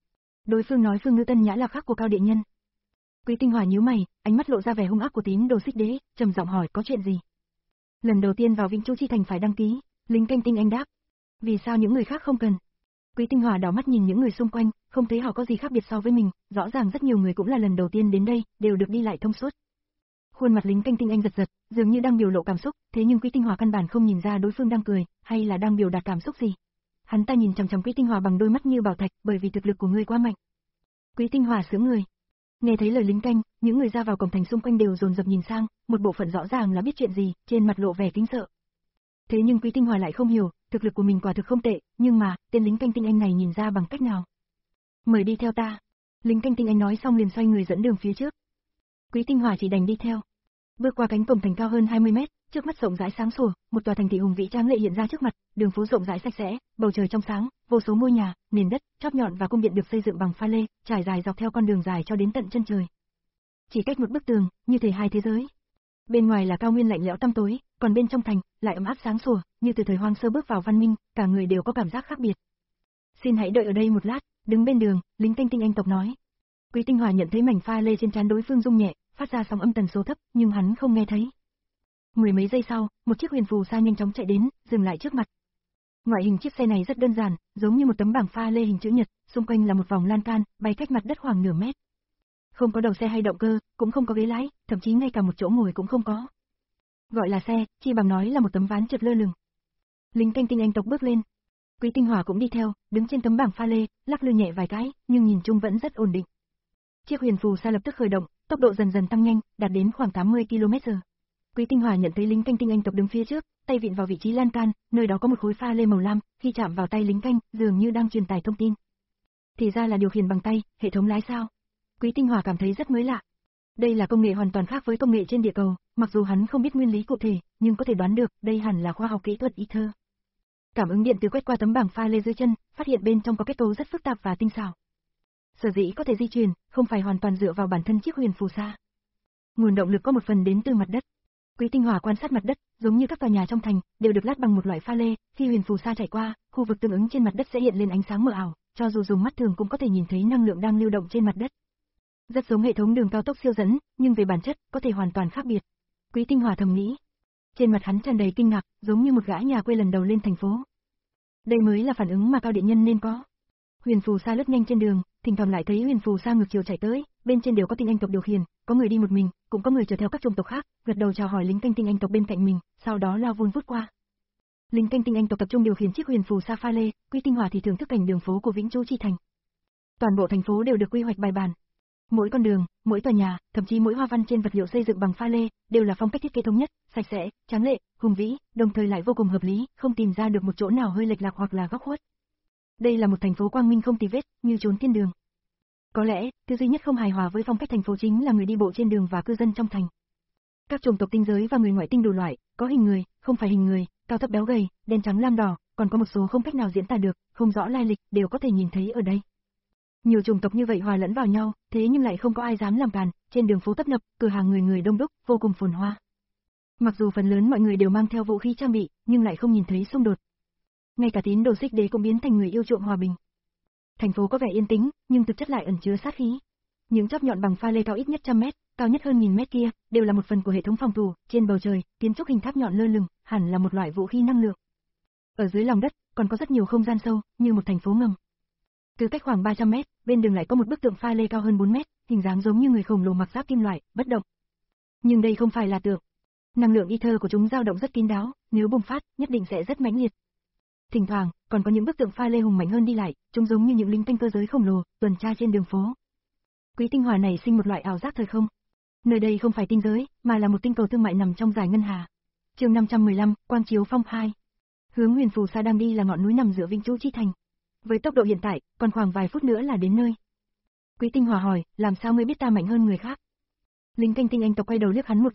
Đối phương nói Phương Ngữ Tân Nhã là khác của Cao Địa Nhân. Quý Tinh Hỏa nhíu mày, ánh mắt lộ ra vẻ hung ác của tín đồ Xích Đế, trầm giọng hỏi có chuyện gì. Lần đầu tiên vào Vĩnh Chu Chi Thành phải đăng ký, lính canh tinh anh đáp. Vì sao những người khác không cần? Quý Tinh Hỏa đảo mắt nhìn những người xung quanh, không thấy họ có gì khác biệt so với mình, rõ ràng rất nhiều người cũng là lần đầu tiên đến đây, đều được đi lại thông suốt. Khuôn mặt lính canh tinh anh giật giật, dường như đang biểu lộ cảm xúc, thế nhưng Quý Tinh Hỏa căn bản không nhìn ra đối phương đang cười, hay là đang biểu đạt cảm xúc gì. Hắn ta nhìn chằm chằm Quý Tinh Hỏa bằng đôi mắt như bảo thạch, bởi vì thực lực của ngươi quá mạnh. Quý Tinh Hỏa sững người. Nghe thấy lời lính canh, những người ra vào cổng thành xung quanh đều dồn dập nhìn sang, một bộ phận rõ ràng là biết chuyện gì, trên mặt lộ vẻ kính sợ. Thế nhưng Quý Tinh Hỏa lại không hiểu, thực lực của mình quả thực không tệ, nhưng mà, tên lính canh tinh anh này nhìn ra bằng cách nào? Mời đi theo ta. Lính canh tinh anh nói xong liền xoay người dẫn đường phía trước. Quý Tinh Hỏa chỉ đành đi theo. Bước qua cánh cổng thành cao hơn hai mươi mét, trước mắt rộng rãi sáng sủa, một tòa thành thị hùng vĩ tráng lệ hiện ra trước mặt, đường phố rộng rãi sạch sẽ, bầu trời trong sáng, vô số ngôi nhà, nền đất, chóp nhọn và cung điện được xây dựng bằng pha lê, trải dài dọc theo con đường dài cho đến tận chân trời. Chỉ cách một bức tường, như thể hai thế giới. Bên ngoài là cao nguyên lạnh lẽo tăm tối, còn bên trong thành lại ấm áp sáng sủa, như từ thời hoang sơ bước vào văn minh, cả người đều có cảm giác khác biệt. Xin hãy đợi ở đây một lát, đứng bên đường, lính canh tinh anh tộc nói. Quý Tinh Hỏa nhận thấy mảnh pha lê trên trán đối phương rung nhẹ, phát ra sóng âm tần số thấp, nhưng hắn không nghe thấy. Mười mấy giây sau, một chiếc huyền phù sa nhanh chóng chạy đến, dừng lại trước mặt. Ngoại hình chiếc xe này rất đơn giản, giống như một tấm bảng pha lê hình chữ nhật, xung quanh là một vòng lan can, bay cách mặt đất khoảng nửa mét. Không có đầu xe hay động cơ, cũng không có ghế lái, thậm chí ngay cả một chỗ ngồi cũng không có. Gọi là xe, chi bằng nói là một tấm ván trượt lơ lửng. Lính canh tinh anh tộc bước lên. Quý Tinh Hỏa cũng đi theo, đứng trên tấm bảng pha lê, lắc lư nhẹ vài cái, nhưng nhìn chung vẫn rất ổn định. Chiếc huyền phù sa lập tức khởi động, tốc độ dần dần tăng nhanh, đạt đến khoảng tám mươi ki lô mét giờ. Quý Tinh Hỏa nhận thấy lính canh tinh anh tộc đứng phía trước, tay vịn vào vị trí lan can, nơi đó có một khối pha lê màu lam, khi chạm vào tay lính canh, dường như đang truyền tải thông tin. Thì ra là điều khiển bằng tay, hệ thống lái sao? Quý Tinh Hỏa cảm thấy rất mới lạ. Đây là công nghệ hoàn toàn khác với công nghệ trên địa cầu, mặc dù hắn không biết nguyên lý cụ thể, nhưng có thể đoán được, đây hẳn là khoa học kỹ thuật Ether. Cảm ứng điện từ quét qua tấm bảng pha lê dưới chân, phát hiện bên trong có kết cấu rất phức tạp và tinh xảo. Sở dĩ có thể di chuyển, không phải hoàn toàn dựa vào bản thân chiếc huyền phù sa. Nguồn động lực có một phần đến từ mặt đất. Quý Tinh Hỏa quan sát mặt đất, giống như các tòa nhà trong thành, đều được lát bằng một loại pha lê, khi huyền phù sa chạy qua, khu vực tương ứng trên mặt đất sẽ hiện lên ánh sáng mờ ảo, cho dù dùng mắt thường cũng có thể nhìn thấy năng lượng đang lưu động trên mặt đất. Rất giống hệ thống đường cao tốc siêu dẫn, nhưng về bản chất, có thể hoàn toàn khác biệt. Quý Tinh Hỏa thầm nghĩ. Trên mặt hắn tràn đầy kinh ngạc, giống như một gã nhà quê lần đầu lên thành phố. Đây mới là phản ứng mà Cao Địa Nhân nên có. Huyền phù sa lướt nhanh trên đường, thỉnh thoảng lại thấy huyền phù sa ngược chiều chạy tới, bên trên đều có tinh anh tộc điều khiển, có người đi một mình, cũng có người chở theo các chủng tộc khác, gật đầu chào hỏi lính canh tinh anh tộc bên cạnh mình, sau đó lao vun vút qua. Lính canh tinh anh tộc tập trung điều khiển chiếc huyền phù sa pha lê, Quý Tinh Hỏa thì thưởng thức cảnh đường phố của Vĩnh Chu Chi Thành. Toàn bộ thành phố đều được quy hoạch bài bản. Mỗi con đường, mỗi tòa nhà, thậm chí mỗi hoa văn trên vật liệu xây dựng bằng pha lê, đều là phong cách thiết kế thống nhất, sạch sẽ, tráng lệ, hùng vĩ, đồng thời lại vô cùng hợp lý, không tìm ra được một chỗ nào hơi lệch lạc hoặc là góc khuất. Đây là một thành phố quang minh không tì vết, như trốn thiên đường. Có lẽ, thứ duy nhất không hài hòa với phong cách thành phố chính là người đi bộ trên đường và cư dân trong thành. Các chủng tộc tinh giới và người ngoại tinh đủ loại, có hình người, không phải hình người, cao thấp béo gầy, đen trắng lam đỏ, còn có một số không cách nào diễn tả được, không rõ lai lịch, đều có thể nhìn thấy ở đây. Nhiều chủng tộc như vậy hòa lẫn vào nhau, thế nhưng lại không có ai dám làm càn, trên đường phố tấp nập, cửa hàng người người đông đúc, vô cùng phồn hoa. Mặc dù phần lớn mọi người đều mang theo vũ khí trang bị, nhưng lại không nhìn thấy xung đột. Ngay cả tín đồ Xích Đế cũng biến thành người yêu chuộng hòa bình. Thành phố có vẻ yên tĩnh, nhưng thực chất lại ẩn chứa sát khí. Những chóp nhọn bằng pha lê cao ít nhất trăm mét, cao nhất hơn nghìn mét kia, đều là một phần của hệ thống phòng thủ, trên bầu trời, kiến trúc hình tháp nhọn lơ lửng, hẳn là một loại vũ khí năng lượng. Ở dưới lòng đất, còn có rất nhiều không gian sâu, như một thành phố ngầm. Từ cách khoảng ba trăm mét, bên đường lại có một bức tượng pha lê cao hơn bốn mét, hình dáng giống như người khổng lồ mặc giáp kim loại, bất động. Nhưng đây không phải là tượng. Năng lượng Ether của chúng dao động rất kín đáo, nếu bùng phát, nhất định sẽ rất mãnh liệt. Thỉnh thoảng, còn có những bức tượng pha lê hùng mạnh hơn đi lại, chúng giống như những lính canh cơ giới khổng lồ, tuần tra trên đường phố. Quý Tinh Hỏa này sinh một loại ảo giác thời không. Nơi đây không phải tinh giới, mà là một tinh cầu thương mại nằm trong dải ngân hà. Chương năm trăm mười lăm, Quang Chiếu Phong hai. Hướng huyền phù sa đang đi là ngọn núi nằm giữa Vĩnh Chu Chi Thành. Với tốc độ hiện tại, còn khoảng vài phút nữa là đến nơi. Quý Tinh Hỏa hỏi, làm sao ngươi biết ta mạnh hơn người khác? Lính canh tinh anh tộc quay đầu liếc hắn một cái,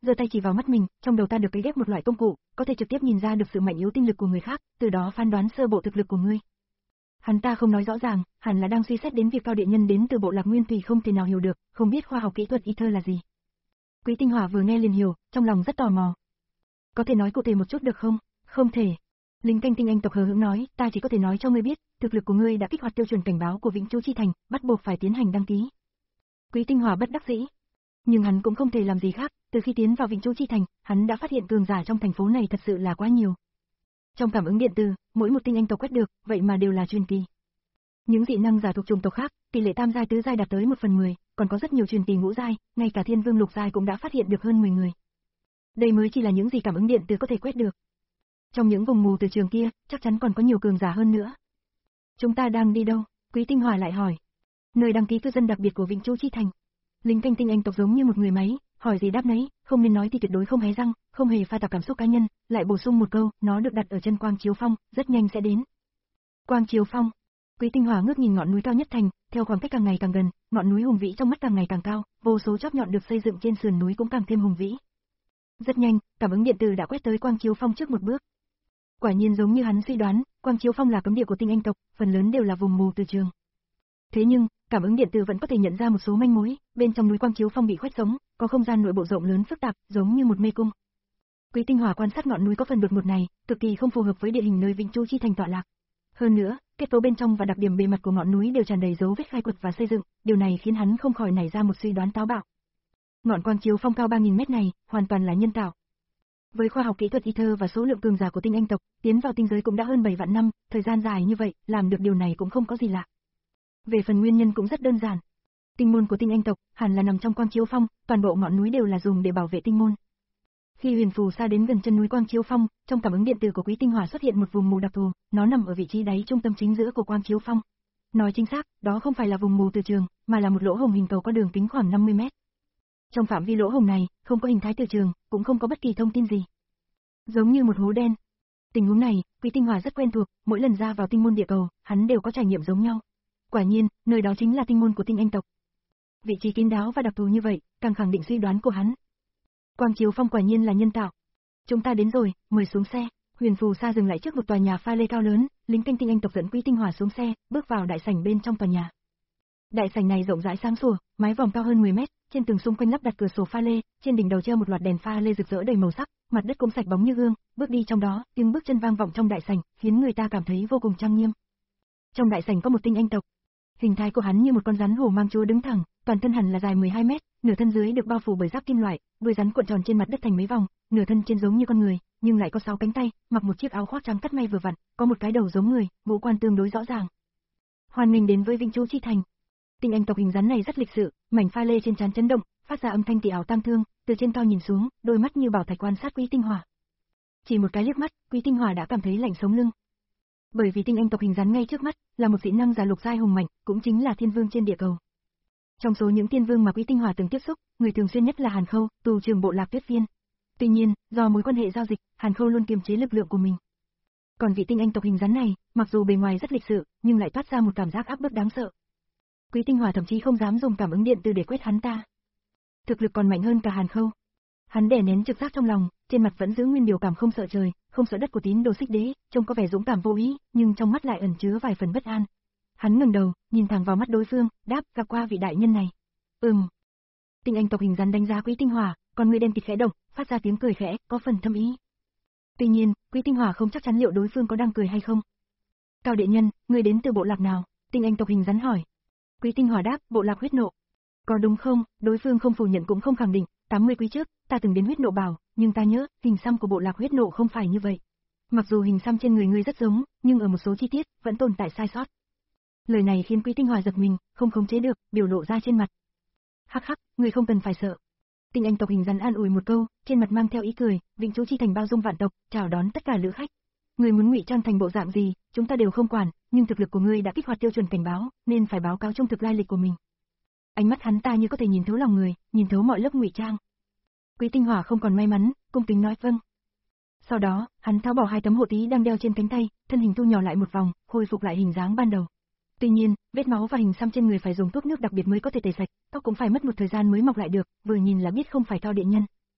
giơ tay chỉ vào mắt mình, trong đầu ta được cấy ghép một loại công cụ, có thể trực tiếp nhìn ra được sự mạnh yếu tinh lực của người khác, từ đó phán đoán sơ bộ thực lực của ngươi. Hắn ta không nói rõ ràng, hẳn là đang suy xét đến việc Cao Điện Nhân đến từ bộ lạc Nguyên Thủy không thể nào hiểu được, không biết khoa học kỹ thuật ether là gì. Quý Tinh Hỏa vừa nghe liền hiểu, trong lòng rất tò mò. Có thể nói cụ thể một chút được không? Không thể. Lính canh tinh anh tộc hờ hững nói, ta chỉ có thể nói cho ngươi biết, thực lực của ngươi đã kích hoạt tiêu chuẩn cảnh báo của Vĩnh Chu Chi Thành, bắt buộc phải tiến hành đăng ký. Quý Tinh Hỏa bất đắc dĩ. Nhưng hắn cũng không thể làm gì khác, từ khi tiến vào Vĩnh Chu Chi Thành, hắn đã phát hiện cường giả trong thành phố này thật sự là quá nhiều. Trong cảm ứng điện tử, mỗi một tinh anh tộc quét được, vậy mà đều là truyền kỳ. Những dị năng giả thuộc chủng tộc khác, tỷ lệ tam giai tứ giai đạt tới một phần mười, còn có rất nhiều truyền kỳ ngũ giai, ngay cả thiên vương lục giai cũng đã phát hiện được hơn mười người. Đây mới chỉ là những gì cảm ứng điện tử có thể quét được. Trong những vùng mù từ trường kia, chắc chắn còn có nhiều cường giả hơn nữa. Chúng ta đang đi đâu? Quý Tinh Hỏa lại hỏi. Nơi đăng ký cư dân đặc biệt của Vĩnh Chu Chi Thành. Lính canh tinh anh tộc giống như một người máy, hỏi gì đáp nấy, không nên nói thì tuyệt đối không hé răng, không hề pha tạp cảm xúc cá nhân, lại bổ sung một câu, nó được đặt ở chân Quang Chiếu Phong, rất nhanh sẽ đến. Quang Chiếu Phong. Quý Tinh Hỏa ngước nhìn ngọn núi cao nhất thành, theo khoảng cách càng ngày càng gần, ngọn núi hùng vĩ trong mắt càng ngày càng cao, vô số chóp nhọn được xây dựng trên sườn núi cũng càng thêm hùng vĩ. Rất nhanh, cảm ứng điện tử đã quét tới Quang Chiếu Phong trước một bước. Quả nhiên giống như hắn suy đoán, Quang Chiếu Phong là cấm địa của tinh anh tộc, phần lớn đều là vùng mù từ trường. Thế nhưng, cảm ứng điện tử vẫn có thể nhận ra một số manh mối, bên trong núi Quang Chiếu Phong bị khoét sống, có không gian nội bộ rộng lớn phức tạp, giống như một mê cung. Quý Tinh Hỏa quan sát ngọn núi có phần đột ngột này, cực kỳ không phù hợp với địa hình nơi Vĩnh Chu Chi Thành tọa lạc. Hơn nữa, kết cấu bên trong và đặc điểm bề mặt của ngọn núi đều tràn đầy dấu vết khai quật và xây dựng, điều này khiến hắn không khỏi nảy ra một suy đoán táo bạo. Ngọn Quang Chiếu Phong cao ba nghìn mét này, hoàn toàn là nhân tạo. Với khoa học kỹ thuật ether và số lượng cường giả của tinh anh tộc, tiến vào tinh giới cũng đã hơn bảy vạn năm, thời gian dài như vậy, làm được điều này cũng không có gì lạ. Về phần nguyên nhân cũng rất đơn giản. Tinh môn của tinh anh tộc hẳn là nằm trong Quang Chiếu Phong, toàn bộ ngọn núi đều là dùng để bảo vệ tinh môn. Khi Huyền Phù Sa đến gần chân núi Quang Chiếu Phong, trong cảm ứng điện tử của Quý Tinh Hỏa xuất hiện một vùng mù đặc thù, nó nằm ở vị trí đáy trung tâm chính giữa của Quang Chiếu Phong. Nói chính xác, đó không phải là vùng mù từ trường, mà là một lỗ hổng hình cầu có đường kính khoảng năm mươi mét. Trong phạm vi lỗ hổng này, không có hình thái từ trường, cũng không có bất kỳ thông tin gì. Giống như một hố đen. Tình huống này, Quý Tinh Hỏa rất quen thuộc, mỗi lần ra vào tinh môn địa cầu, hắn đều có trải nghiệm giống nhau. Quả nhiên, nơi đó chính là tinh môn của tinh anh tộc. Vị trí kín đáo và đặc thù như vậy, càng khẳng định suy đoán của hắn. Quang Chiếu Phong quả nhiên là nhân tạo. Chúng ta đến rồi, mời xuống xe. Huyền Phù Sa dừng lại trước một tòa nhà pha lê cao lớn, lính canh tinh anh tộc dẫn Quý Tinh Hỏa xuống xe, bước vào đại sảnh bên trong tòa nhà. Đại sảnh này rộng rãi sáng sủa, mái vòm cao hơn mười mét, trên tường xung quanh lắp đặt cửa sổ pha lê, trên đỉnh đầu treo một loạt đèn pha lê rực rỡ đầy màu sắc, mặt đất cũng sạch bóng như gương, bước đi trong đó, tiếng bước chân vang vọng trong đại sảnh, khiến người ta cảm thấy vô cùng trang nghiêm. Trong đại sảnh có một tinh anh tộc. Hình thái của hắn như một con rắn hổ mang chúa đứng thẳng, toàn thân hẳn là dài mười hai mét, nửa thân dưới được bao phủ bởi giáp kim loại, đuôi rắn cuộn tròn trên mặt đất thành mấy vòng, nửa thân trên giống như con người, nhưng lại có sáu cánh tay, mặc một chiếc áo khoác trắng cắt may vừa vặn, có một cái đầu giống người, ngũ quan tương đối rõ ràng. Hoan nghênh đến với Vĩnh Chu Chi Thành. Tinh anh tộc hình rắn này rất lịch sự, mảnh pha lê trên trán chấn động, phát ra âm thanh tỳ ảo tam thương, từ trên cao nhìn xuống, đôi mắt như bảo thạch quan sát Quý Tinh Hỏa. Chỉ một cái liếc mắt, Quý Tinh Hỏa đã cảm thấy lạnh sống lưng. Bởi vì tinh anh tộc hình rắn ngay trước mắt, là một dị năng giả lục giai hùng mạnh, cũng chính là thiên vương trên địa cầu. Trong số những thiên vương mà Quý Tinh Hỏa từng tiếp xúc, người thường xuyên nhất là Hàn Khâu, tù trưởng bộ lạc Tuyết Viên. Tuy nhiên, do mối quan hệ giao dịch, Hàn Khâu luôn kiềm chế lực lượng của mình. Còn vị tinh anh tộc hình rắn này, mặc dù bề ngoài rất lịch sự, nhưng lại toát ra một cảm giác áp bức đáng sợ. Quý Tinh Hỏa thậm chí không dám dùng cảm ứng điện từ để quét hắn ta. Thực lực còn mạnh hơn cả Hàn Khâu. Hắn đè nén trực giác trong lòng, trên mặt vẫn giữ nguyên biểu cảm không sợ trời, không sợ đất của tín đồ Xích Đế, trông có vẻ dũng cảm vô ý, nhưng trong mắt lại ẩn chứa vài phần bất an. Hắn ngẩng đầu, nhìn thẳng vào mắt đối phương, đáp, gặp qua vị đại nhân này. Ừm. Tinh anh tộc hình rắn đánh giá Quý Tinh Hỏa, còn người đen kịt khẽ động, phát ra tiếng cười khẽ, có phần thâm ý. Tuy nhiên, Quý Tinh Hỏa không chắc chắn liệu đối phương có đang cười hay không. Cao đệ nhân, người đến từ bộ lạc nào? Tinh anh tộc hình rắn hỏi. Quý Tinh Hỏa đáp, bộ lạc Huyết Nộ. Có đúng không? Đối phương không phủ nhận cũng không khẳng định, tám mươi quý trước, ta từng đến Huyết Nộ bảo, nhưng ta nhớ, hình xăm của bộ lạc Huyết Nộ không phải như vậy. Mặc dù hình xăm trên người ngươi rất giống, nhưng ở một số chi tiết, vẫn tồn tại sai sót. Lời này khiến Quý Tinh Hỏa giật mình, không khống chế được, biểu lộ ra trên mặt. Hắc hắc, ngươi không cần phải sợ. Tinh anh tộc hình rắn an ủi một câu, trên mặt mang theo ý cười, Vĩnh Chu Chi Thành bao dung vạn tộc, chào đón tất cả lữ khách. Ngươi muốn ngụy trang thành bộ dạng gì, chúng ta đều không quản, nhưng thực lực của ngươi đã kích hoạt tiêu chuẩn cảnh báo, nên phải báo cáo trung thực lai lịch của mình. Ánh mắt hắn ta như có thể nhìn thấu lòng người, nhìn thấu mọi lớp ngụy trang. Quý Tinh Hỏa không còn may mắn, cung kính nói vâng. Sau đó, hắn tháo bỏ hai tấm hộ tí đang đeo trên cánh tay, thân hình thu nhỏ lại một vòng, khôi phục lại hình dáng ban đầu. Tuy nhiên, vết máu và hình xăm trên người phải dùng thuốc nước đặc biệt mới có thể tẩy sạch, tóc cũng phải mất một thời gian mới mọc lại được, vừa nhìn là biết không phải Thao điện nhân.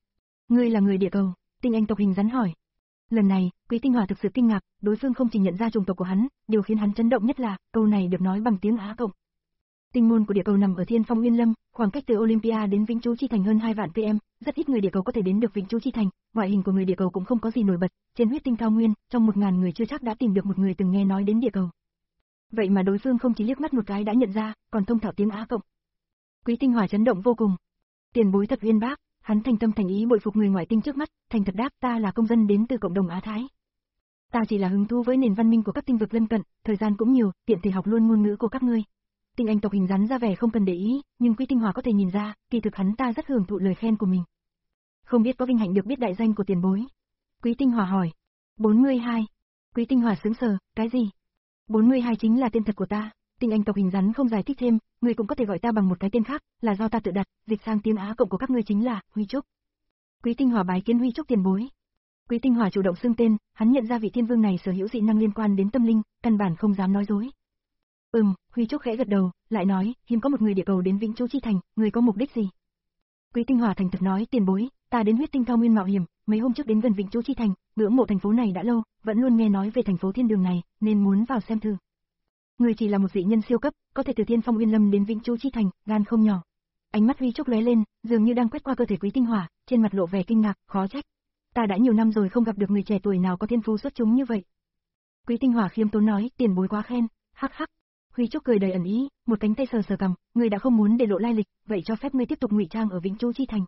Ngươi là người địa cầu? Tinh Anh tộc hình rắn hỏi. Lần này, Quý Tinh Hòa thực sự kinh ngạc, đối phương không chỉ nhận ra chủng tộc của hắn, điều khiến hắn chấn động nhất là, câu này được nói bằng tiếng Á Cộng. Tinh môn của địa cầu nằm ở Thiên Phong Uyên Lâm, khoảng cách từ Olympia đến Vĩnh Chú Chi Thành hơn hai vạn ki lô mét, rất ít người địa cầu có thể đến được Vĩnh Chú Chi Thành, ngoại hình của người địa cầu cũng không có gì nổi bật, trên huyết tinh cao nguyên, trong một ngàn người chưa chắc đã tìm được một người từng nghe nói đến địa cầu. Vậy mà đối phương không chỉ liếc mắt một cái đã nhận ra, còn thông thạo tiếng Á Cộng. Quý Tinh Hòa chấn động vô cùng. Tiền bối thật uyên bác, hắn thành tâm thành ý bội phục người ngoại tinh trước mắt, thành thật đáp ta là công dân đến từ cộng đồng Á Thái. Ta chỉ là hứng thú với nền văn minh của các tinh vực lân cận, thời gian cũng nhiều, tiện thể học luôn ngôn ngữ của các ngươi. Tinh Anh tộc hình rắn ra vẻ không cần để ý, nhưng Quý Tinh Hòa có thể nhìn ra, kỳ thực hắn ta rất hưởng thụ lời khen của mình. Không biết có vinh hạnh được biết đại danh của tiền bối. Quý Tinh Hòa hỏi. bốn mươi hai. Quý Tinh Hòa sững sờ, cái gì? bốn mươi hai chính là tên thật của ta. Tinh Anh tộc hình rắn không giải thích thêm, ngươi cũng có thể gọi ta bằng một cái tên khác, là do ta tự đặt, dịch sang tiếng Á Cộng của các ngươi chính là Huy Trúc. Quý Tinh Hòa bái kiến Huy Trúc tiền bối. Quý Tinh Hòa chủ động xưng tên, hắn nhận ra vị thiên vương này sở hữu dị năng liên quan đến tâm linh, căn bản không dám nói dối. Ừm, Huy Trúc khẽ gật đầu, lại nói, hiếm có một người địa cầu đến Vĩnh Chú Chi Thành, người có mục đích gì? Quý Tinh Hòa thành thật nói, tiền bối, ta đến huyết tinh cao nguyên mạo hiểm, mấy hôm trước đến gần Vĩnh Chú Chi Thành, ngưỡng mộ thành phố này đã lâu, vẫn luôn nghe nói về thành phố thiên đường này, nên muốn vào xem thử. Người chỉ là một dị nhân siêu cấp, có thể từ Thiên Phong Uyên Lâm đến Vĩnh Chú Chi Thành, gan không nhỏ. Ánh mắt Huy Trúc lóe lên, dường như đang quét qua cơ thể Quý Tinh Hòa, trên mặt lộ vẻ kinh ngạc, khó trách. Ta đã nhiều năm rồi không gặp được người trẻ tuổi nào có thiên phú xuất chúng như vậy. Quý Tinh Hòa khiêm tốn nói, tiền bối quá khen, hắc hắc. Huy Trúc cười đầy ẩn ý, một cánh tay sờ sờ cằm, người đã không muốn để lộ lai lịch, vậy cho phép ngươi tiếp tục ngụy trang ở Vĩnh Chú Chi Thành.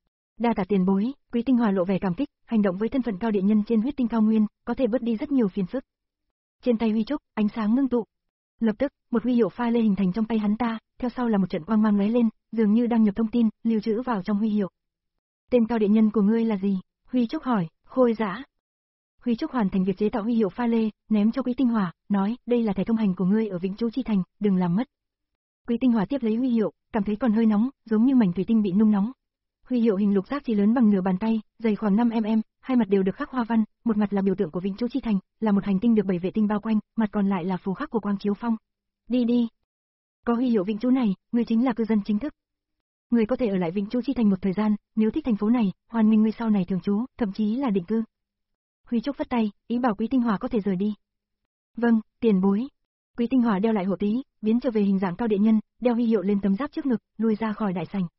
Đa tạ tiền bối, Quý Tinh Hòa lộ vẻ cảm kích, hành động với thân phận cao địa nhân trên huyết tinh cao nguyên, có thể bớt đi rất nhiều phiền phức. Trên tay Huy Trúc, ánh sáng ngưng tụ. Lập tức, một huy hiệu pha lê hình thành trong tay hắn ta, theo sau là một trận quang mang lóe lên, dường như đang nhập thông tin, lưu trữ vào trong huy hiệu. Tên cao địa nhân của ngươi là gì? Huy Trúc hỏi. Khôi Dã. Huy Trúc hoàn thành việc chế tạo huy hiệu pha lê, ném cho Quý Tinh Hòa, nói, đây là thẻ thông hành của ngươi ở Vĩnh Chú Chi Thành, đừng làm mất. Quý Tinh Hòa tiếp lấy huy hiệu, cảm thấy còn hơi nóng, giống như mảnh thủy tinh bị nung nóng. Huy hiệu hình lục giác chỉ lớn bằng nửa bàn tay, dày khoảng năm mi li mét, hai mặt đều được khắc hoa văn, một mặt là biểu tượng của Vĩnh Chú Chi Thành, là một hành tinh được bảy vệ tinh bao quanh, mặt còn lại là phù khắc của Quang Chiếu Phong. Đi đi. Có huy hiệu Vĩnh Chú này, ngươi chính là cư dân chính thức. Ngươi có thể ở lại Vĩnh Chú Chi Thành một thời gian, nếu thích thành phố này, hoan nghênh ngươi sau này thường trú, thậm chí là định cư. Huy Trúc phất tay, ý bảo Quý Tinh Hòa có thể rời đi. Vâng, tiền bối. Quý Tinh Hòa đeo lại hộ tí, biến trở về hình dạng cao địa nhân, đeo huy hiệu lên tấm giáp trước ngực, lui ra khỏi đại sảnh.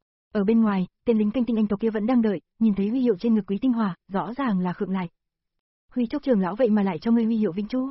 Ở bên ngoài, tên lính canh Tinh Anh tộc kia vẫn đang đợi, nhìn thấy huy hiệu trên ngực Quý Tinh Hòa, rõ ràng là khựng lại. Huy Trúc trưởng lão vậy mà lại cho ngươi huy hiệu Vĩnh Chú.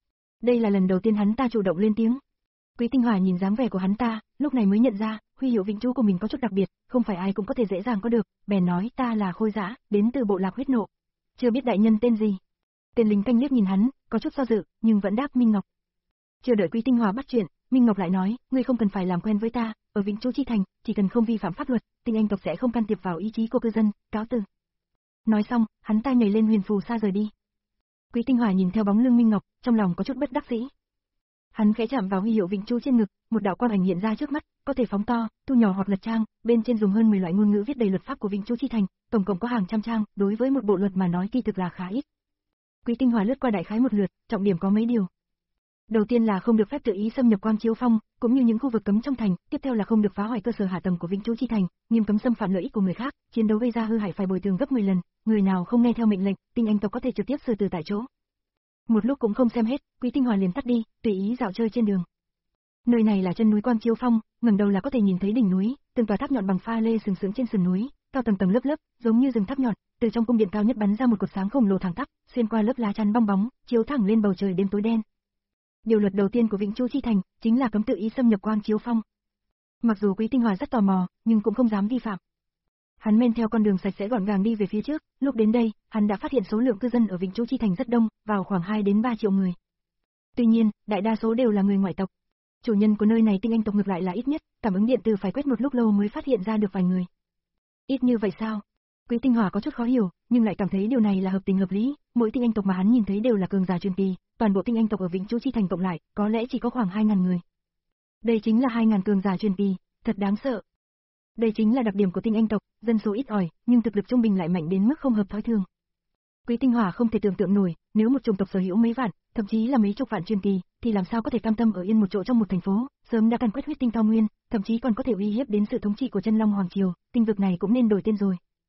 Đây là lần đầu tiên hắn ta chủ động lên tiếng. Quý Tinh Hòa nhìn dáng vẻ của hắn ta, lúc này mới nhận ra, huy hiệu Vĩnh Chú của mình có chút đặc biệt, không phải ai cũng có thể dễ dàng có được, bèn nói ta là Khôi Dã, đến từ bộ lạc huyết nộ. Chưa biết đại nhân tên gì. Tên lính canh liếc nhìn hắn, có chút do dự, nhưng vẫn đáp Minh Ngọc. Chưa đợi Quý Tinh Hòa bắt chuyện, Minh Ngọc lại nói, ngươi không cần phải làm quen với ta, ở Vĩnh Chú Chi Thành, chỉ cần không vi phạm pháp luật, Tinh Anh tộc sẽ không can thiệp vào ý chí của cư dân, cáo từ. Nói xong, hắn ta nhảy lên huyền phù sa rời đi. Quý Tinh Hòa nhìn theo bóng lưng Minh Ngọc, trong lòng có chút bất đắc dĩ. Hắn khẽ chạm vào huy hiệu Vĩnh Chú trên ngực, một đạo quang ảnh hiện ra trước mắt, có thể phóng to, thu nhỏ hoặc lật trang, bên trên dùng hơn mười loại ngôn ngữ viết đầy luật pháp của Vĩnh Chú Chi Thành, tổng cộng có hàng trăm trang, đối với một bộ luật mà nói kỳ thực là khá ít. Quý Tinh Hòa lướt qua đại khái một lượt, trọng điểm có mấy điều. Đầu tiên là không được phép tự ý xâm nhập Quang Chiếu Phong, cũng như những khu vực cấm trong thành, tiếp theo là không được phá hoại cơ sở hạ tầng của Vĩnh Chú Chi Thành, nghiêm cấm xâm phạm lợi ích của người khác, chiến đấu gây ra hư hại phải bồi thường gấp mười lần, người nào không nghe theo mệnh lệnh, Tinh Anh tộc có thể trực tiếp xử tử tại chỗ. Một lúc cũng không xem hết, Quý Tinh Hòa liền tắt đi, tùy ý dạo chơi trên đường. Nơi này là chân núi Quang Chiếu Phong, ngẩng đầu là có thể nhìn thấy đỉnh núi, từng tòa tháp nhọn bằng pha lê sừng sững trên sườn núi, cao tầng tầng lớp lớp, giống như rừng tháp nhọn, từ trong cung điện cao nhất bắn ra một cột sáng khổng lồ thẳng tắp, xuyên qua lớp lá chắn bong bóng, chiếu thẳng lên bầu trời đêm tối đen. Điều luật đầu tiên của Vĩnh Chú Chi Thành chính là cấm tự ý xâm nhập Quang Chiếu Phong. Mặc dù Quý Tinh Hòa rất tò mò, nhưng cũng không dám vi phạm. Hắn men theo con đường sạch sẽ gọn gàng đi về phía trước, lúc đến đây, hắn đã phát hiện số lượng cư dân ở Vĩnh Chú Chi Thành rất đông, vào khoảng hai đến ba triệu người. Tuy nhiên, đại đa số đều là người ngoại tộc. Chủ nhân của nơi này Tinh Anh tộc ngược lại là ít nhất, cảm ứng điện từ phải quét một lúc lâu mới phát hiện ra được vài người. Ít như vậy sao? Quý Tinh Hòa có chút khó hiểu, nhưng lại cảm thấy điều này là hợp tình hợp lý, mỗi Tinh Anh tộc mà hắn nhìn thấy đều là cường giả truyền kỳ, toàn bộ Tinh Anh tộc ở Vĩnh Chú Chi Thành cộng lại, có lẽ chỉ có khoảng hai ngàn người. Đây chính là hai ngàn cường giả truyền kỳ, thật đáng sợ. Đây chính là đặc điểm của Tinh Anh tộc, dân số ít ỏi, nhưng thực lực trung bình lại mạnh đến mức không hợp thói thường. Quý Tinh Hòa không thể tưởng tượng nổi, nếu một chủng tộc sở hữu mấy vạn, thậm chí là mấy chục vạn truyền kỳ, thì làm sao có thể cam tâm ở yên một chỗ trong một thành phố, sớm đã càn quét huyết tinh cao nguyên, thậm chí còn có thể uy hiếp đến sự thống trị của Chân Long Hoàng triều, tinh vực này cũng nên đổi tên rồi.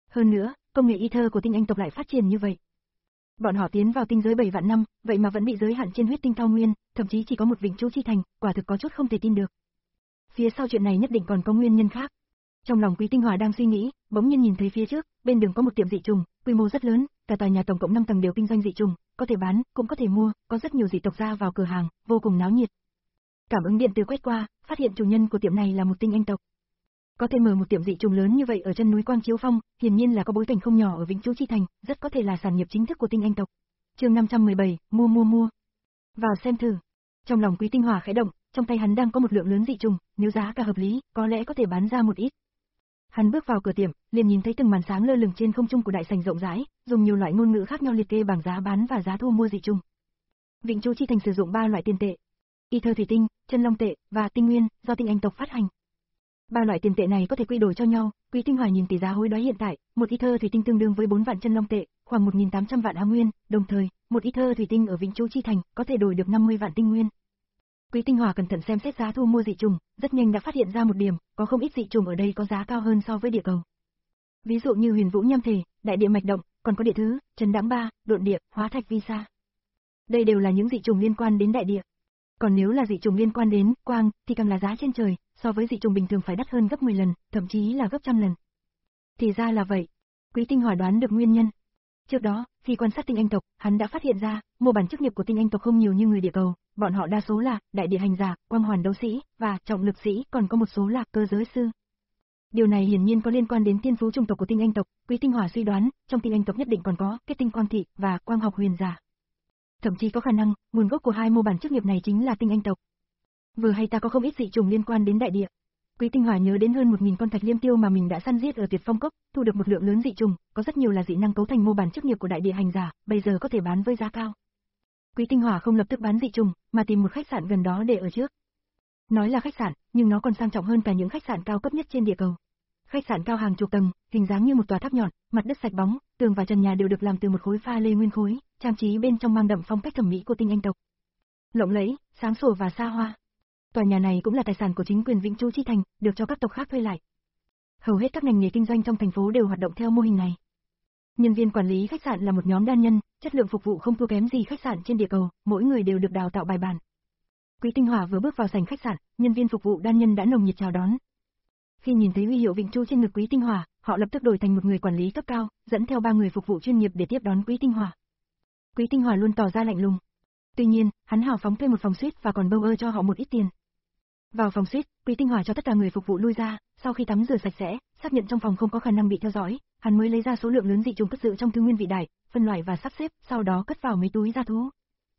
Hơn nữa, công nghệ ether của tinh anh tộc lại phát triển như vậy. Bọn họ tiến vào tinh giới bảy vạn năm, vậy mà vẫn bị giới hạn trên huyết tinh thao nguyên, thậm chí chỉ có một vĩnh chú chi thành, quả thực có chút không thể tin được. Phía sau chuyện này nhất định còn có nguyên nhân khác. Trong lòng Quý Tinh Hòa đang suy nghĩ, bỗng nhiên nhìn thấy phía trước, bên đường có một tiệm dị trùng, quy mô rất lớn, cả tòa nhà tổng cộng năm tầng đều kinh doanh dị trùng, có thể bán, cũng có thể mua, có rất nhiều dị tộc ra vào cửa hàng, vô cùng náo nhiệt. Cảm ứng điện từ quét qua, phát hiện chủ nhân của tiệm này là một tinh anh tộc. Có thể mở một tiệm dị trùng lớn như vậy ở chân núi Quang Chiếu Phong, hiển nhiên là có bối cảnh không nhỏ ở Vĩnh Chú Chi Thành, rất có thể là sản nghiệp chính thức của tinh anh tộc. Chương năm trăm mười bảy, mua mua mua. Vào xem thử. Trong lòng Quý Tinh Hòa khẽ động, trong tay hắn đang có một lượng lớn dị trùng, nếu giá cả hợp lý, có lẽ có thể bán ra một ít. Hắn bước vào cửa tiệm, liền nhìn thấy từng màn sáng lơ lửng trên không trung của đại sảnh rộng rãi, dùng nhiều loại ngôn ngữ khác nhau liệt kê bảng giá bán và giá thu mua dị trùng. Vĩnh Chú Chi Thành sử dụng ba loại tiền tệ: ether thủy tinh, chân long tệ và tinh nguyên, do tinh anh tộc phát hành. Ba loại tiền tệ này có thể quy đổi cho nhau. Quý Tinh Hòa nhìn tỷ giá hối đoái hiện tại, một ether thủy tinh tương đương với bốn vạn chân long tệ, khoảng một nghìn tám trăm vạn á nguyên, đồng thời, một ether thủy tinh ở Vĩnh Chú Chi Thành có thể đổi được năm mươi vạn tinh nguyên. Quý Tinh Hòa cẩn thận xem xét giá thu mua dị trùng, rất nhanh đã phát hiện ra một điểm, có không ít dị trùng ở đây có giá cao hơn so với địa cầu. Ví dụ như Huyền Vũ Nham Thể, Đại Địa Mạch Động, còn có Địa Thứ, Trấn Đãng Ba, Độn Địa, Hóa Thạch Vi Sa. Đây đều là những dị trùng liên quan đến đại địa. Còn nếu là dị trùng liên quan đến quang, thì càng là giá trên trời, so với dị trùng bình thường phải đắt hơn gấp mười lần, thậm chí là gấp trăm lần. Thì ra là vậy. Quý Tinh Hòa đoán được nguyên nhân. Trước đó, khi quan sát tinh anh tộc, hắn đã phát hiện ra, mô bản chức nghiệp của tinh anh tộc không nhiều như người địa cầu, bọn họ đa số là đại địa hành giả, quang hoàn đấu sĩ và trọng lực sĩ, còn có một số là cơ giới sư. Điều này hiển nhiên có liên quan đến thiên phú chủng tộc của tinh anh tộc. Quý Tinh Hòa suy đoán, trong tinh anh tộc nhất định còn có kết tinh quang thị và quang học huyền giả. Thậm chí có khả năng, nguồn gốc của hai mô bản chức nghiệp này chính là tinh anh tộc. Vừa hay ta có không ít dị trùng liên quan đến đại địa. Quý Tinh Hòa nhớ đến hơn một nghìn con thạch liêm tiêu mà mình đã săn giết ở Tuyệt Phong Cốc, thu được một lượng lớn dị trùng, có rất nhiều là dị năng cấu thành mô bản chức nghiệp của đại địa hành giả, bây giờ có thể bán với giá cao. Quý Tinh Hòa không lập tức bán dị trùng, mà tìm một khách sạn gần đó để ở trước. Nói là khách sạn, nhưng nó còn sang trọng hơn cả những khách sạn cao cấp nhất trên địa cầu. Khách sạn cao hàng chục tầng, hình dáng như một tòa tháp nhọn, mặt đất sạch bóng, tường và trần nhà đều được làm từ một khối pha lê nguyên khối, trang trí bên trong mang đậm phong cách thẩm mỹ của tinh anh tộc. Lộng lẫy, sáng sủa và xa hoa. Tòa nhà này cũng là tài sản của chính quyền Vĩnh Chú Chi Thành, được cho các tộc khác thuê lại. Hầu hết các ngành nghề kinh doanh trong thành phố đều hoạt động theo mô hình này. Nhân viên quản lý khách sạn là một nhóm đan nhân, chất lượng phục vụ không thua kém gì khách sạn trên địa cầu, mỗi người đều được đào tạo bài bản. Quý Tinh Hòa vừa bước vào sảnh khách sạn, nhân viên phục vụ đan nhân đã nồng nhiệt chào đón. Khi nhìn thấy huy hiệu Vĩnh Chú trên ngực Quý Tinh Hòa, họ lập tức đổi thành một người quản lý cấp cao, dẫn theo ba người phục vụ chuyên nghiệp để tiếp đón Quý Tinh Hòa. Quý Tinh Hòa luôn tỏ ra lạnh lùng. Tuy nhiên, hắn hào phóng thuê một phòng suite và còn bâu ơ cho họ một ít tiền. Vào phòng suite, Quý Tinh Hòa cho tất cả người phục vụ lui ra, sau khi tắm rửa sạch sẽ, xác nhận trong phòng không có khả năng bị theo dõi, hắn mới lấy ra số lượng lớn dị trùng cất giữ trong thư nguyên vị đại, phân loại và sắp xếp, sau đó cất vào mấy túi da thú.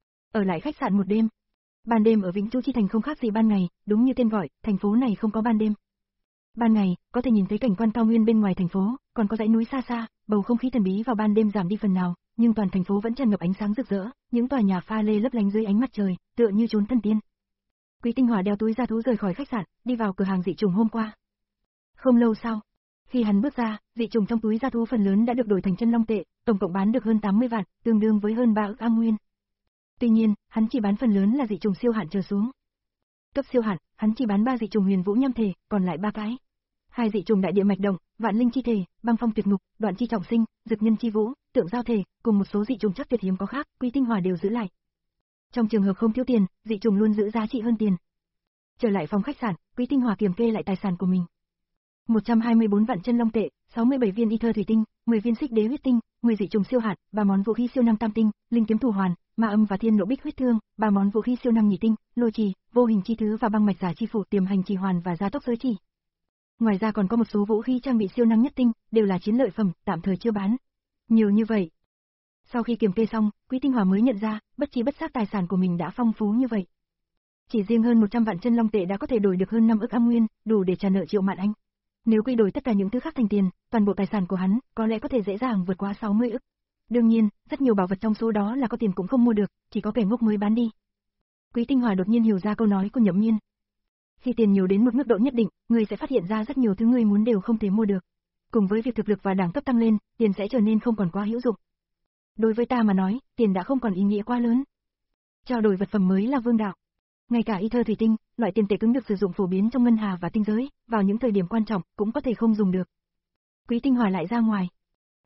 Ở lại khách sạn một đêm. Ban đêm ở Vĩnh Chú Chi Thành không khác gì ban ngày, đúng như tên gọi, thành phố này không có ban đêm. Ban ngày, có thể nhìn thấy cảnh quan cao nguyên bên ngoài thành phố, còn có dãy núi xa xa, bầu không khí thần bí vào ban đêm giảm đi phần nào, nhưng toàn thành phố vẫn tràn ngập ánh sáng rực rỡ, những tòa nhà pha lê lấp lánh dưới ánh mặt trời, tựa như chốn thần tiên. Quý Tinh Hòa đeo túi da thú rời khỏi khách sạn, đi vào cửa hàng dị trùng hôm qua. Không lâu sau, khi hắn bước ra, dị trùng trong túi da thú phần lớn đã được đổi thành chân long tệ, tổng cộng bán được hơn tám mươi vạn, tương đương với hơn ba ức A nguyên. Tuy nhiên, hắn chỉ bán phần lớn là dị trùng siêu hạn trở xuống. Cấp siêu hạn, hắn chỉ bán ba dị trùng Huyền Vũ Nham Thể, còn lại ba cái. Hai dị trùng Đại Địa Mạch Động, Vạn Linh Chi Thể, Băng Phong Tuyệt Ngục, Đoạn Chi Trọng Sinh, Dực Nhân Chi Vũ, Tượng Giao Thể, cùng một số dị trùng chắc tuyệt hiếm có khác, Quý Tinh Hòa đều giữ lại. Trong trường hợp không thiếu tiền, dị trùng luôn giữ giá trị hơn tiền. Trở lại phòng khách sạn, Quý Tinh Hòa kiểm kê lại tài sản của mình. một trăm hai mươi bốn vạn chân long tệ, sáu mươi bảy viên ether thủy tinh, mười viên xích đế huyết tinh, mười dị trùng siêu hạt, ba món vũ khí siêu năng tam tinh, linh kiếm thủ hoàn, ma âm và thiên nộ bích huyết thương, ba món vũ khí siêu năng nhị tinh, lôi trì, vô hình chi thứ và băng mạch giả chi phủ, tiềm hành trì hoàn và gia tốc giới chỉ. Ngoài ra còn có một số vũ khí trang bị siêu năng nhất tinh, đều là chiến lợi phẩm, tạm thời chưa bán. Nhiều như vậy. Sau khi kiểm kê xong, Quý Tinh Hòa mới nhận ra, bất chi bất giác tài sản của mình đã phong phú như vậy. Chỉ riêng hơn một trăm vạn chân long tệ đã có thể đổi được hơn năm ức A nguyên, đủ để trả nợ Triệu Mạn Anh. Nếu quy đổi tất cả những thứ khác thành tiền, toàn bộ tài sản của hắn có lẽ có thể dễ dàng vượt qua sáu mươi ức. Đương nhiên, rất nhiều bảo vật trong số đó là có tiền cũng không mua được, chỉ có kẻ ngốc mới bán đi. Quý Tinh Hòa đột nhiên hiểu ra câu nói của Nhậm Miên. Khi tiền nhiều đến một mức độ nhất định, người sẽ phát hiện ra rất nhiều thứ người muốn đều không thể mua được. Cùng với việc thực lực và đẳng cấp tăng lên, tiền sẽ trở nên không còn quá hữu dụng. Đối với ta mà nói, tiền đã không còn ý nghĩa quá lớn. Trao đổi vật phẩm mới là vương đạo. Ngay cả ether thủy tinh, loại tiền tệ cứng được sử dụng phổ biến trong ngân hà và tinh giới, vào những thời điểm quan trọng cũng có thể không dùng được. Quý Tinh Hòa lại ra ngoài,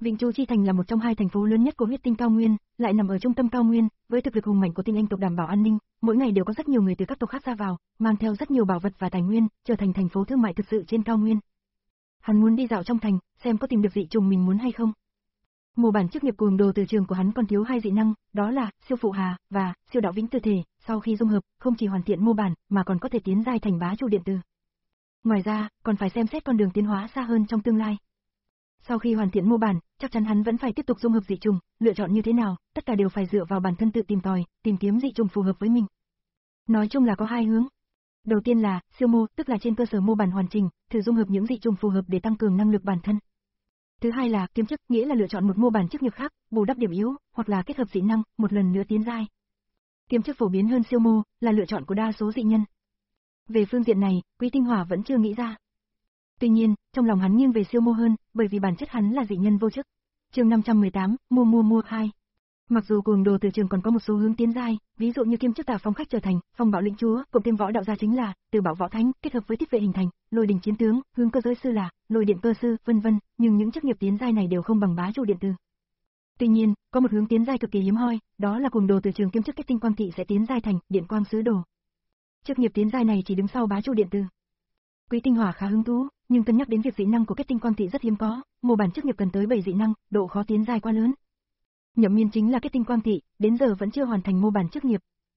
Vĩnh Chu Chi Thành là một trong hai thành phố lớn nhất của huyết tinh cao nguyên, lại nằm ở trung tâm cao nguyên, với thực lực hùng mạnh của tinh anh tộc đảm bảo an ninh, mỗi ngày đều có rất nhiều người từ các tộc khác ra vào, mang theo rất nhiều bảo vật và tài nguyên, trở thành thành phố thương mại thực sự trên cao nguyên. Hắn muốn đi dạo trong thành, xem có tìm được dị trùng mình muốn hay không. Mô bản chức nghiệp cuồng đồ từ trường của hắn còn thiếu hai dị năng, đó là siêu phụ hà và siêu đạo vĩnh tư thể, sau khi dung hợp, không chỉ hoàn thiện mô bản mà còn có thể tiến giai thành bá chủ điện tử. Ngoài ra, còn phải xem xét con đường tiến hóa xa hơn trong tương lai. Sau khi hoàn thiện mô bản, chắc chắn hắn vẫn phải tiếp tục dung hợp dị trùng, lựa chọn như thế nào, tất cả đều phải dựa vào bản thân tự tìm tòi, tìm kiếm dị trùng phù hợp với mình. Nói chung là có hai hướng. Đầu tiên là siêu mô, tức là trên cơ sở mô bản hoàn chỉnh, thử dung hợp những dị trùng phù hợp để tăng cường năng lực bản thân. Thứ hai là kiêm chức, nghĩa là lựa chọn một mô bản chức nghiệp khác, bù đắp điểm yếu, hoặc là kết hợp dị năng, một lần nữa tiến giai. Kiêm chức phổ biến hơn siêu mô, là lựa chọn của đa số dị nhân. Về phương diện này, Quý Tinh Hỏa vẫn chưa nghĩ ra. Tuy nhiên, trong lòng hắn nghiêng về siêu mô hơn, bởi vì bản chất hắn là dị nhân vô chức. Chương năm trăm mười tám, mua mua mua hai. Mặc dù cuồng đồ từ trường còn có một số hướng tiến giai, ví dụ như kiêm chức tà phong khách trở thành phong bạo lĩnh chúa, cộng thêm võ đạo gia chính là từ bảo võ thánh, kết hợp với thiết vệ hình thành lôi đình chiến tướng, hướng cơ giới sư là lôi điện cơ sư, vân vân, nhưng những chức nghiệp tiến giai này đều không bằng bá chủ điện tử. Tuy nhiên, có một hướng tiến giai cực kỳ hiếm hoi, đó là cuồng đồ từ trường kiêm chức kết tinh quang thị sẽ tiến giai thành điện quang sứ đồ. Chức nghiệp tiến giai này chỉ đứng sau bá chủ điện tử. Quý Tinh Hỏa khá hứng thú, nhưng cân nhắc đến việc dị năng của kết tinh quang thị rất hiếm có, mô bản chức nghiệp cần tới bảy dị năng, độ khó tiến giai quá lớn. Nhậm Miên chính là kết tinh quang thị, đến giờ vẫn chưa hoàn thành mô bản chức nghiệp.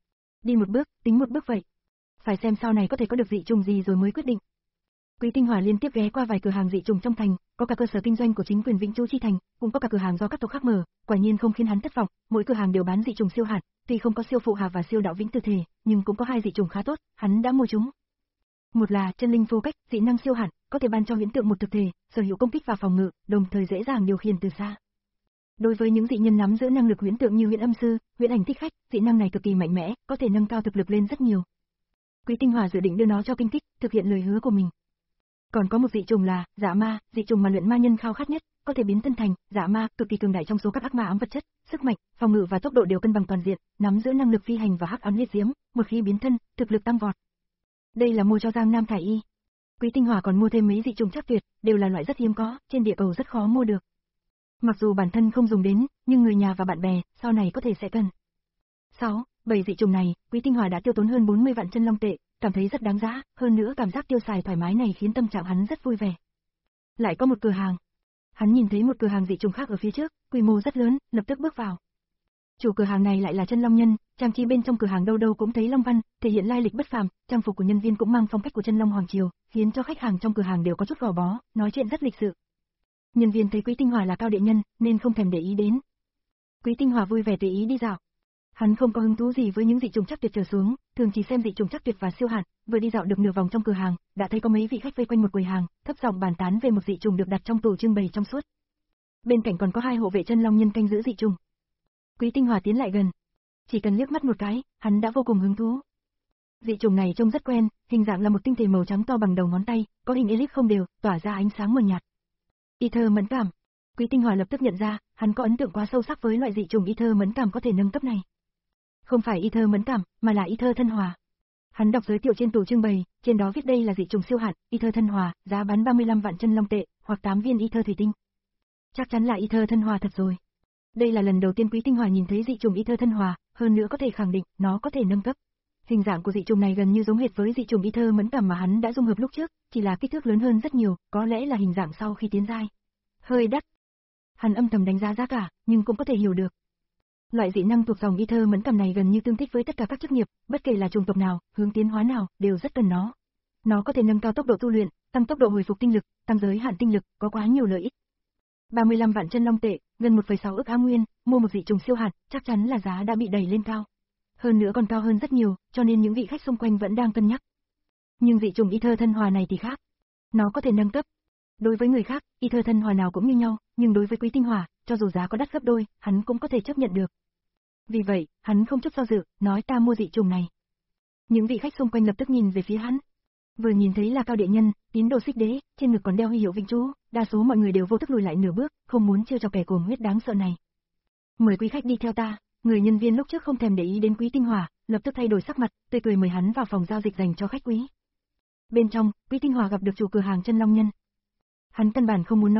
Đi một bước, tính một bước vậy. Phải xem sau này có thể có được dị trùng gì rồi mới quyết định. Quý Tinh Hỏa liên tiếp ghé qua vài cửa hàng dị trùng trong thành, có cả cơ sở kinh doanh của chính quyền Vĩnh Chu Chi Thành, cũng có cả cửa hàng do các tộc khác mở, quả nhiên không khiến hắn thất vọng, mỗi cửa hàng đều bán dị trùng siêu hạt, tuy không có siêu phụ hà và siêu đạo vĩnh tư thể, nhưng cũng có hai dị trùng khá tốt, hắn đã mua chúng. Một là chân linh phù cách, dị năng siêu hạt, có thể ban cho huyễn tượng một thực thể, sở hữu công kích và phòng ngự, đồng thời dễ dàng điều khiển từ xa. Đối với những dị nhân nắm giữ năng lực huyễn tượng như huyễn âm sư, huyễn ảnh thích khách, dị năng này cực kỳ mạnh mẽ, có thể nâng cao thực lực lên rất nhiều. Quý Tinh Hỏa dự định đưa nó cho kinh kích, thực hiện lời hứa của mình. Còn có một dị trùng là Dạ Ma, dị trùng mà luyện ma nhân khao khát nhất, có thể biến thân thành Dạ Ma, cực kỳ cường đại trong số các ác ma ám vật chất, sức mạnh, phòng ngự và tốc độ đều cân bằng toàn diện, nắm giữ năng lực phi hành và hắc ám liệt diễm, một khi biến thân, thực lực tăng vọt. Đây là mua cho Giang Nam Thải Y. Quý Tinh Hỏa còn mua thêm mấy dị trùng chắc tuyệt, đều là loại rất hiếm có, trên địa cầu rất khó mua được. Mặc dù bản thân không dùng đến, nhưng người nhà và bạn bè sau này có thể sẽ cần. sáu, bảy dị trùng này, Quý Tinh Hỏa đã tiêu tốn hơn bốn mươi vạn chân long tệ, cảm thấy rất đáng giá, hơn nữa cảm giác tiêu xài thoải mái này khiến tâm trạng hắn rất vui vẻ. Lại có một cửa hàng. Hắn nhìn thấy một cửa hàng dị trùng khác ở phía trước, quy mô rất lớn, lập tức bước vào. Chủ cửa hàng này lại là chân long nhân, trang trí bên trong cửa hàng đâu đâu cũng thấy long văn, thể hiện lai lịch bất phàm, trang phục của nhân viên cũng mang phong cách của chân long hoàng triều, khiến cho khách hàng trong cửa hàng đều có chút gò bó, nói chuyện rất lịch sự. Nhân viên thấy Quý Tinh Hỏa là cao đệ nhân, nên không thèm để ý đến. Quý Tinh Hỏa vui vẻ tùy ý đi dạo. Hắn không có hứng thú gì với những dị trùng chắc tuyệt trở xuống, thường chỉ xem dị trùng chắc tuyệt và siêu hạt, vừa đi dạo được nửa vòng trong cửa hàng, đã thấy có mấy vị khách vây quanh một quầy hàng, thấp giọng bàn tán về một dị trùng được đặt trong tủ trưng bày trong suốt. Bên cạnh còn có hai hộ vệ chân long nhân canh giữ dị trùng. Quý Tinh Hỏa tiến lại gần, chỉ cần liếc mắt một cái, hắn đã vô cùng hứng thú. Dị trùng này trông rất quen, hình dạng là một tinh thể màu trắng to bằng đầu ngón tay, có hình elip không đều, tỏa ra ánh sáng mờ nhạt. Ether mẫn cảm. Quý Tinh Hỏa lập tức nhận ra, hắn có ấn tượng quá sâu sắc với loại dị trùng Ether mẫn cảm có thể nâng cấp này. Không phải Ether mẫn cảm, mà là Ether thân hòa. Hắn đọc giới thiệu trên tủ trưng bày, trên đó viết đây là dị trùng siêu hạt, Ether thân hòa, giá bán ba mươi lăm vạn chân long tệ, hoặc tám viên Ether thủy tinh. Chắc chắn là Ether thân hòa thật rồi. Đây là lần đầu tiên Quý Tinh Hỏa nhìn thấy dị trùng Ether thân hòa, hơn nữa có thể khẳng định nó có thể nâng cấp. Hình dạng của dị trùng này gần như giống hệt với dị trùng Ether mẫn cảm mà hắn đã dung hợp lúc trước, chỉ là kích thước lớn hơn rất nhiều, có lẽ là hình dạng sau khi tiến giai. Hơi đắt. Hắn âm thầm đánh giá giá cả, nhưng cũng có thể hiểu được. Loại dị năng thuộc dòng Ether mẫn cảm này gần như tương thích với tất cả các chức nghiệp, bất kể là chủng tộc nào, hướng tiến hóa nào, đều rất cần nó. Nó có thể nâng cao tốc độ tu luyện, tăng tốc độ hồi phục tinh lực, tăng giới hạn tinh lực, có quá nhiều lợi ích. ba mươi lăm vạn chân long tệ, gần một phẩy sáu ức á nguyên, mua một dị trùng siêu hạt, chắc chắn là giá đã bị đẩy lên cao. Hơn nữa còn cao hơn rất nhiều, cho nên những vị khách xung quanh vẫn đang cân nhắc. Nhưng dị trùng Ether thân hòa này thì khác. Nó có thể nâng cấp. Đối với người khác, Ether thân hòa nào cũng như nhau, nhưng đối với Quý Tinh Hỏa, cho dù giá có đắt gấp đôi, hắn cũng có thể chấp nhận được. Vì vậy, hắn không chút do dự, nói ta mua dị trùng này. Những vị khách xung quanh lập tức nhìn về phía hắn. Vừa nhìn thấy là cao đệ nhân, tín đồ Xích Đế, trên ngực còn đeo huy hiệu Vĩnh Chu, đa số mọi người đều vô thức lùi lại nửa bước, không muốn trêu chọc kẻ cuồng huyết đáng sợ này. Mời quý khách đi theo ta. Người nhân viên lúc trước không thèm để ý đến Quý Tinh Hỏa, lập tức thay đổi sắc mặt, tươi cười mời hắn vào phòng giao dịch dành cho khách quý. Bên trong, Quý Tinh Hỏa gặp được chủ cửa hàng chân long nhân. Hắn căn bản không muốn nói nhảm,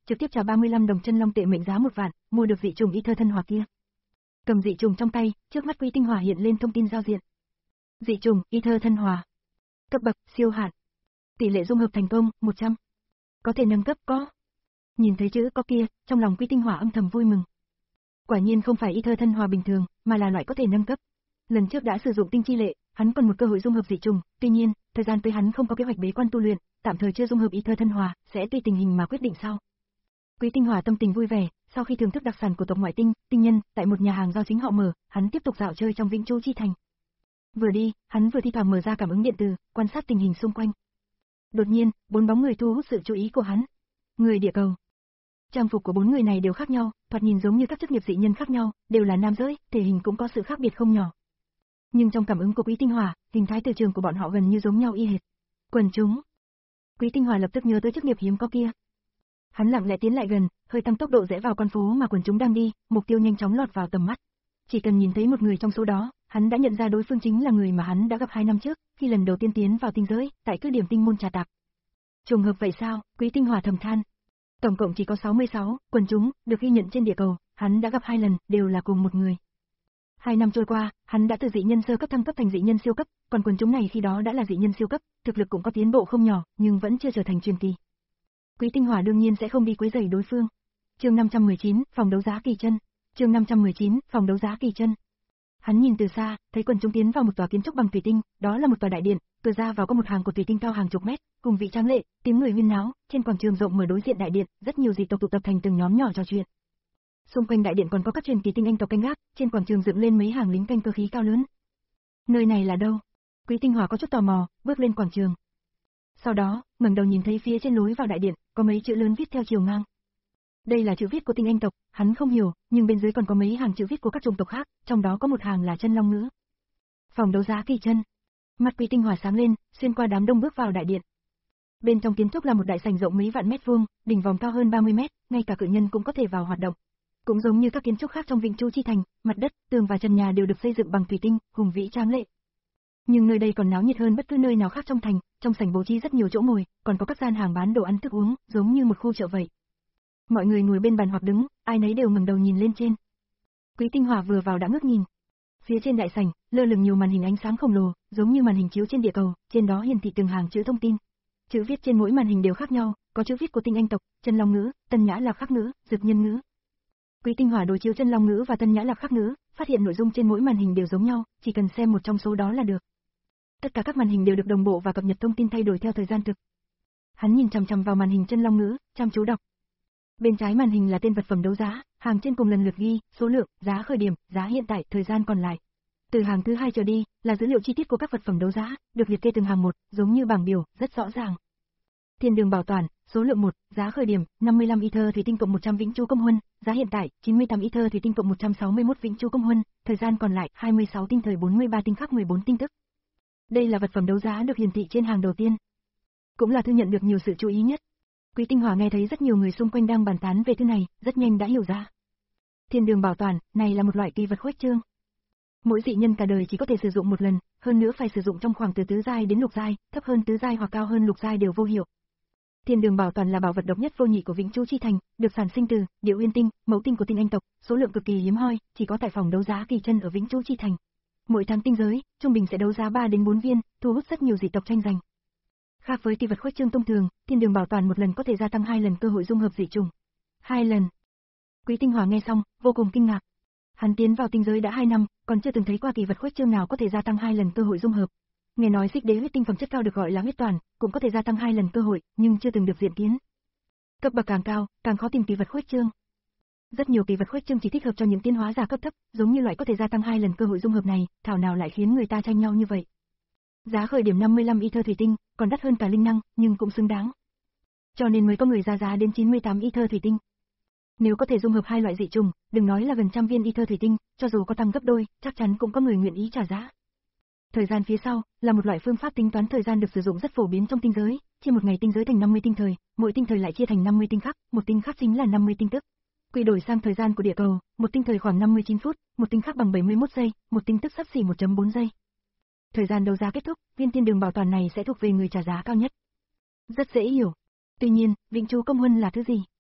trực tiếp trả ba mươi lăm đồng chân long tệ mệnh giá một vạn, mua được dị trùng y thơ thân hòa kia. Cầm dị trùng trong tay, trước mắt Quý Tinh Hòa hiện lên thông tin giao diện. Dị trùng y thơ thân hòa. Cấp bậc siêu hạn. Tỷ lệ dung hợp thành công một trăm. Có thể nâng cấp có. Nhìn thấy chữ có kia, trong lòng Quý Tinh Hòa âm thầm vui mừng. Quả nhiên không phải y thơ thân hòa bình thường, mà là loại có thể nâng cấp. Lần trước đã sử dụng tinh chi lệ, hắn còn một cơ hội dung hợp dị trùng, tuy nhiên, thời gian tới hắn không có kế hoạch bế quan tu luyện, tạm thời chưa dung hợp y thơ thân hòa, sẽ tùy tình hình mà quyết định sau. Quý Tinh Hòa tâm tình vui vẻ, sau khi thưởng thức đặc sản của tộc ngoại tinh, tinh nhân, tại một nhà hàng do chính họ mở, hắn tiếp tục dạo chơi trong Vĩnh Chu chi thành. Vừa đi, hắn vừa thi thoảng mở ra cảm ứng điện tử, quan sát tình hình xung quanh. Đột nhiên, bốn bóng người thu hút sự chú ý của hắn. Người địa cầu. Trang phục của bốn người này đều khác nhau, thoạt nhìn giống như các chức nghiệp dị nhân khác nhau, đều là nam giới, thể hình cũng có sự khác biệt không nhỏ. Nhưng trong cảm ứng của Quý Tinh Hòa, hình thái từ trường của bọn họ gần như giống nhau y hệt. Quần chúng. Quý Tinh Hòa lập tức nhớ tới chức nghiệp hiếm có kia. Hắn lặng lẽ tiến lại gần, hơi tăng tốc độ rẽ vào con phố mà quần chúng đang đi, mục tiêu nhanh chóng lọt vào tầm mắt. Chỉ cần nhìn thấy một người trong số đó, hắn đã nhận ra đối phương chính là người mà hắn đã gặp hai năm trước, khi lần đầu tiên tiến vào tinh giới, tại cứ điểm tinh môn trà tạp. Trùng hợp vậy sao? Quý Tinh Hòa thầm than. Tổng cộng chỉ có sáu mươi sáu quần chúng được ghi nhận trên địa cầu, hắn đã gặp hai lần, đều là cùng một người. Hai năm trôi qua, hắn đã từ dị nhân sơ cấp thăng cấp thành dị nhân siêu cấp, còn quần chúng này khi đó đã là dị nhân siêu cấp, thực lực cũng có tiến bộ không nhỏ, nhưng vẫn chưa trở thành truyền kỳ. Quý Tinh Hòa đương nhiên sẽ không đi quấy rầy đối phương. Chương năm trăm mười chín, phòng đấu giá kỳ chân. Chương năm trăm mười chín, phòng đấu giá kỳ chân. Hắn nhìn từ xa, thấy quần chúng tiến vào một tòa kiến trúc bằng thủy tinh, đó là một tòa đại điện, cửa ra vào có một hàng cột thủy tinh cao hàng chục mét, cùng vị tráng lệ, tiếng người huyên náo, trên quảng trường rộng mở đối diện đại điện, rất nhiều dị tộc tụ tập thành từng nhóm nhỏ trò chuyện. Xung quanh đại điện còn có các truyền kỳ tinh anh tộc canh gác, trên quảng trường dựng lên mấy hàng lính canh cơ khí cao lớn. Nơi này là đâu? Quý Tinh Hòa có chút tò mò, bước lên quảng trường. Sau đó, ngẩng đầu nhìn thấy phía trên lối vào đại điện, có mấy chữ lớn viết theo chiều ngang. Đây là chữ viết của tinh anh tộc, hắn không hiểu, nhưng bên dưới còn có mấy hàng chữ viết của các chủng tộc khác, trong đó có một hàng là chân long ngữ. Phòng đấu giá kỳ chân. Mắt Quý Tinh Hòa sáng lên, xuyên qua đám đông bước vào đại điện. Bên trong kiến trúc là một đại sảnh rộng mấy vạn mét vuông, đỉnh vòng cao hơn ba mươi mét, ngay cả cự nhân cũng có thể vào hoạt động. Cũng giống như các kiến trúc khác trong Vĩnh Chu chi thành, mặt đất, tường và trần nhà đều được xây dựng bằng thủy tinh, hùng vĩ tráng lệ. Nhưng nơi đây còn náo nhiệt hơn bất cứ nơi nào khác trong thành, trong sảnh bố trí rất nhiều chỗ ngồi, còn có các gian hàng bán đồ ăn thức uống, giống như một khu chợ vậy. Mọi người ngồi bên bàn hoặc đứng, ai nấy đều ngẩng đầu nhìn lên trên. Quý Tinh Hòa vừa vào đã ngước nhìn. Phía trên đại sảnh, lơ lửng nhiều màn hình ánh sáng khổng lồ, giống như màn hình chiếu trên địa cầu, trên đó hiển thị từng hàng chữ thông tin. Chữ viết trên mỗi màn hình đều khác nhau, có chữ viết của tinh anh tộc, chân long ngữ, tân nhã lạc khắc ngữ, dực nhân ngữ. Quý Tinh Hòa đối chiếu chân long ngữ và tân nhã lạc khắc ngữ, phát hiện nội dung trên mỗi màn hình đều giống nhau, chỉ cần xem một trong số đó là được. Tất cả các màn hình đều được đồng bộ và cập nhật thông tin thay đổi theo thời gian thực. Hắn nhìn chằm chằm vào màn hình chân long ngữ, chăm chú đọc. Bên trái màn hình là tên vật phẩm đấu giá, hàng trên cùng lần lượt ghi số lượng, giá khởi điểm, giá hiện tại, thời gian còn lại. Từ hàng thứ hai trở đi là dữ liệu chi tiết của các vật phẩm đấu giá, được liệt kê từng hàng một, giống như bảng biểu, rất rõ ràng. Thiên đường bảo toàn, số lượng một, giá khởi điểm, năm mươi lăm ether thủy tinh cộng một trăm Vĩnh Chu công huân, giá hiện tại, chín mươi tám ether thủy tinh cộng một trăm sáu mươi mốt Vĩnh Chu công huân, thời gian còn lại, hai mươi sáu tinh thời bốn mươi ba tinh khắc mười bốn tinh tức. Đây là vật phẩm đấu giá được hiển thị trên hàng đầu tiên. Cũng là thư nhận được nhiều sự chú ý nhất. Quý Tinh Hòa nghe thấy rất nhiều người xung quanh đang bàn tán về thứ này, rất nhanh đã hiểu ra. Thiên đường bảo toàn, này là một loại kỳ vật khuếch trương. Mỗi dị nhân cả đời chỉ có thể sử dụng một lần, hơn nữa phải sử dụng trong khoảng từ tứ giai đến lục giai, thấp hơn tứ giai hoặc cao hơn lục giai đều vô hiệu. Thiên đường bảo toàn là bảo vật độc nhất vô nhị của Vĩnh Chu chi thành, được sản sinh từ Điệu Uyên tinh, mẫu tinh của tinh anh tộc, số lượng cực kỳ hiếm hoi, chỉ có tại phòng đấu giá kỳ chân ở Vĩnh Chu chi thành. Mỗi tháng tinh giới, trung bình sẽ đấu giá ba đến bốn viên, thu hút rất nhiều dị tộc tranh giành. Khác với kỳ vật khuếch trương thông thường, thiên đường bảo toàn một lần có thể gia tăng hai lần cơ hội dung hợp dị chủng. Hai lần. Quý Tinh Hòa nghe xong, vô cùng kinh ngạc. Hắn tiến vào tinh giới đã hai năm, còn chưa từng thấy qua kỳ vật khuếch trương nào có thể gia tăng hai lần cơ hội dung hợp. Nghe nói xích đế huyết tinh phẩm chất cao được gọi là huyết toàn, cũng có thể gia tăng hai lần cơ hội, nhưng chưa từng được diện kiến. Cấp bậc càng cao, càng khó tìm kỳ vật khuếch trương. Rất nhiều kỳ vật khuếch trương chỉ thích hợp cho những tiến hóa giả cấp thấp, giống như loại có thể gia tăng hai lần cơ hội dung hợp này, thảo nào lại khiến người ta tranh nhau như vậy. Giá khởi điểm năm mươi lăm ether thủy tinh, còn đắt hơn cả linh năng, nhưng cũng xứng đáng. Cho nên mới có người ra giá đến chín mươi tám ether thủy tinh. Nếu có thể dung hợp hai loại dị trùng, đừng nói là gần trăm viên ether thủy tinh, cho dù có tăng gấp đôi, chắc chắn cũng có người nguyện ý trả giá. Thời gian phía sau là một loại phương pháp tính toán thời gian được sử dụng rất phổ biến trong tinh giới, chia một ngày tinh giới thành năm mươi tinh thời, mỗi tinh thời lại chia thành năm mươi tinh khắc, một tinh khắc chính là năm mươi tinh tức. Quy đổi sang thời gian của địa cầu, một tinh thời khoảng năm mươi chín phút, một tinh khắc bằng bảy mươi mốt giây, một tinh tức xấp xỉ một phẩy bốn giây. Thời gian đấu giá kết thúc, viên thiên đường bảo toàn này sẽ thuộc về người trả giá cao nhất. Rất dễ hiểu. Tuy nhiên, Vĩnh Chu công huân là thứ gì?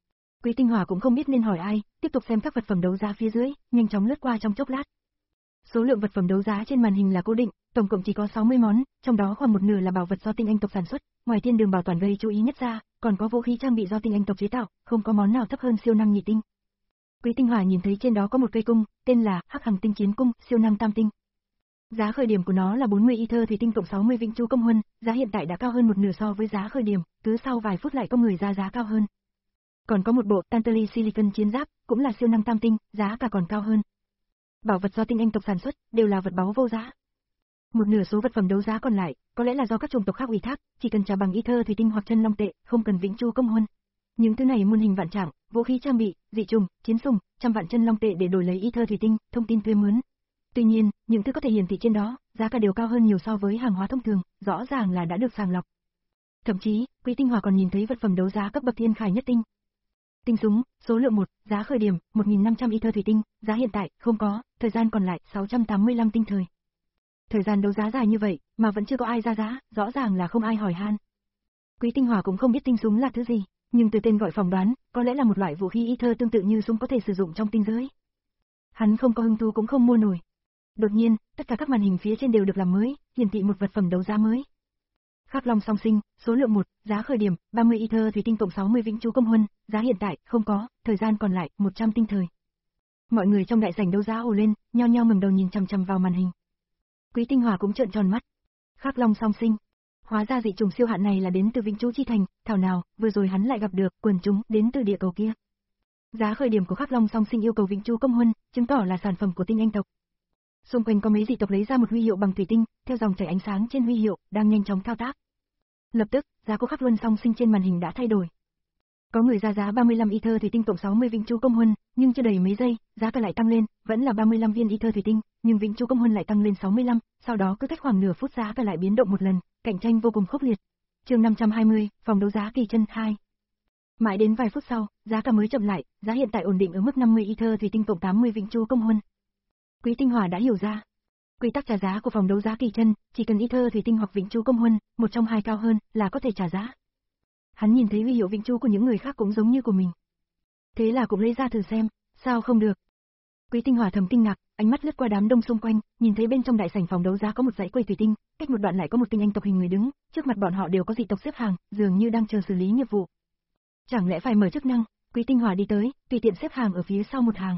Quý Tinh Hỏa cũng không biết nên hỏi ai, tiếp tục xem các vật phẩm đấu giá phía dưới, nhanh chóng lướt qua trong chốc lát. Số lượng vật phẩm đấu giá trên màn hình là cố định, tổng cộng chỉ có sáu mươi món, trong đó khoảng một nửa là bảo vật do tinh anh tộc sản xuất, ngoài thiên đường bảo toàn gây chú ý nhất ra, còn có vũ khí trang bị do tinh anh tộc chế tạo, không có món nào thấp hơn siêu năng nhị tinh. Quý Tinh Hỏa nhìn thấy trên đó có một cây cung, tên là Hắc Hằng Tinh Chiến Cung, siêu năng tam tinh. Giá khởi điểm của nó là bốn mươi ether thủy tinh cộng sáu mươi vĩnh chu công huân, giá hiện tại đã cao hơn một nửa so với giá khởi điểm, cứ sau vài phút lại có người ra giá cao hơn. Còn có một bộ Tantalus Silicon chiến giáp, cũng là siêu năng tam tinh, giá cả còn cao hơn. Bảo vật do tinh anh tộc sản xuất, đều là vật báu vô giá. Một nửa số vật phẩm đấu giá còn lại, có lẽ là do các chủng tộc khác ủy thác, chỉ cần trả bằng ether thủy tinh hoặc chân long tệ, không cần vĩnh chu công huân. Những thứ này muôn hình vạn trạng, vũ khí trang bị, dị trùng, chiến sủng, trăm vạn chân long tệ để đổi lấy ether thủy tinh, thông tin thuê mướn. Tuy nhiên, những thứ có thể hiển thị trên đó, giá cả đều cao hơn nhiều so với hàng hóa thông thường, rõ ràng là đã được sàng lọc. Thậm chí, Quý Tinh Hỏa còn nhìn thấy vật phẩm đấu giá cấp bậc thiên khải nhất tinh. Tinh súng, số lượng một, giá khởi điểm, một nghìn năm trăm ether thủy tinh, giá hiện tại, không có, thời gian còn lại, sáu trăm tám mươi lăm tinh thời. Thời gian đấu giá dài như vậy, mà vẫn chưa có ai ra giá, rõ ràng là không ai hỏi han. Quý Tinh Hỏa cũng không biết tinh súng là thứ gì, nhưng từ tên gọi phỏng đoán, có lẽ là một loại vũ khí ether tương tự như súng có thể sử dụng trong tinh giới. Hắn không có hứng thú cũng không mua nổi. Đột nhiên, tất cả các màn hình phía trên đều được làm mới, hiển thị một vật phẩm đấu giá mới. Khắc Long song sinh, số lượng một, giá khởi điểm, ba mươi ether thủy tinh cộng sáu mươi vĩnh chu công huân, giá hiện tại, không có, thời gian còn lại, một trăm tinh thời. Mọi người trong đại sảnh đấu giá ồ lên, nhao nhao ngẩng đầu nhìn chằm chằm vào màn hình. Quý Tinh Hỏa cũng trợn tròn mắt. Khắc Long song sinh. Hóa ra dị trùng siêu hạn này là đến từ Vĩnh Chu Chi Thành, thảo nào, vừa rồi hắn lại gặp được quần chúng đến từ địa cầu kia. Giá khởi điểm của Khắc Long song sinh yêu cầu Vĩnh Chu công huân, chứng tỏ là sản phẩm của tinh anh tộc. Xung quanh có mấy dị tộc lấy ra một huy hiệu bằng thủy tinh, theo dòng chảy ánh sáng trên huy hiệu, đang nhanh chóng thao tác. Lập tức, giá của Khắc Luân song sinh trên màn hình đã thay đổi. Có người ra giá ba mươi lăm ether thủy tinh cộng sáu mươi vĩnh chu công huân, nhưng chưa đầy mấy giây, giá cả lại tăng lên, vẫn là ba mươi lăm viên ether thủy tinh, nhưng vĩnh chu công huân lại tăng lên sáu mươi lăm, sau đó cứ cách khoảng nửa phút giá cả lại biến động một lần, cạnh tranh vô cùng khốc liệt. Chương năm trăm hai mươi, phòng đấu giá kỳ chân hai. Mãi đến vài phút sau, giá cả mới chậm lại, giá hiện tại ổn định ở mức năm mươi ether thủy tinh cộng tám mươi vĩnh chu công huân. Quý Tinh Hỏa đã hiểu ra. Quy tắc trả giá của phòng đấu giá kỳ chân, chỉ cần ether thủy tinh hoặc vĩnh chu công huân, một trong hai cao hơn là có thể trả giá. Hắn nhìn thấy huy hiệu vĩnh chu của những người khác cũng giống như của mình. Thế là cũng lấy ra thử xem, sao không được. Quý Tinh Hỏa thầm kinh ngạc, ánh mắt lướt qua đám đông xung quanh, nhìn thấy bên trong đại sảnh phòng đấu giá có một dãy quầy thủy tinh, cách một đoạn lại có một tinh anh tộc hình người đứng, trước mặt bọn họ đều có dị tộc xếp hàng, dường như đang chờ xử lý nghiệp vụ. Chẳng lẽ phải mở chức năng? Quý Tinh Hỏa đi tới, tùy tiện xếp hàng ở phía sau một hàng.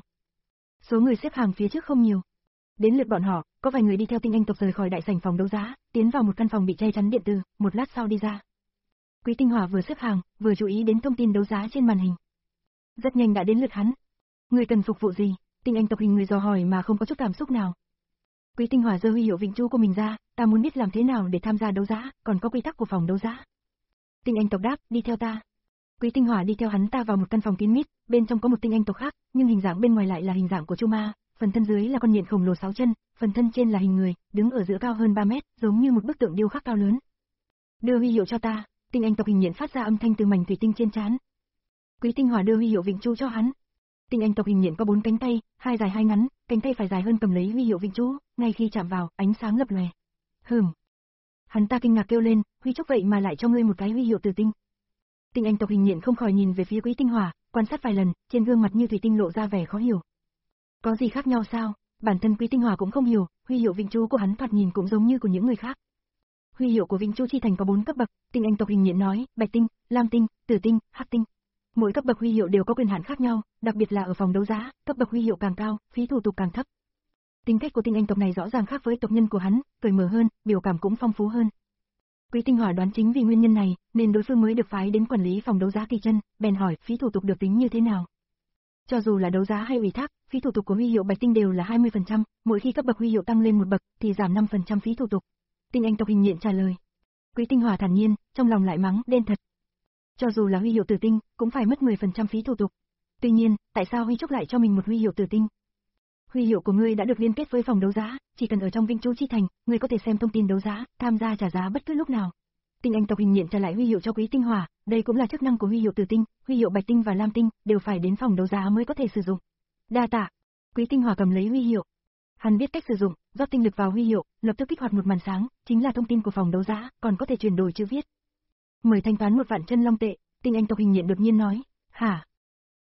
Số người xếp hàng phía trước không nhiều. Đến lượt bọn họ, có vài người đi theo tinh anh tộc rời khỏi đại sảnh phòng đấu giá, tiến vào một căn phòng bị che chắn điện tử, một lát sau đi ra. Quý Tinh Hỏa vừa xếp hàng, vừa chú ý đến thông tin đấu giá trên màn hình. Rất nhanh đã đến lượt hắn. Người cần phục vụ gì? Tinh anh tộc hình người dò hỏi mà không có chút cảm xúc nào. Quý Tinh Hỏa giơ huy hiệu vĩnh chu của mình ra, ta muốn biết làm thế nào để tham gia đấu giá, còn có quy tắc của phòng đấu giá. Tinh anh tộc đáp, đi theo ta. Quý Tinh Hỏa đi theo hắn ta vào một căn phòng kín mít, bên trong có một tinh anh tộc khác, nhưng hình dạng bên ngoài lại là hình dạng của Chu Ma, phần thân dưới là con nhện khổng lồ sáu chân, phần thân trên là hình người, đứng ở giữa cao hơn ba mét, giống như một bức tượng điêu khắc cao lớn. Đưa huy hiệu cho ta. Tinh anh tộc hình nhện phát ra âm thanh từ mảnh thủy tinh trên trán. Quý Tinh Hỏa đưa huy hiệu vĩnh chu cho hắn. Tinh anh tộc hình nhện có bốn cánh tay, hai dài hai ngắn, cánh tay phải dài hơn cầm lấy huy hiệu vĩnh chu, ngay khi chạm vào, ánh sáng lập lòe. Hừm. Hắn ta kinh ngạc kêu lên, huy chốc vậy mà lại cho ngươi một cái huy hiệu từ tinh. Tinh anh tộc hình nhện không khỏi nhìn về phía Quý Tinh Hỏa, quan sát vài lần, trên gương mặt như thủy tinh lộ ra vẻ khó hiểu. Có gì khác nhau sao? Bản thân Quý Tinh Hỏa cũng không hiểu, huy hiệu vĩnh chu của hắn thoạt nhìn cũng giống như của những người khác. Huy hiệu của Vĩnh Chu Chi Thành có bốn cấp bậc, tinh anh tộc hình nhện nói, bạch tinh, lam tinh, tử tinh, hắc tinh. Mỗi cấp bậc huy hiệu đều có quyền hạn khác nhau, đặc biệt là ở phòng đấu giá, cấp bậc huy hiệu càng cao, phí thủ tục càng thấp. Tính cách của tinh anh tộc này rõ ràng khác với tộc nhân của hắn, cởi mở hơn, biểu cảm cũng phong phú hơn. Quý Tinh Hỏa đoán chính vì nguyên nhân này, nên đối phương mới được phái đến quản lý phòng đấu giá kỳ chân, bèn hỏi phí thủ tục được tính như thế nào. Cho dù là đấu giá hay ủy thác, phí thủ tục của huy hiệu bạch tinh đều là hai mươi phần trăm, mỗi khi cấp bậc huy hiệu tăng lên một bậc thì giảm năm phần trăm phí thủ tục. Tinh anh tộc hình nhện trả lời. Quý Tinh Hỏa thản nhiên, trong lòng lại mắng, đen thật. Cho dù là huy hiệu tử tinh, cũng phải mất mười phần trăm phí thủ tục. Tuy nhiên, tại sao Huy Trúc lại cho mình một huy hiệu tử tinh? Huy hiệu của ngươi đã được liên kết với phòng đấu giá, chỉ cần ở trong Vĩnh Chu Chi Thành, ngươi có thể xem thông tin đấu giá, tham gia trả giá bất cứ lúc nào. Tinh anh tộc hình nhện trả lại huy hiệu cho Quý Tinh Hỏa, đây cũng là chức năng của huy hiệu tử tinh, huy hiệu bạch tinh và lam tinh đều phải đến phòng đấu giá mới có thể sử dụng. Đa tạ. Quý Tinh Hỏa cầm lấy huy hiệu. Hắn biết cách sử dụng, rót tinh lực vào huy hiệu, lập tức kích hoạt một màn sáng, chính là thông tin của phòng đấu giá, còn có thể chuyển đổi chữ viết. Mời thanh toán một vạn chân long tệ, tinh anh tộc hình nhện đột nhiên nói. Hả?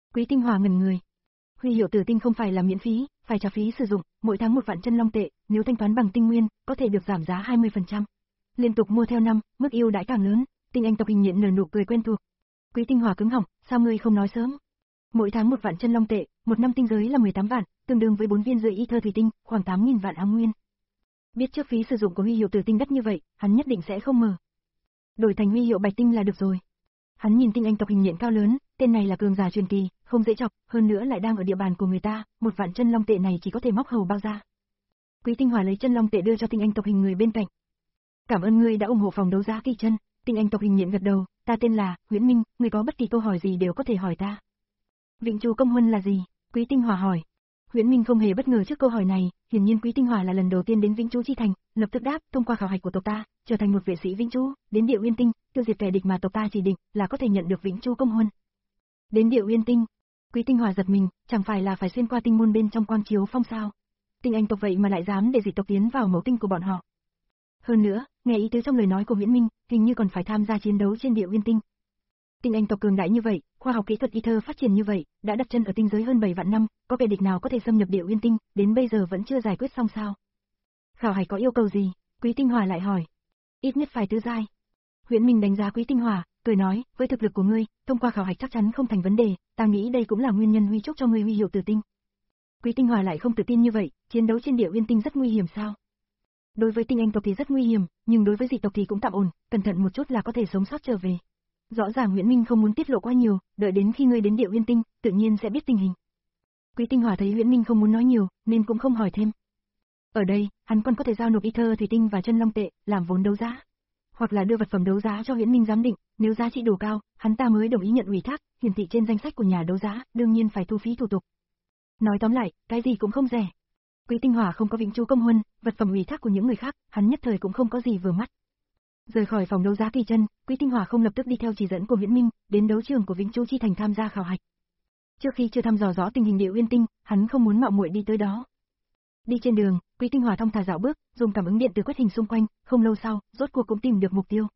Quý Tinh Hòa ngẩn người. Huy hiệu tử tinh không phải là miễn phí, phải trả phí sử dụng, mỗi tháng một vạn chân long tệ, nếu thanh toán bằng tinh nguyên, có thể được giảm giá hai mươi phần trăm. Liên tục mua theo năm, mức ưu đãi càng lớn. Tinh Anh tộc Hình Nhện nở nụ cười quen thuộc. Quý Tinh Hòa cứng họng, sao ngươi không nói sớm? Mỗi tháng một vạn chân long tệ, một năm tinh giới là mười tám vạn, tương đương với bốn viên rưỡi y thơ thủy tinh, khoảng tám nghìn vạn ám nguyên. Biết trước phí sử dụng của huy hiệu tử tinh đắt như vậy, hắn nhất định sẽ không mở. Đổi thành huy hiệu bạch tinh là được rồi. Hắn nhìn Tinh Anh tộc Hình Nhện cao lớn, tên này là cường giả truyền kỳ, không dễ chọc, hơn nữa lại đang ở địa bàn của người ta, một vạn chân long tệ này chỉ có thể móc hầu bao ra. Quý Tinh Hòa lấy chân long tệ đưa cho Tinh Anh tộc Hình người bên cạnh. Cảm ơn ngươi đã ủng hộ phòng đấu giá Kỳ Chân. Tinh Anh tộc Hình Nhện gật đầu, ta tên là Huyễn Minh, ngươi có bất kỳ câu hỏi gì đều có thể hỏi ta. Vĩnh Chu Công Huân là gì? Quý Tinh Hòa hỏi. Huyễn Minh không hề bất ngờ trước câu hỏi này, hiển nhiên Quý Tinh Hòa là lần đầu tiên đến Vĩnh Chu chi thành, lập tức đáp, thông qua khảo hạch của tộc ta, trở thành một vệ sĩ Vĩnh Chu, đến Địa Uyên Tinh, tiêu diệt kẻ địch mà tộc ta chỉ định, là có thể nhận được Vĩnh Chu Công Huân. Đến Địa Uyên Tinh, Quý Tinh Hòa giật mình, chẳng phải là phải xuyên qua tinh môn bên trong Quang Chiếu Phong sao? Tinh Anh tộc vậy mà lại dám để dị tộc tiến vào mẫu tinh của bọn họ. Hơn nữa, nghe ý tứ trong lời nói của Huyễn Minh, hình như còn phải tham gia chiến đấu trên Địa Uyên Tinh. Tinh Anh tộc cường đại như vậy, khoa học kỹ thuật y thơ phát triển như vậy, đã đặt chân ở tinh giới hơn bảy vạn năm, có kẻ địch nào có thể xâm nhập Địa Uyên Tinh, đến bây giờ vẫn chưa giải quyết xong sao? Khảo hạch có yêu cầu gì? Quý Tinh Hòa lại hỏi. Ít nhất phải tứ giai. Huyễn Minh đánh giá Quý Tinh Hòa, cười nói, với thực lực của ngươi, thông qua khảo hạch chắc chắn không thành vấn đề, ta nghĩ đây cũng là nguyên nhân huy chúc cho ngươi huy hiệu tử tinh. Quý Tinh Hòa lại không tự tin như vậy, chiến đấu trên Địa Uyên Tinh rất nguy hiểm sao? Đối với Tinh Anh tộc thì rất nguy hiểm, nhưng đối với dị tộc thì cũng tạm ổn, cẩn thận một chút là có thể sống sót trở về. Rõ ràng Huyễn Minh không muốn tiết lộ quá nhiều, đợi đến khi ngươi đến Địa Uyên Tinh, tự nhiên sẽ biết tình hình. Quý Tinh Hòa thấy Huyễn Minh không muốn nói nhiều, nên cũng không hỏi thêm. Ở đây, hắn còn có thể giao nộp y thơ thủy tinh và chân long tệ, làm vốn đấu giá, hoặc là đưa vật phẩm đấu giá cho Huyễn Minh giám định, nếu giá trị đủ cao, hắn ta mới đồng ý nhận ủy thác, hiển thị trên danh sách của nhà đấu giá, đương nhiên phải thu phí thủ tục. Nói tóm lại, cái gì cũng không rẻ. Quý Tinh Hòa không có Vĩnh Chu Công Huân, vật phẩm ủy thác của những người khác, hắn nhất thời cũng không có gì vừa mắt. Rời khỏi phòng đấu giá Kỳ Chân, Quý Tinh Hòa không lập tức đi theo chỉ dẫn của Huyễn Minh, đến đấu trường của Vĩnh Chu chi thành tham gia khảo hạch. Trước khi chưa thăm dò rõ tình hình Địa Uyên Tinh, hắn không muốn mạo muội đi tới đó. Đi trên đường, Quý Tinh Hòa thong thả dạo bước, dùng cảm ứng điện từ quét hình xung quanh, không lâu sau, rốt cuộc cũng tìm được mục tiêu.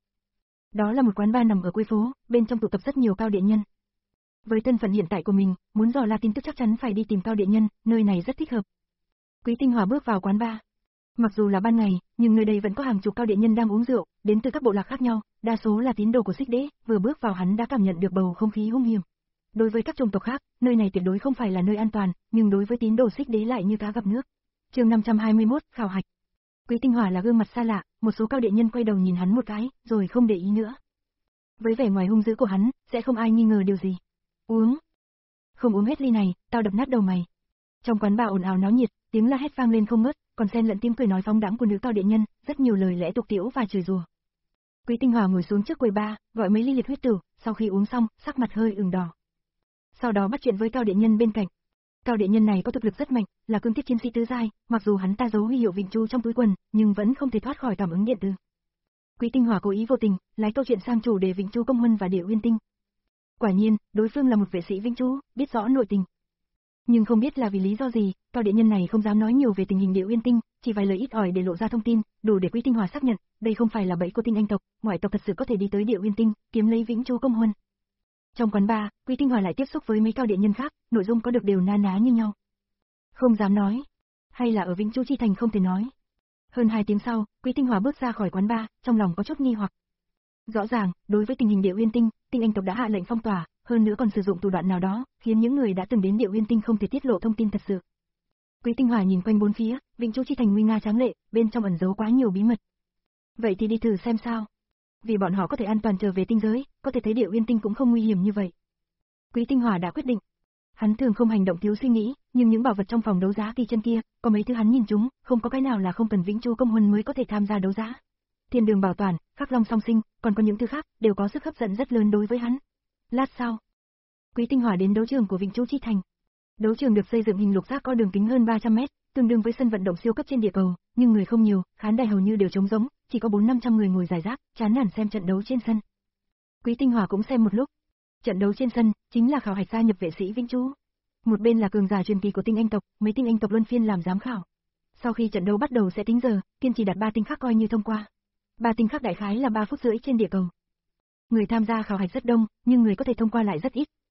Đó là một quán bar nằm ở cuối phố, bên trong tụ tập rất nhiều cao địa nhân. Với thân phận hiện tại của mình, muốn dò la tin tức chắc chắn phải đi tìm cao địa nhân, nơi này rất thích hợp. Quý Tinh Hòa bước vào quán bar. Mặc dù là ban ngày, nhưng nơi đây vẫn có hàng chục cao địa nhân đang uống rượu, đến từ các bộ lạc khác nhau, đa số là tín đồ của Xích Đế, vừa bước vào hắn đã cảm nhận được bầu không khí hung hiểm. Đối với các chủng tộc khác, nơi này tuyệt đối không phải là nơi an toàn, nhưng đối với tín đồ Xích Đế lại như cá gặp nước. Chương năm trăm hai mươi mốt, khảo hạch. Quý Tinh Hòa là gương mặt xa lạ, một số cao địa nhân quay đầu nhìn hắn một cái, rồi không để ý nữa. Với vẻ ngoài hung dữ của hắn, sẽ không ai nghi ngờ điều gì. Uống. Không uống hết ly này, tao đập nát đầu mày. Trong quán bar ồn ào náo nhiệt, tiếng la hét vang lên không ngớt, còn xen lẫn tiếng cười nói phóng đãng của nữ cao địa nhân, rất nhiều lời lẽ tục tĩu và chửi rủa. Quý Tinh Hòa ngồi xuống trước quầy bar, gọi mấy ly liệt huyết tử, sau khi uống xong, sắc mặt hơi ửng đỏ. Sau đó bắt chuyện với cao địa nhân bên cạnh. Cao địa nhân này có thực lực rất mạnh, là cương thiết chiến sĩ tứ giai, mặc dù hắn ta giấu huy hiệu Vĩnh Chu trong túi quần, nhưng vẫn không thể thoát khỏi cảm ứng điện tử. Quý Tinh Hòa cố ý vô tình, lái câu chuyện sang chủ đề Vĩnh Chu Công Huân và Địa Uyên Tinh. Quả nhiên, đối phương là một vệ sĩ Vĩnh Chu, biết rõ nội tình. Nhưng không biết là vì lý do gì, cao địa nhân này không dám nói nhiều về tình hình Địa Uyên Tinh, chỉ vài lời ít ỏi để lộ ra thông tin, đủ để Quý Tinh Hòa xác nhận, đây không phải là bẫy của Tinh Anh tộc, ngoại tộc thật sự có thể đi tới Địa Uyên Tinh, kiếm lấy Vĩnh Chu Công Huân. Trong quán bar, Quý Tinh Hòa lại tiếp xúc với mấy cao địa nhân khác, nội dung có được đều na ná như nhau. Không dám nói, hay là ở Vĩnh Chu chi thành không thể nói. Hơn hai tiếng sau, Quý Tinh Hòa bước ra khỏi quán bar, trong lòng có chút nghi hoặc. Rõ ràng, đối với tình hình Địa Uyên Tinh, Tinh Anh tộc đã hạ lệnh phong tỏa, hơn nữa còn sử dụng thủ đoạn nào đó, khiến những người đã từng đến Địa Uyên Tinh không thể tiết lộ thông tin thật sự. Quý Tinh Hòa nhìn quanh bốn phía, Vĩnh Chu chi thành nguy nga tráng lệ, bên trong ẩn giấu quá nhiều bí mật. Vậy thì đi thử xem sao. Vì bọn họ có thể an toàn trở về tinh giới, có thể thấy Địa Uyên Tinh cũng không nguy hiểm như vậy. Quý Tinh Hòa đã quyết định. Hắn thường không hành động thiếu suy nghĩ, nhưng những bảo vật trong phòng đấu giá Kỳ Chân kia, có mấy thứ hắn nhìn chúng, không có cái nào là không cần Vĩnh Chu Công Huân mới có thể tham gia đấu giá. Thiên Đường Bảo Toàn, Khắc Long Song Sinh, còn có những thứ khác, đều có sức hấp dẫn rất lớn đối với hắn. Lát sau, Quý Tinh Hòa đến đấu trường của Vĩnh Chu chi thành. Đấu trường được xây dựng hình lục giác có đường kính hơn ba trăm mét, tương đương với sân vận động siêu cấp trên địa cầu, nhưng người không nhiều, khán đài hầu như đều trống rỗng, chỉ có bốn năm trăm người ngồi rải rác, chán nản xem trận đấu trên sân. Quý Tinh Hòa cũng xem một lúc. Trận đấu trên sân chính là khảo hạch gia nhập vệ sĩ Vĩnh Chu. Một bên là cường giả truyền kỳ của Tinh Anh tộc, mấy Tinh Anh tộc luân phiên làm giám khảo. Sau khi trận đấu bắt đầu sẽ tính giờ, kiên trì đạt ba tinh khắc coi như thông qua. Ba tinh khắc đại khái là ba phút rưỡi trên địa cầu. Người tham gia khảo hạch rất đông, nhưng người có thể thông qua lại rất ít.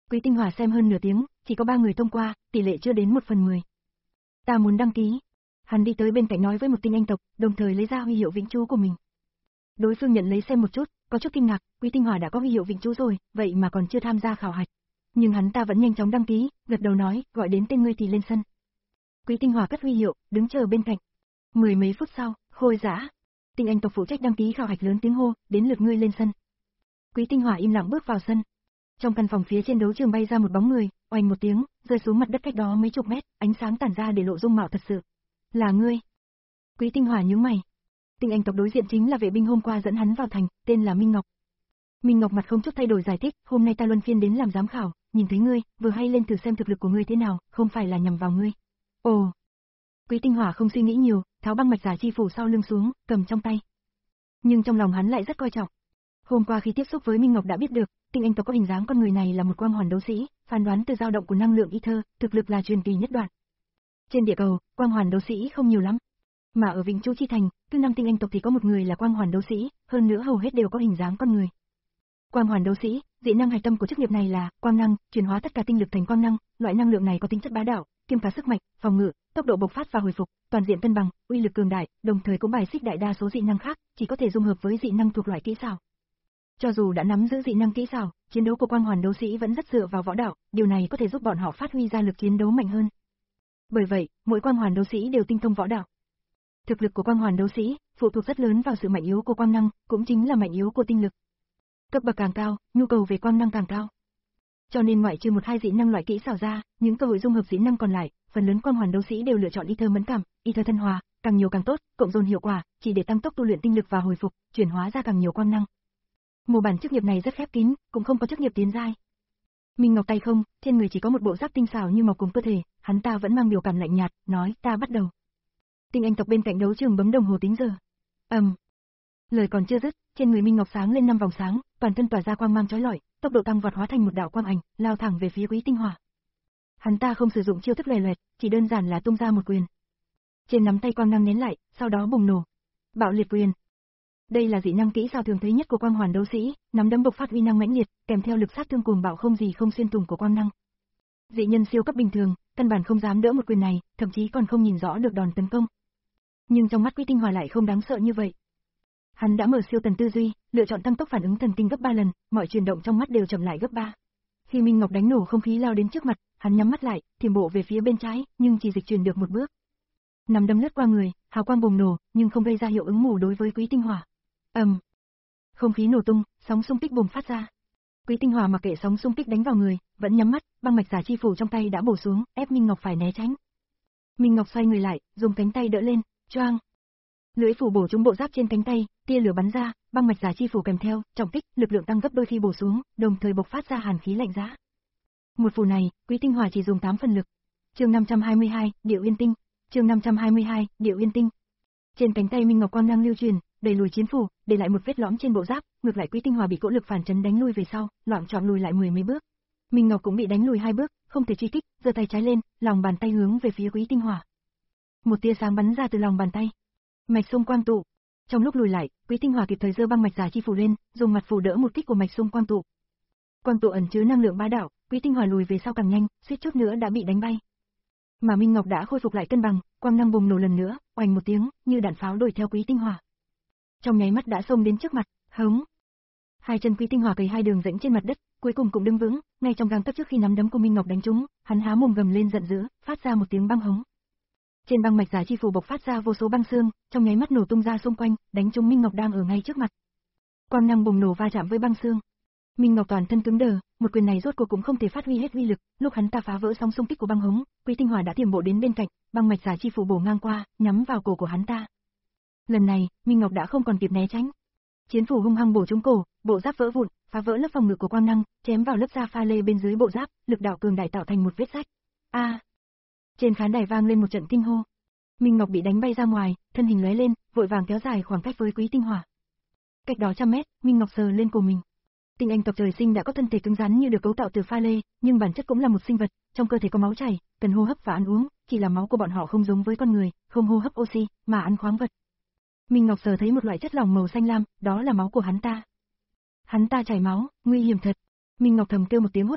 Quý Tinh Hòa xem hơn nửa tiếng, chỉ có ba người thông qua, tỷ lệ chưa đến một phần mười. Ta muốn đăng ký. Hắn đi tới bên cạnh nói với một tinh anh tộc, đồng thời lấy ra huy hiệu vĩnh trú của mình. Đối phương nhận lấy xem một chút, có chút kinh ngạc, Quý Tinh Hòa đã có huy hiệu vĩnh trú rồi, vậy mà còn chưa tham gia khảo hạch. Nhưng hắn ta vẫn nhanh chóng đăng ký, gật đầu nói, gọi đến tên ngươi thì lên sân. Quý Tinh Hòa cất huy hiệu, đứng chờ bên cạnh. Mười mấy phút sau, Khôi Dã, tinh anh tộc phụ trách đăng ký khảo hạch lớn tiếng hô, đến lượt ngươi lên sân. Quý Tinh Hòa im lặng bước vào sân. Trong căn phòng phía trên đấu trường bay ra một bóng người, oanh một tiếng, rơi xuống mặt đất cách đó mấy chục mét, ánh sáng tản ra để lộ dung mạo thật sự. Là ngươi. Quý Tinh Hòa nhướng mày. Tinh anh tộc đối diện chính là vệ binh hôm qua dẫn hắn vào thành, tên là Minh Ngọc. Minh Ngọc mặt không chút thay đổi giải thích, hôm nay ta luân phiên đến làm giám khảo, nhìn thấy ngươi, vừa hay lên thử xem thực lực của ngươi thế nào, không phải là nhằm vào ngươi. Ồ. Quý Tinh Hòa không suy nghĩ nhiều, tháo băng mạch giả chi phủ sau lưng xuống, cầm trong tay. Nhưng trong lòng hắn lại rất coi trọng. Hôm qua khi tiếp xúc với Minh Ngọc đã biết được, tinh anh tộc có hình dáng con người này là một quang hoàn đấu sĩ, phán đoán từ dao động của năng lượng ether, thực lực là truyền kỳ nhất đoạn. Trên địa cầu, quang hoàn đấu sĩ không nhiều lắm. Mà ở Vĩnh Chu Chi Thành, cứ năm tinh anh tộc thì có một người là quang hoàn đấu sĩ, hơn nữa hầu hết đều có hình dáng con người. Quang hoàn đấu sĩ, dị năng hạch tâm của chức nghiệp này là quang năng, chuyển hóa tất cả tinh lực thành quang năng, loại năng lượng này có tính chất bá đạo, kiêm cả sức mạnh, phòng ngự, tốc độ bộc phát và hồi phục, toàn diện cân bằng, uy lực cường đại, đồng thời cũng bài xích đại đa số dị năng khác, chỉ có thể dung hợp với dị năng thuộc loại kỹ xảo. Cho dù đã nắm giữ dị năng kỹ xảo, chiến đấu của quang hoàn đấu sĩ vẫn rất dựa vào võ đạo, điều này có thể giúp bọn họ phát huy ra lực chiến đấu mạnh hơn. Bởi vậy, mỗi quang hoàn đấu sĩ đều tinh thông võ đạo. Thực lực của quang hoàn đấu sĩ phụ thuộc rất lớn vào sự mạnh yếu của quang năng, cũng chính là mạnh yếu của tinh lực. Cấp bậc càng cao, nhu cầu về quang năng càng cao. Cho nên ngoại trừ một hai dị năng loại kỹ xảo ra, những cơ hội dung hợp dị năng còn lại, phần lớn quang hoàn đấu sĩ đều lựa chọn ether mẫn cảm, ether thân hòa, càng nhiều càng tốt, cộng dồn hiệu quả, chỉ để tăng tốc tu luyện tinh lực và hồi phục, chuyển hóa ra càng nhiều quang năng. Mô bản chức nghiệp này rất khép kín, cũng không có chức nghiệp tiến giai. Minh Ngọc tay không, trên người chỉ có một bộ giáp tinh xảo như màu cùng cơ thể, hắn ta vẫn mang biểu cảm lạnh nhạt, nói, ta bắt đầu. Tinh anh tộc bên cạnh đấu trường bấm đồng hồ tính giờ. Ầm. Um. Lời còn chưa dứt, trên người Minh Ngọc sáng lên năm vòng sáng, toàn thân tỏa ra quang mang chói lọi, tốc độ tăng vọt hóa thành một đạo quang ảnh, lao thẳng về phía Quý Tinh Hòa. Hắn ta không sử dụng chiêu thức lòe loẹt, chỉ đơn giản là tung ra một quyền. Trên nắm tay quang năng nén lại, sau đó bùng nổ. Bạo liệt quyền. Đây là dị năng kỹ xảo thường thấy nhất của quang hoàn đấu sĩ, nắm đấm bộc phát uy năng mãnh liệt, kèm theo lực sát thương cuồng bạo không gì không xuyên thủng của quang năng. Dị nhân siêu cấp bình thường, căn bản không dám đỡ một quyền này, thậm chí còn không nhìn rõ được đòn tấn công. Nhưng trong mắt Quý Tinh Hòa lại không đáng sợ như vậy. Hắn đã mở siêu tần tư duy, lựa chọn tăng tốc phản ứng thần kinh gấp ba lần, mọi chuyển động trong mắt đều chậm lại gấp ba. Khi Minh Ngọc đánh nổ không khí lao đến trước mặt, hắn nhắm mắt lại, thiểm bộ về phía bên trái, nhưng chỉ dịch chuyển được một bước. Nắm đấm lướt qua người, hào quang bùng nổ, nhưng không gây ra hiệu ứng mù đối với Quý Tinh Hòa. Ầm. Um. Không khí nổ tung, sóng xung kích bùng phát ra. Quý Tinh Hòa mặc kệ sóng xung kích đánh vào người, vẫn nhắm mắt, băng mạch giả chi phủ trong tay đã bổ xuống, ép Minh Ngọc phải né tránh. Minh Ngọc xoay người lại, dùng cánh tay đỡ lên, choang. Lưỡi phủ bổ trúng bộ giáp trên cánh tay, tia lửa bắn ra, băng mạch giả chi phủ kèm theo, trọng kích, lực lượng tăng gấp đôi khi bổ xuống, đồng thời bộc phát ra hàn khí lạnh giá. Một phủ này, Quý Tinh Hòa chỉ dùng tám phần lực. Chương năm trăm hai mươi hai, Điệu Yên Tinh. Chương năm trăm hai mươi hai, Điệu Yên Tinh. Trên cánh tay Minh Ngọc quang năng lưu truyền, đẩy lùi chiến phủ, để lại một vết lõm trên bộ giáp, ngược lại Quý Tinh Hòa bị cỗ lực phản chấn đánh lui về sau, loạng choạng lùi lại mười mấy bước. Minh Ngọc cũng bị đánh lùi hai bước, không thể truy kích, giơ tay trái lên, lòng bàn tay hướng về phía Quý Tinh Hòa. Một tia sáng bắn ra từ lòng bàn tay. Mạch xung quang tụ. Trong lúc lùi lại, Quý Tinh Hòa kịp thời giơ băng mạch giả chi phủ lên, dùng mặt phủ đỡ một kích của mạch xung quang tụ. Quang tụ ẩn chứa năng lượng bá đạo, Quý Tinh Hòa lùi về sau càng nhanh, suýt chút nữa đã bị đánh bay. Mà Minh Ngọc đã khôi phục lại cân bằng, quang năng bùng nổ lần nữa, oanh một tiếng, như đạn pháo đuổi theo Quý Tinh Hòa. Trong nháy mắt đã xông đến trước mặt, hống. Hai chân Quý Tinh Hòa cầy hai đường rãnh trên mặt đất, cuối cùng cũng đứng vững, ngay trong gang tấc trước khi nắm đấm của Minh Ngọc đánh trúng, hắn há mồm gầm lên giận dữ, phát ra một tiếng băng hống. Trên băng mạch giả chi phủ bộc phát ra vô số băng xương, trong nháy mắt nổ tung ra xung quanh, đánh trúng Minh Ngọc đang ở ngay trước mặt. Quang năng bùng nổ va chạm với băng xương. Minh Ngọc toàn thân cứng đờ, một quyền này rốt cuộc cũng không thể phát huy hết uy lực, lúc hắn ta phá vỡ sóng xung kích của băng hống, Quý Tinh Hòa đã tiềm bộ đến bên cạnh, băng mạch giả chi phủ bổ ngang qua, nhắm vào cổ của hắn ta. Lần này, Minh Ngọc đã không còn kịp né tránh. Chiến phủ hung hăng bổ trúng cổ, bộ giáp vỡ vụn, phá vỡ lớp phòng ngự của quang năng, chém vào lớp da pha lê bên dưới bộ giáp, lực đạo cường đại tạo thành một vết rách. A! À. Trên khán đài vang lên một trận kinh hô. Minh Ngọc bị đánh bay ra ngoài, thân hình lóe lên, vội vàng kéo dài khoảng cách với Quý Tinh Hòa. Cách đó trăm mét, Minh Ngọc sờ lên cổ mình. Tinh anh tộc trời sinh đã có thân thể cứng rắn như được cấu tạo từ pha lê, nhưng bản chất cũng là một sinh vật, trong cơ thể có máu chảy, cần hô hấp và ăn uống, chỉ là máu của bọn họ không giống với con người, không hô hấp oxy, mà ăn khoáng vật. Minh Ngọc sờ thấy một loại chất lỏng màu xanh lam, đó là máu của hắn ta. Hắn ta chảy máu, nguy hiểm thật. Minh Ngọc thầm kêu một tiếng hốt hoảng,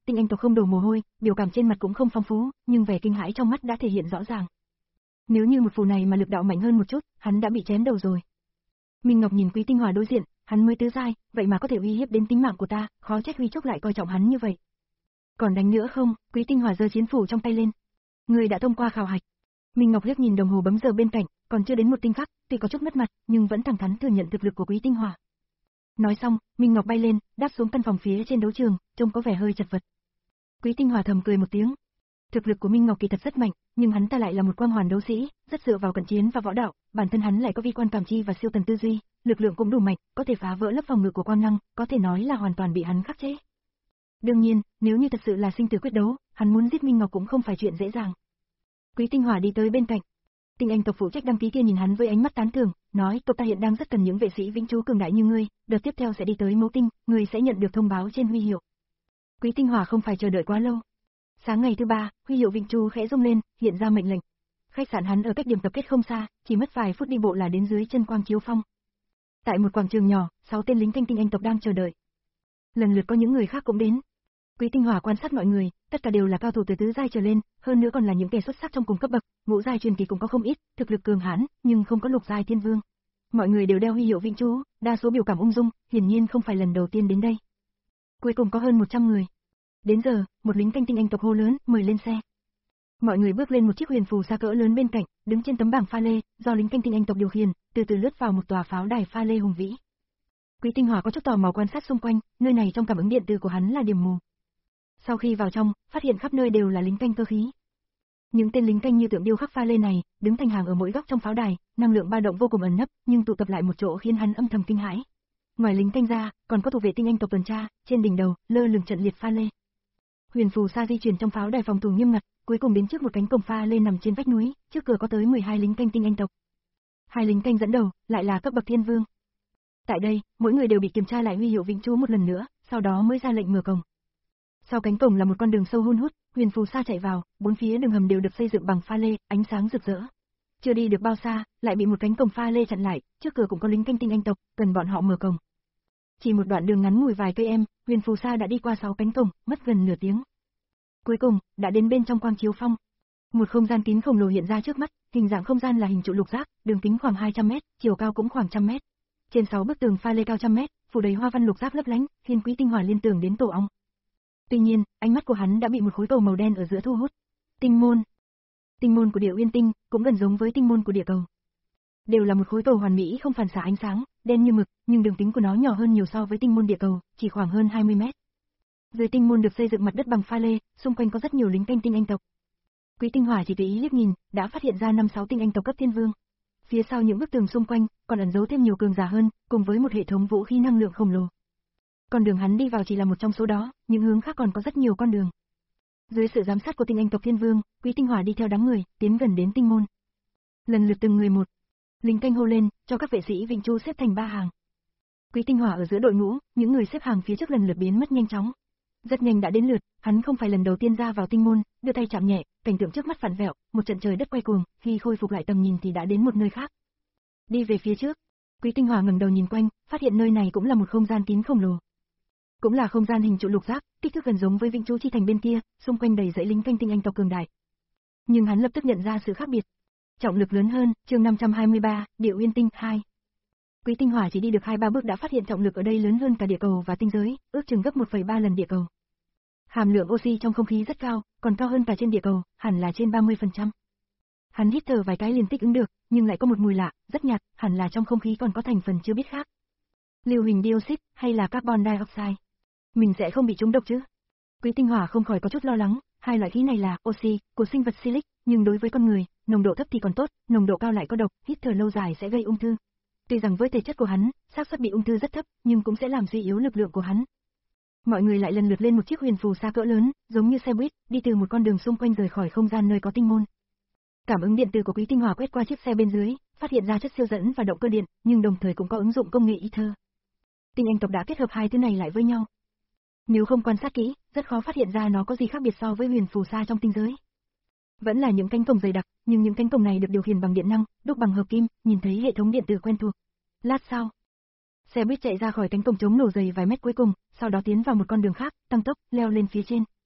tinh anh tộc không đổ mồ hôi, biểu cảm trên mặt cũng không phong phú, nhưng vẻ kinh hãi trong mắt đã thể hiện rõ ràng. Nếu như một phù này mà lực đạo mạnh hơn một chút, hắn đã bị chém đầu rồi. Minh Ngọc nhìn Quý Tinh Hòa đối diện, hắn mới tứ giai, vậy mà có thể uy hiếp đến tính mạng của ta, khó trách Huy Trúc lại coi trọng hắn như vậy. Còn đánh nữa không? Quý Tinh Hòa giơ chiến phủ trong tay lên. Người đã thông qua khảo hạch. Minh Ngọc liếc nhìn đồng hồ bấm giờ bên cạnh, còn chưa đến một tinh khắc, tuy có chút mất mặt, nhưng vẫn thẳng thắn thừa nhận thực lực của Quý Tinh Hòa. Nói xong, Minh Ngọc bay lên, đáp xuống căn phòng phía trên đấu trường, trông có vẻ hơi chật vật. Quý Tinh Hòa thầm cười một tiếng. Thực lực của Minh Ngọc kỳ thật rất mạnh, nhưng hắn ta lại là một quang hoàn đấu sĩ, rất dựa vào cận chiến và võ đạo, bản thân hắn lại có vi quan cảm chi và siêu tần tư duy, lực lượng cũng đủ mạnh, có thể phá vỡ lớp phòng ngự của quang năng, có thể nói là hoàn toàn bị hắn khắc chế. Đương nhiên, nếu như thật sự là sinh tử quyết đấu, hắn muốn giết Minh Ngọc cũng không phải chuyện dễ dàng. Quý Tinh Hòa đi tới bên cạnh. Tinh anh tộc phụ trách đăng ký kia nhìn hắn với ánh mắt tán thưởng, nói: "Tộc ta hiện đang rất cần những vệ sĩ vĩnh trú cường đại như ngươi, đợt tiếp theo sẽ đi tới Mẫu Tinh, ngươi sẽ nhận được thông báo trên huy hiệu." Quý Tinh Hòa không phải chờ đợi quá lâu. Sáng ngày thứ ba, huy hiệu vĩnh trú khẽ rung lên, hiện ra mệnh lệnh. Khách sạn hắn ở cách điểm tập kết không xa, chỉ mất vài phút đi bộ là đến dưới chân Quang Chiếu Phong. Tại một quảng trường nhỏ, sáu tên lính canh tinh anh tộc đang chờ đợi. Lần lượt có những người khác cũng đến. Quý Tinh Hòa quan sát mọi người, tất cả đều là cao thủ từ tứ giai trở lên, hơn nữa còn là những kẻ xuất sắc trong cùng cấp bậc, ngũ giai truyền kỳ cũng có không ít, thực lực cường hãn, nhưng không có lục giai thiên vương. Mọi người đều đeo huy hiệu vĩnh trú, đa số biểu cảm ung dung, hiển nhiên không phải lần đầu tiên đến đây. Cuối cùng có hơn một trăm người. Đến giờ, một lính canh tinh anh tộc hô lớn, mời lên xe. Mọi người bước lên một chiếc huyền phù xa cỡ lớn bên cạnh, đứng trên tấm bảng pha lê, do lính canh tinh anh tộc điều khiển, từ từ lướt vào một tòa pháo đài pha lê hùng vĩ. Quý Tinh Hòa có chút tò mò quan sát xung quanh, nơi này trong cảm ứng điện tử của hắn là điểm mù. Sau khi vào trong, phát hiện khắp nơi đều là lính canh cơ khí. Những tên lính canh như tượng điêu khắc pha lê này, đứng thành hàng ở mỗi góc trong pháo đài, năng lượng ba động vô cùng ẩn nấp, nhưng tụ tập lại một chỗ khiến hắn âm thầm kinh hãi. Ngoài lính canh ra, còn có thủ vệ tinh anh tộc tuần tra, trên đỉnh đầu lơ lửng trận liệt pha lê. Huyền phù xa di chuyển trong pháo đài phòng thủ nghiêm ngặt, cuối cùng đến trước một cánh cổng pha lê nằm trên vách núi, trước cửa có tới mười hai lính canh tinh anh tộc. Hai lính canh dẫn đầu, lại là cấp bậc thiên vương. Tại đây, mỗi người đều bị kiểm tra lại huy hiệu vĩnh trú một lần nữa, sau đó mới ra lệnh mở cổng. Sau cánh cổng là một con đường sâu hun hút, huyền phù xa chạy vào, bốn phía đường hầm đều được xây dựng bằng pha lê, ánh sáng rực rỡ. Chưa đi được bao xa, lại bị một cánh cổng pha lê chặn lại, trước cửa cũng có lính canh tinh anh tộc, cần bọn họ mở cổng. Chỉ một đoạn đường ngắn ngủi vài cây em, huyền phù xa đã đi qua sáu cánh cổng, mất gần nửa tiếng. Cuối cùng, đã đến bên trong Quang Chiếu Phong. Một không gian kín khổng lồ hiện ra trước mắt, hình dạng không gian là hình trụ lục giác, đường kính khoảng hai trăm mét, chiều cao cũng khoảng một trăm mét. Trên sáu bức tường pha lê cao trăm mét, phủ đầy hoa văn lục giác lấp lánh, khiến Quý Tinh Hòa liên tưởng đến tổ ong. Tuy nhiên, ánh mắt của hắn đã bị một khối cầu màu đen ở giữa thu hút. Tinh môn. Tinh môn của Địa Uyên Tinh cũng gần giống với tinh môn của địa cầu. Đều là một khối cầu hoàn mỹ không phản xạ ánh sáng, đen như mực, nhưng đường kính của nó nhỏ hơn nhiều so với tinh môn địa cầu, chỉ khoảng hơn hai mươi mét. Dưới tinh môn được xây dựng mặt đất bằng pha lê, xung quanh có rất nhiều lính canh tinh anh tộc. Quý Tinh Hòa chỉ tùy ý liếc nhìn, đã phát hiện ra năm sáu tinh anh tộc cấp thiên vương. Phía sau những bức tường xung quanh, còn ẩn giấu thêm nhiều cường giả hơn, cùng với một hệ thống vũ khí năng lượng khổng lồ. Con đường hắn đi vào chỉ là một trong số đó, những hướng khác còn có rất nhiều con đường. Dưới sự giám sát của tinh anh tộc thiên vương, Quý Tinh Hòa đi theo đám người, tiến gần đến tinh môn. Lần lượt từng người một, lính canh hô lên, cho các vệ sĩ vĩnh trú xếp thành ba hàng. Quý Tinh Hòa ở giữa đội ngũ, những người xếp hàng phía trước lần lượt biến mất nhanh chóng. Rất nhanh đã đến lượt, hắn không phải lần đầu tiên ra vào tinh môn, đưa tay chạm nhẹ, cảnh tượng trước mắt phản vẹo, một trận trời đất quay cuồng, khi khôi phục lại tầm nhìn thì đã đến một nơi khác. Đi về phía trước, Quý Tinh Hòa ngẩng đầu nhìn quanh, phát hiện nơi này cũng là một không gian kín khổng lồ. Cũng là không gian hình trụ lục giác, kích thước gần giống với Vĩnh Trú Chi Thành bên kia, xung quanh đầy dãy lính canh tinh anh tộc cường đại. Nhưng hắn lập tức nhận ra sự khác biệt. Trọng lực lớn hơn, chương năm trăm hai mươi ba, Địa Uyên Tinh hai. Quý Tinh Hòa chỉ đi được hai ba bước đã phát hiện trọng lực ở đây lớn hơn cả địa cầu và tinh giới, ước chừng gấp một phẩy ba lần địa cầu. Hàm lượng oxy trong không khí rất cao, còn cao hơn cả trên địa cầu, hẳn là trên ba mươi phần trăm. Hắn hít thở vài cái liền thích ứng được, nhưng lại có một mùi lạ, rất nhạt, hẳn là trong không khí còn có thành phần chưa biết khác. Lưu huỳnh dioxide hay là carbon dioxide. Mình sẽ không bị trúng độc chứ? Quý Tinh Hòa không khỏi có chút lo lắng, hai loại khí này là oxy của sinh vật silic, nhưng đối với con người, nồng độ thấp thì còn tốt, nồng độ cao lại có độc, hít thở lâu dài sẽ gây ung thư. Tuy rằng với thể chất của hắn, xác suất bị ung thư rất thấp, nhưng cũng sẽ làm suy yếu lực lượng của hắn. Mọi người lại lần lượt lên một chiếc huyền phù xa cỡ lớn, giống như xe buýt, đi từ một con đường xung quanh rời khỏi không gian nơi có tinh môn. Cảm ứng điện tử của Quý Tinh Hòa quét qua chiếc xe bên dưới, phát hiện ra chất siêu dẫn và động cơ điện, nhưng đồng thời cũng có ứng dụng công nghệ ether. Tinh anh tộc đã kết hợp hai thứ này lại với nhau. Nếu không quan sát kỹ, rất khó phát hiện ra nó có gì khác biệt so với huyền phù xa trong tinh giới. Vẫn là những cánh cổng dày đặc, nhưng những cánh cổng này được điều khiển bằng điện năng, đúc bằng hợp kim, nhìn thấy hệ thống điện tử quen thuộc. Lát sau, xe buýt chạy ra khỏi cánh cổng chống nổ dày vài mét cuối cùng, sau đó tiến vào một con đường khác, tăng tốc, leo lên phía trên.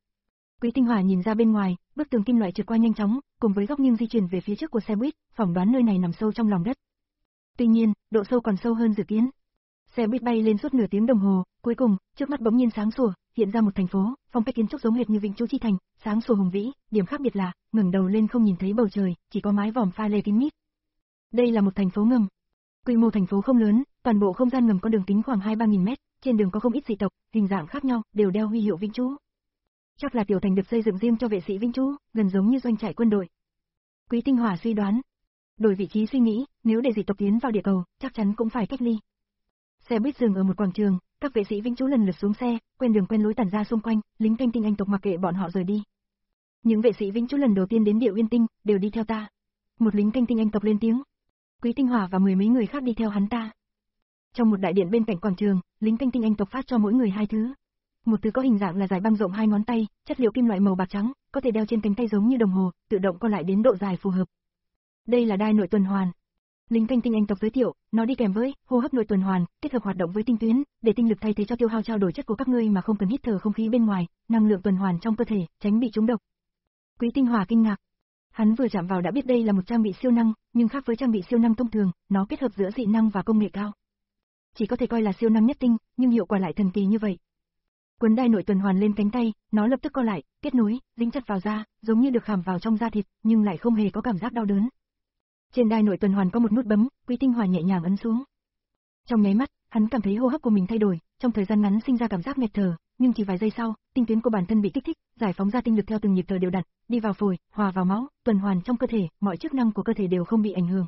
Quý Tinh Hỏa nhìn ra bên ngoài, bức tường kim loại trượt qua nhanh chóng, cùng với góc nghiêng di chuyển về phía trước của xe buýt, phỏng đoán nơi này nằm sâu trong lòng đất. Tuy nhiên, độ sâu còn sâu hơn dự kiến. Xe buýt bay lên suốt nửa tiếng đồng hồ, cuối cùng, trước mắt bỗng nhiên sáng sủa, hiện ra một thành phố, phong cách kiến trúc giống hệt như Vĩnh Chu chi thành, sáng sủa hùng vĩ, điểm khác biệt là, ngẩng đầu lên không nhìn thấy bầu trời, chỉ có mái vòm pha lê kín mít. Đây là một thành phố ngầm. Quy mô thành phố không lớn, toàn bộ không gian ngầm có đường kính khoảng hai ba nghìn mét, trên đường có không ít dị tộc, hình dạng khác nhau, đều đeo huy hiệu Vĩnh Chu. Chắc là tiểu thành được xây dựng riêng cho vệ sĩ Vĩnh Chu, gần giống như doanh trại quân đội. Quý Tinh Hỏa suy đoán. Đổi vị trí suy nghĩ, nếu để dị tộc tiến vào địa cầu, chắc chắn cũng phải cách ly. Xe buýt dừng ở một quảng trường, các vệ sĩ Vĩnh Chu lần lượt xuống xe, quen đường quen lối tản ra xung quanh, lính canh tinh Anh tộc mặc kệ bọn họ rời đi. Những vệ sĩ Vĩnh Chu lần đầu tiên đến Điệu Uyên Tinh, đều đi theo ta. Một lính canh tinh Anh tộc lên tiếng. Quý Tinh Hỏa và mười mấy người khác đi theo hắn ta. Trong một đại điện bên cạnh quảng trường, lính canh tinh Anh tộc phát cho mỗi người hai thứ. Một thứ có hình dạng là giải băng rộng hai ngón tay, chất liệu kim loại màu bạc trắng, có thể đeo trên cánh tay giống như đồng hồ, tự động co lại đến độ dài phù hợp. Đây là đai nội tuần hoàn. Lính canh tinh Anh tộc giới thiệu, nó đi kèm với hô hấp nội tuần hoàn, kết hợp hoạt động với tinh tuyến, để tinh lực thay thế cho tiêu hao trao đổi chất của các ngươi mà không cần hít thở không khí bên ngoài, năng lượng tuần hoàn trong cơ thể, tránh bị trúng độc. Quý Tinh Hỏa kinh ngạc. Hắn vừa chạm vào đã biết đây là một trang bị siêu năng, nhưng khác với trang bị siêu năng thông thường, nó kết hợp giữa dị năng và công nghệ cao. Chỉ có thể coi là siêu năng nhất tinh, nhưng hiệu quả lại thần kỳ như vậy. Quấn đai nội tuần hoàn lên cánh tay, nó lập tức co lại, kết nối, dính chặt vào da, giống như được khảm vào trong da thịt, nhưng lại không hề có cảm giác đau đớn. Trên đai nội tuần hoàn có một nút bấm, Quý Tinh Hỏa nhẹ nhàng ấn xuống. Trong nháy mắt, hắn cảm thấy hô hấp của mình thay đổi, trong thời gian ngắn sinh ra cảm giác nghẹt thở, nhưng chỉ vài giây sau, tinh tuyến của bản thân bị kích thích, giải phóng ra tinh lực theo từng nhịp thở đều đặn, đi vào phổi, hòa vào máu, tuần hoàn trong cơ thể, mọi chức năng của cơ thể đều không bị ảnh hưởng.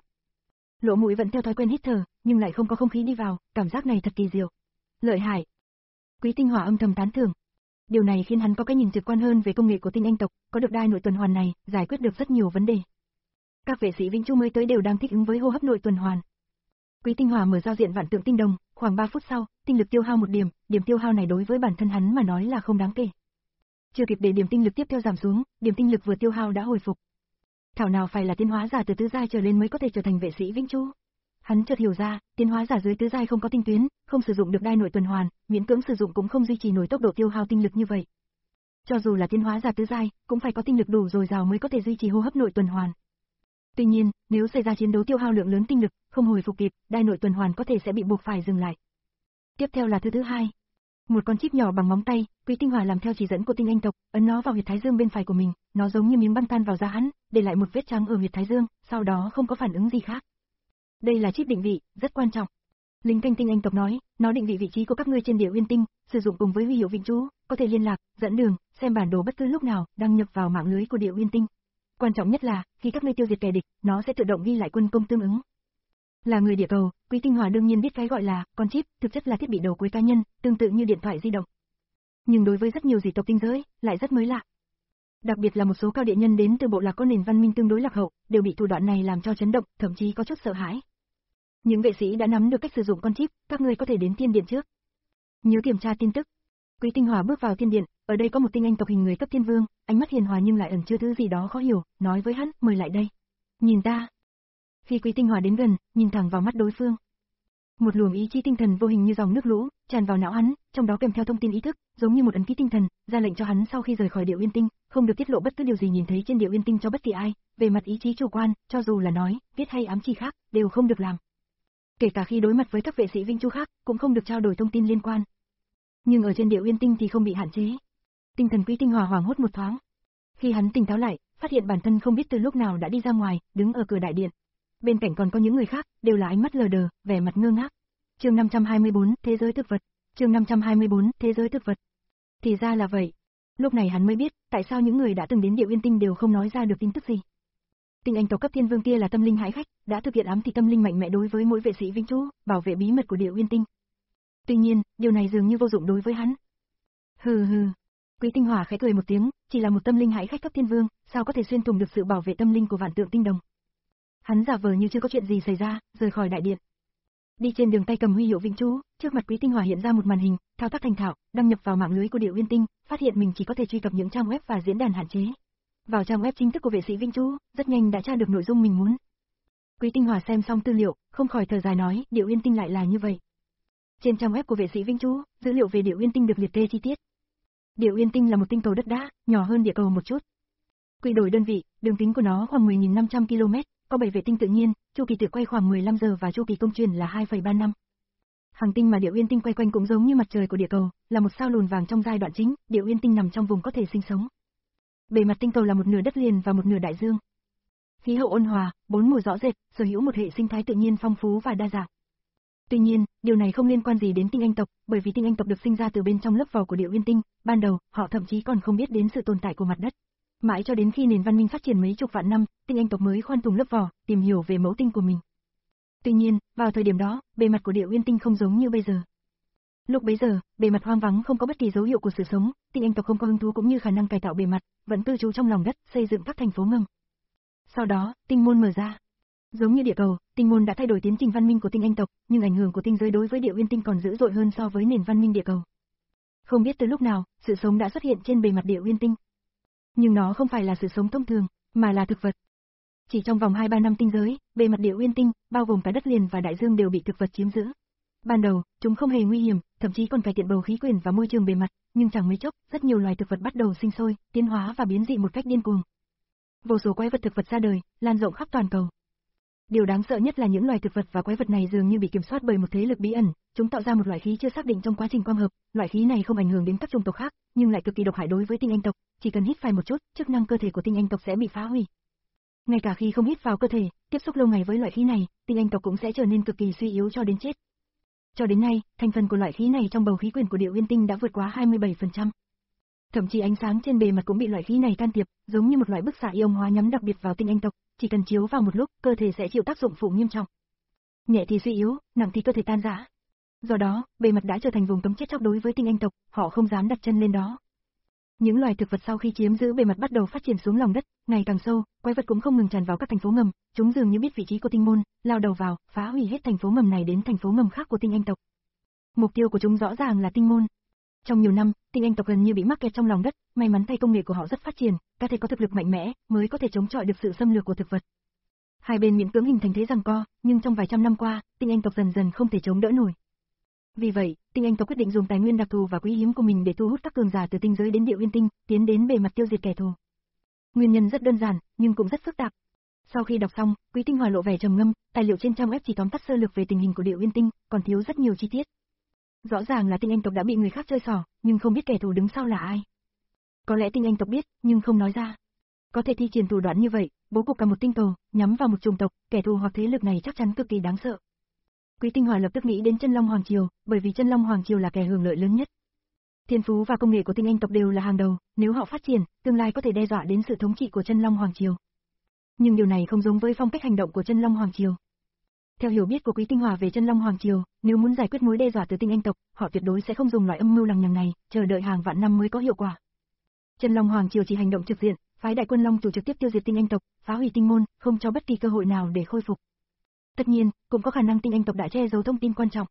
Lỗ mũi vẫn theo thói quen hít thở, nhưng lại không có không khí đi vào, cảm giác này thật kỳ diệu. Lợi hại. Quý Tinh Hỏa âm thầm tán thưởng. Điều này khiến hắn có cái nhìn trực quan hơn về công nghệ của tinh Anh tộc, có được đai nội tuần hoàn này, giải quyết được rất nhiều vấn đề. Các vệ sĩ Vĩnh Chu mới tới đều đang thích ứng với hô hấp nội tuần hoàn. Quý Tinh Hỏa mở giao diện vạn tượng tinh đồng, khoảng ba phút sau, tinh lực tiêu hao một điểm, điểm tiêu hao này đối với bản thân hắn mà nói là không đáng kể. Chưa kịp để điểm tinh lực tiếp theo giảm xuống, điểm tinh lực vừa tiêu hao đã hồi phục. Thảo nào phải là tiến hóa giả từ tứ giai trở lên mới có thể trở thành vệ sĩ Vĩnh Chu. Hắn chợt hiểu ra, tiến hóa giả dưới tứ giai không có tinh tuyến, không sử dụng được đai nội tuần hoàn, miễn cưỡng sử dụng cũng không duy trì nổi tốc độ tiêu hao tinh lực như vậy. Cho dù là tiến hóa giả tứ giai, cũng phải có tinh lực đủ dồi dào mới có thể duy trì hô hấp nội tuần hoàn. Tuy nhiên, nếu xảy ra chiến đấu tiêu hao lượng lớn tinh lực, không hồi phục kịp, đai nội tuần hoàn có thể sẽ bị buộc phải dừng lại. Tiếp theo là thứ thứ hai. Một con chip nhỏ bằng móng tay, Quý Tinh Hỏa làm theo chỉ dẫn của tinh Anh tộc, ấn nó vào huyệt thái dương bên phải của mình, nó giống như miếng băng tan vào da hắn, để lại một vết trắng ở huyệt thái dương, sau đó không có phản ứng gì khác. Đây là chip định vị, rất quan trọng. Lính canh tinh Anh tộc nói, nó định vị vị trí của các ngươi trên Điệu Uyên Tinh, sử dụng cùng với huy hiệu Vĩnh Chu, có thể liên lạc, dẫn đường, xem bản đồ bất cứ lúc nào, đăng nhập vào mạng lưới của Điệu Uyên Tinh. Quan trọng nhất là, khi các ngươi tiêu diệt kẻ địch, nó sẽ tự động ghi lại quân công tương ứng. Là người địa cầu, Quý Tinh Hỏa đương nhiên biết cái gọi là con chip, thực chất là thiết bị đầu cuối cá nhân, tương tự như điện thoại di động. Nhưng đối với rất nhiều dị tộc tinh giới, lại rất mới lạ. Đặc biệt là một số cao địa nhân đến từ bộ lạc có nền văn minh tương đối lạc hậu, đều bị thủ đoạn này làm cho chấn động, thậm chí có chút sợ hãi. Những vệ sĩ đã nắm được cách sử dụng con chip, các ngươi có thể đến thiên điện trước. Nhớ kiểm tra tin tức. Quý Tinh Hỏa bước vào thiên điện, ở đây có một tinh Anh tộc hình người cấp thiên vương, ánh mắt hiền hòa nhưng lại ẩn chứa thứ gì đó khó hiểu, nói với hắn, mời lại đây. Nhìn ta. Khi Quý Tinh Hỏa đến gần, nhìn thẳng vào mắt đối phương. Một luồng ý chí tinh thần vô hình như dòng nước lũ, tràn vào não hắn, trong đó kèm theo thông tin ý thức, giống như một ấn ký tinh thần, ra lệnh cho hắn sau khi rời khỏi Điệu Uyên Tinh, không được tiết lộ bất cứ điều gì nhìn thấy trên Điệu Uyên Tinh cho bất kỳ ai, về mặt ý chí chủ quan, cho dù là nói, viết hay ám chỉ khác, đều không được làm. Kể cả khi đối mặt với các vệ sĩ Vĩnh Chu khác, cũng không được trao đổi thông tin liên quan. Nhưng ở trên Điệu Uyên Tinh thì không bị hạn chế. Tinh thần Quý Tinh Hỏa hoảng hốt một thoáng. Khi hắn tỉnh táo lại, phát hiện bản thân không biết từ lúc nào đã đi ra ngoài, đứng ở cửa đại điện. Bên cạnh còn có những người khác, đều là ánh mắt lờ đờ, vẻ mặt ngơ ngác. Chương năm trăm hai mươi bốn, thế giới thực vật. Chương năm trăm hai mươi bốn, thế giới thực vật. Thì ra là vậy. Lúc này hắn mới biết, tại sao những người đã từng đến Điệu Uyên Tinh đều không nói ra được tin tức gì. Tinh Anh tộc cấp thiên vương kia là tâm linh hãi khách, đã thực hiện ám thị tâm linh mạnh mẽ đối với mỗi vệ sĩ Vĩnh Chu, bảo vệ bí mật của Điệu Uyên Tinh. Tuy nhiên, điều này dường như vô dụng đối với hắn. Hừ hừ. Quý Tinh Hỏa khẽ cười một tiếng, chỉ là một tâm linh hãi khách cấp thiên vương, sao có thể xuyên thủng được sự bảo vệ tâm linh của vạn tượng tinh đồng. Hắn giả vờ như chưa có chuyện gì xảy ra, rời khỏi đại điện. Đi trên đường tay cầm huy hiệu Vĩnh Chu, trước mặt Quý Tinh Hỏa hiện ra một màn hình, thao tác thành thạo, đăng nhập vào mạng lưới của Điệu Uyên Tinh, phát hiện mình chỉ có thể truy cập những trang web và diễn đàn hạn chế. Vào trang web chính thức của vệ sĩ Vĩnh Chu, rất nhanh đã tra được nội dung mình muốn. Quý Tinh Hỏa xem xong tư liệu, không khỏi thở dài nói, Điệu Uyên Tinh lại là như vậy. Trên trang web của vệ sĩ Vĩnh Chu, dữ liệu về Điệu Uyên Tinh được liệt kê chi tiết. Điệu Yên Tinh là một tinh cầu đất đá, nhỏ hơn địa cầu một chút. Quy đổi đơn vị, đường kính của nó khoảng mười nghìn năm trăm ki lô mét, có bảy vệ tinh tự nhiên, chu kỳ tự quay khoảng mười lăm giờ và chu kỳ công chuyển là hai phẩy ba năm. Hành tinh mà Điệu Yên Tinh quay quanh cũng giống như mặt trời của địa cầu, là một sao lùn vàng trong giai đoạn chính, Điệu Yên Tinh nằm trong vùng có thể sinh sống. Bề mặt tinh cầu là một nửa đất liền và một nửa đại dương. Khí hậu ôn hòa, bốn mùa rõ rệt, sở hữu một hệ sinh thái tự nhiên phong phú và đa dạng. Tuy nhiên, điều này không liên quan gì đến tinh Anh tộc, bởi vì tinh Anh tộc được sinh ra từ bên trong lớp vỏ của Điệu Yên Tinh, ban đầu, họ thậm chí còn không biết đến sự tồn tại của mặt đất. Mãi cho đến khi nền văn minh phát triển mấy chục vạn năm, tinh Anh tộc mới khoan thủng lớp vỏ, tìm hiểu về mẫu tinh của mình. Tuy nhiên, vào thời điểm đó, bề mặt của Điệu Yên Tinh không giống như bây giờ. Lúc bấy giờ, bề mặt hoang vắng không có bất kỳ dấu hiệu của sự sống, tinh Anh tộc không có hứng thú cũng như khả năng cải tạo bề mặt, vẫn cư trú trong lòng đất, xây dựng các thành phố ngầm. Sau đó, tinh môn mở ra. Giống như địa cầu, tinh môn đã thay đổi tiến trình văn minh của tinh Anh tộc, nhưng ảnh hưởng của tinh giới đối với Điệu Yên Tinh còn dữ dội hơn so với nền văn minh địa cầu. Không biết từ lúc nào, sự sống đã xuất hiện trên bề mặt Điệu Yên Tinh. Nhưng nó không phải là sự sống thông thường, mà là thực vật. Chỉ trong vòng hai ba năm tinh giới, bề mặt Điệu Yên Tinh, bao gồm cả đất liền và đại dương đều bị thực vật chiếm giữ. Ban đầu, chúng không hề nguy hiểm, thậm chí còn cải thiện bầu khí quyển và môi trường bề mặt, nhưng chẳng mấy chốc, rất nhiều loài thực vật bắt đầu sinh sôi, tiến hóa và biến dị một cách điên cuồng. Vô số quái vật thực vật ra đời, lan rộng khắp toàn cầu. Điều đáng sợ nhất là những loài thực vật và quái vật này dường như bị kiểm soát bởi một thế lực bí ẩn, chúng tạo ra một loại khí chưa xác định trong quá trình quang hợp, loại khí này không ảnh hưởng đến các chủng tộc khác, nhưng lại cực kỳ độc hại đối với tinh Anh tộc, chỉ cần hít phải một chút, chức năng cơ thể của tinh Anh tộc sẽ bị phá hủy. Ngay cả khi không hít vào cơ thể, tiếp xúc lâu ngày với loại khí này, tinh Anh tộc cũng sẽ trở nên cực kỳ suy yếu cho đến chết. Cho đến nay, thành phần của loại khí này trong bầu khí quyển của Điệu Yên Tinh đã vượt quá hai mươi bảy phần trăm. Thậm chí ánh sáng trên bề mặt cũng bị loại khí này can thiệp, giống như một loại bức xạ ion hóa nhắm đặc biệt vào tinh Anh tộc, chỉ cần chiếu vào một lúc, cơ thể sẽ chịu tác dụng phụ nghiêm trọng. Nhẹ thì suy yếu, nặng thì cơ thể tan rã. Do đó, bề mặt đã trở thành vùng cấm chết chóc đối với tinh Anh tộc, họ không dám đặt chân lên đó. Những loài thực vật sau khi chiếm giữ bề mặt bắt đầu phát triển xuống lòng đất, ngày càng sâu, quái vật cũng không ngừng tràn vào các thành phố ngầm, chúng dường như biết vị trí của tinh môn, lao đầu vào, phá hủy hết thành phố ngầm này đến thành phố ngầm khác của tinh Anh tộc. Mục tiêu của chúng rõ ràng là tinh môn. Trong nhiều năm, tinh Anh tộc gần như bị mắc kẹt trong lòng đất, may mắn thay công nghệ của họ rất phát triển, các thể có thực lực mạnh mẽ, mới có thể chống chọi được sự xâm lược của thực vật. Hai bên miễn cưỡng hình thành thế giằng co, nhưng trong vài trăm năm qua, tinh Anh tộc dần dần không thể chống đỡ nổi. Vì vậy, tinh Anh tộc quyết định dùng tài nguyên đặc thù và quý hiếm của mình để thu hút các cường giả từ tinh giới đến Điệu Yên Tinh, tiến đến bề mặt tiêu diệt kẻ thù. Nguyên nhân rất đơn giản, nhưng cũng rất phức tạp. Sau khi đọc xong, Quý Tinh Hòa lộ vẻ trầm ngâm, tài liệu trên trang web chỉ tóm tắt sơ lược về tình hình của Điệu Yên Tinh, còn thiếu rất nhiều chi tiết. Rõ ràng là tinh Anh tộc đã bị người khác chơi xỏ, nhưng không biết kẻ thù đứng sau là ai. Có lẽ tinh Anh tộc biết, nhưng không nói ra. Có thể thi triển thủ đoạn như vậy, bố cục cả một tinh cầu, nhắm vào một chủng tộc, kẻ thù hoặc thế lực này chắc chắn cực kỳ đáng sợ. Quý Tinh Hòa lập tức nghĩ đến Chân Long Hoàng Triều, bởi vì Chân Long Hoàng Triều là kẻ hưởng lợi lớn nhất. Thiên phú và công nghệ của tinh Anh tộc đều là hàng đầu, nếu họ phát triển, tương lai có thể đe dọa đến sự thống trị của Chân Long Hoàng Triều. Nhưng điều này không giống với phong cách hành động của Chân Long Hoàng Triều. Theo hiểu biết của Quý Tinh Hòa về Chân Long Hoàng Triều, nếu muốn giải quyết mối đe dọa từ tinh Anh tộc, họ tuyệt đối sẽ không dùng loại âm mưu lằng nhằng này, chờ đợi hàng vạn năm mới có hiệu quả. Chân Long Hoàng Triều chỉ hành động trực diện, phái đại quân Long chủ trực tiếp tiêu diệt tinh Anh tộc, phá hủy tinh môn, không cho bất kỳ cơ hội nào để khôi phục. Tất nhiên, cũng có khả năng tinh Anh tộc đã che giấu thông tin quan trọng.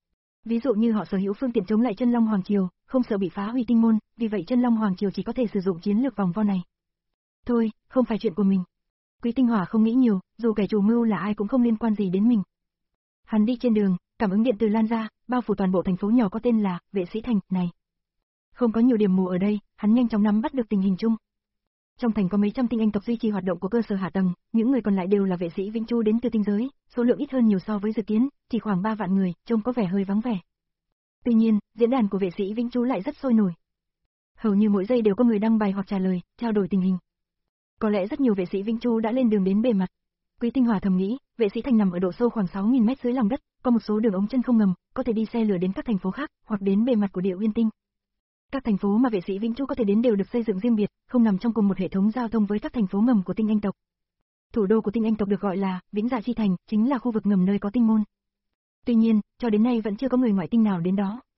Ví dụ như họ sở hữu phương tiện chống lại Chân Long Hoàng Triều, không sợ bị phá hủy tinh môn, vì vậy Chân Long Hoàng Triều chỉ có thể sử dụng chiến lược vòng vo này. Thôi, không phải chuyện của mình. Quý Tinh Hòa không nghĩ nhiều, dù kẻ chủ mưu là ai cũng không liên quan gì đến mình. Hắn đi trên đường, cảm ứng điện từ lan ra, bao phủ toàn bộ thành phố nhỏ có tên là Vệ Sĩ Thành này. Không có nhiều điểm mù ở đây, hắn nhanh chóng nắm bắt được tình hình chung. Trong thành có mấy trăm tinh Anh tộc duy trì hoạt động của cơ sở hạ tầng, những người còn lại đều là vệ sĩ Vĩnh Chu đến từ tinh giới, số lượng ít hơn nhiều so với dự kiến, chỉ khoảng ba vạn người, trông có vẻ hơi vắng vẻ. Tuy nhiên, diễn đàn của vệ sĩ Vĩnh Chu lại rất sôi nổi. Hầu như mỗi giây đều có người đăng bài hoặc trả lời, trao đổi tình hình. Có lẽ rất nhiều vệ sĩ Vĩnh Chu đã lên đường đến bề mặt. Quý Tinh Hòa thầm nghĩ, Vệ Sĩ Thành nằm ở độ sâu khoảng sáu nghìn mét dưới lòng đất, có một số đường ống chân không ngầm, có thể đi xe lửa đến các thành phố khác, hoặc đến bề mặt của Điệu Yên Tinh. Các thành phố mà vệ sĩ Vĩnh Chu có thể đến đều được xây dựng riêng biệt, không nằm trong cùng một hệ thống giao thông với các thành phố ngầm của tinh Anh tộc. Thủ đô của tinh Anh tộc được gọi là Vĩnh Dạ Chi Thành, chính là khu vực ngầm nơi có tinh môn. Tuy nhiên, cho đến nay vẫn chưa có người ngoại tinh nào đến đó.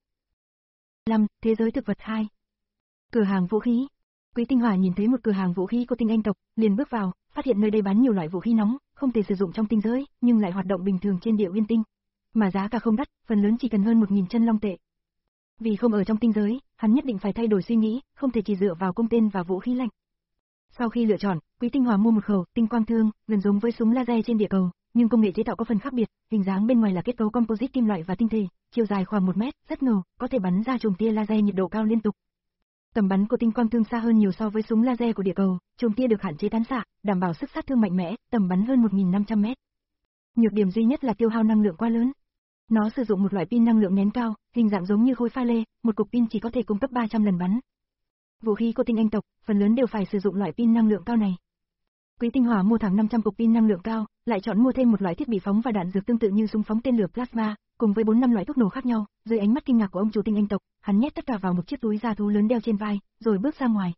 năm. Thế giới thực vật hai. Cửa hàng vũ khí. Quý Tinh Hòa nhìn thấy một cửa hàng vũ khí của tinh Anh tộc, liền bước vào, phát hiện nơi đây bán nhiều loại vũ khí nóng, không thể sử dụng trong tinh giới, nhưng lại hoạt động bình thường trên Điệu Yên Tinh. Mà giá cả không đắt, phần lớn chỉ cần hơn một nghìn chân long tệ. Vì không ở trong tinh giới, hắn nhất định phải thay đổi suy nghĩ, không thể chỉ dựa vào cung tên và vũ khí lạnh. Sau khi lựa chọn, Quý Tinh Hòa mua một khẩu tinh quang thương, gần giống với súng laser trên địa cầu, nhưng công nghệ chế tạo có phần khác biệt, hình dáng bên ngoài là kết cấu composite kim loại và tinh thể, chiều dài khoảng một mét, rất ngầu, có thể bắn ra chùm tia laser nhiệt độ cao liên tục. Tầm bắn của tinh quang thương xa hơn nhiều so với súng laser của địa cầu, chùm tia được hạn chế tán xạ, đảm bảo sức sát thương mạnh mẽ, tầm bắn hơn một nghìn năm trăm mét. Nhược điểm duy nhất là tiêu hao năng lượng quá lớn. Nó sử dụng một loại pin năng lượng nén cao, hình dạng giống như khối pha lê, một cục pin chỉ có thể cung cấp ba trăm lần bắn. Vũ khí của tinh anh tộc, phần lớn đều phải sử dụng loại pin năng lượng cao này. Quý Tinh Hỏa mua thẳng năm trăm cục pin năng lượng cao, lại chọn mua thêm một loại thiết bị phóng và đạn dược tương tự như súng phóng tên lửa plasma, cùng với bốn năm loại thuốc nổ khác nhau. Dưới ánh mắt kinh ngạc của ông chủ tinh anh tộc, hắn nhét tất cả vào một chiếc túi da thú lớn đeo trên vai, rồi bước ra ngoài.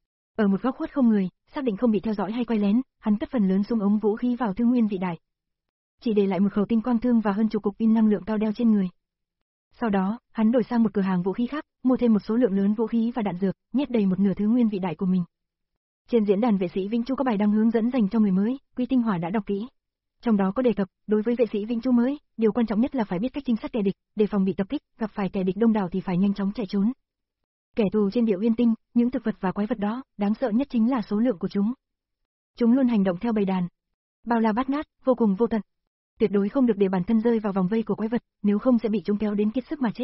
Ở một góc khuất không người, xác định không bị theo dõi hay quay lén, hắn cất phần lớn súng ống vũ khí vào thương nguyên vị đại. Chỉ để lại một khẩu tinh quang thương và hơn chục cục pin năng lượng cao đeo trên người. Sau đó, hắn đổi sang một cửa hàng vũ khí khác, mua thêm một số lượng lớn vũ khí và đạn dược, nhét đầy một nửa thứ nguyên vị đại của mình. Trên diễn đàn vệ sĩ Vĩnh Chu có bài đăng hướng dẫn dành cho người mới, Quý Tinh Hỏa đã đọc kỹ. Trong đó có đề cập, đối với vệ sĩ Vĩnh Chu mới, điều quan trọng nhất là phải biết cách trinh sát kẻ địch, để phòng bị tập kích, gặp phải kẻ địch đông đảo thì phải nhanh chóng chạy trốn. Kẻ thù trên Địa Uyên Tinh, những thực vật và quái vật đó, đáng sợ nhất chính là số lượng của chúng. Chúng luôn hành động theo bầy đàn, bao la bát ngát, vô cùng vô tận. Tuyệt đối không được để bản thân rơi vào vòng vây của quái vật, nếu không sẽ bị chúng kéo đến kiệt sức mà chết.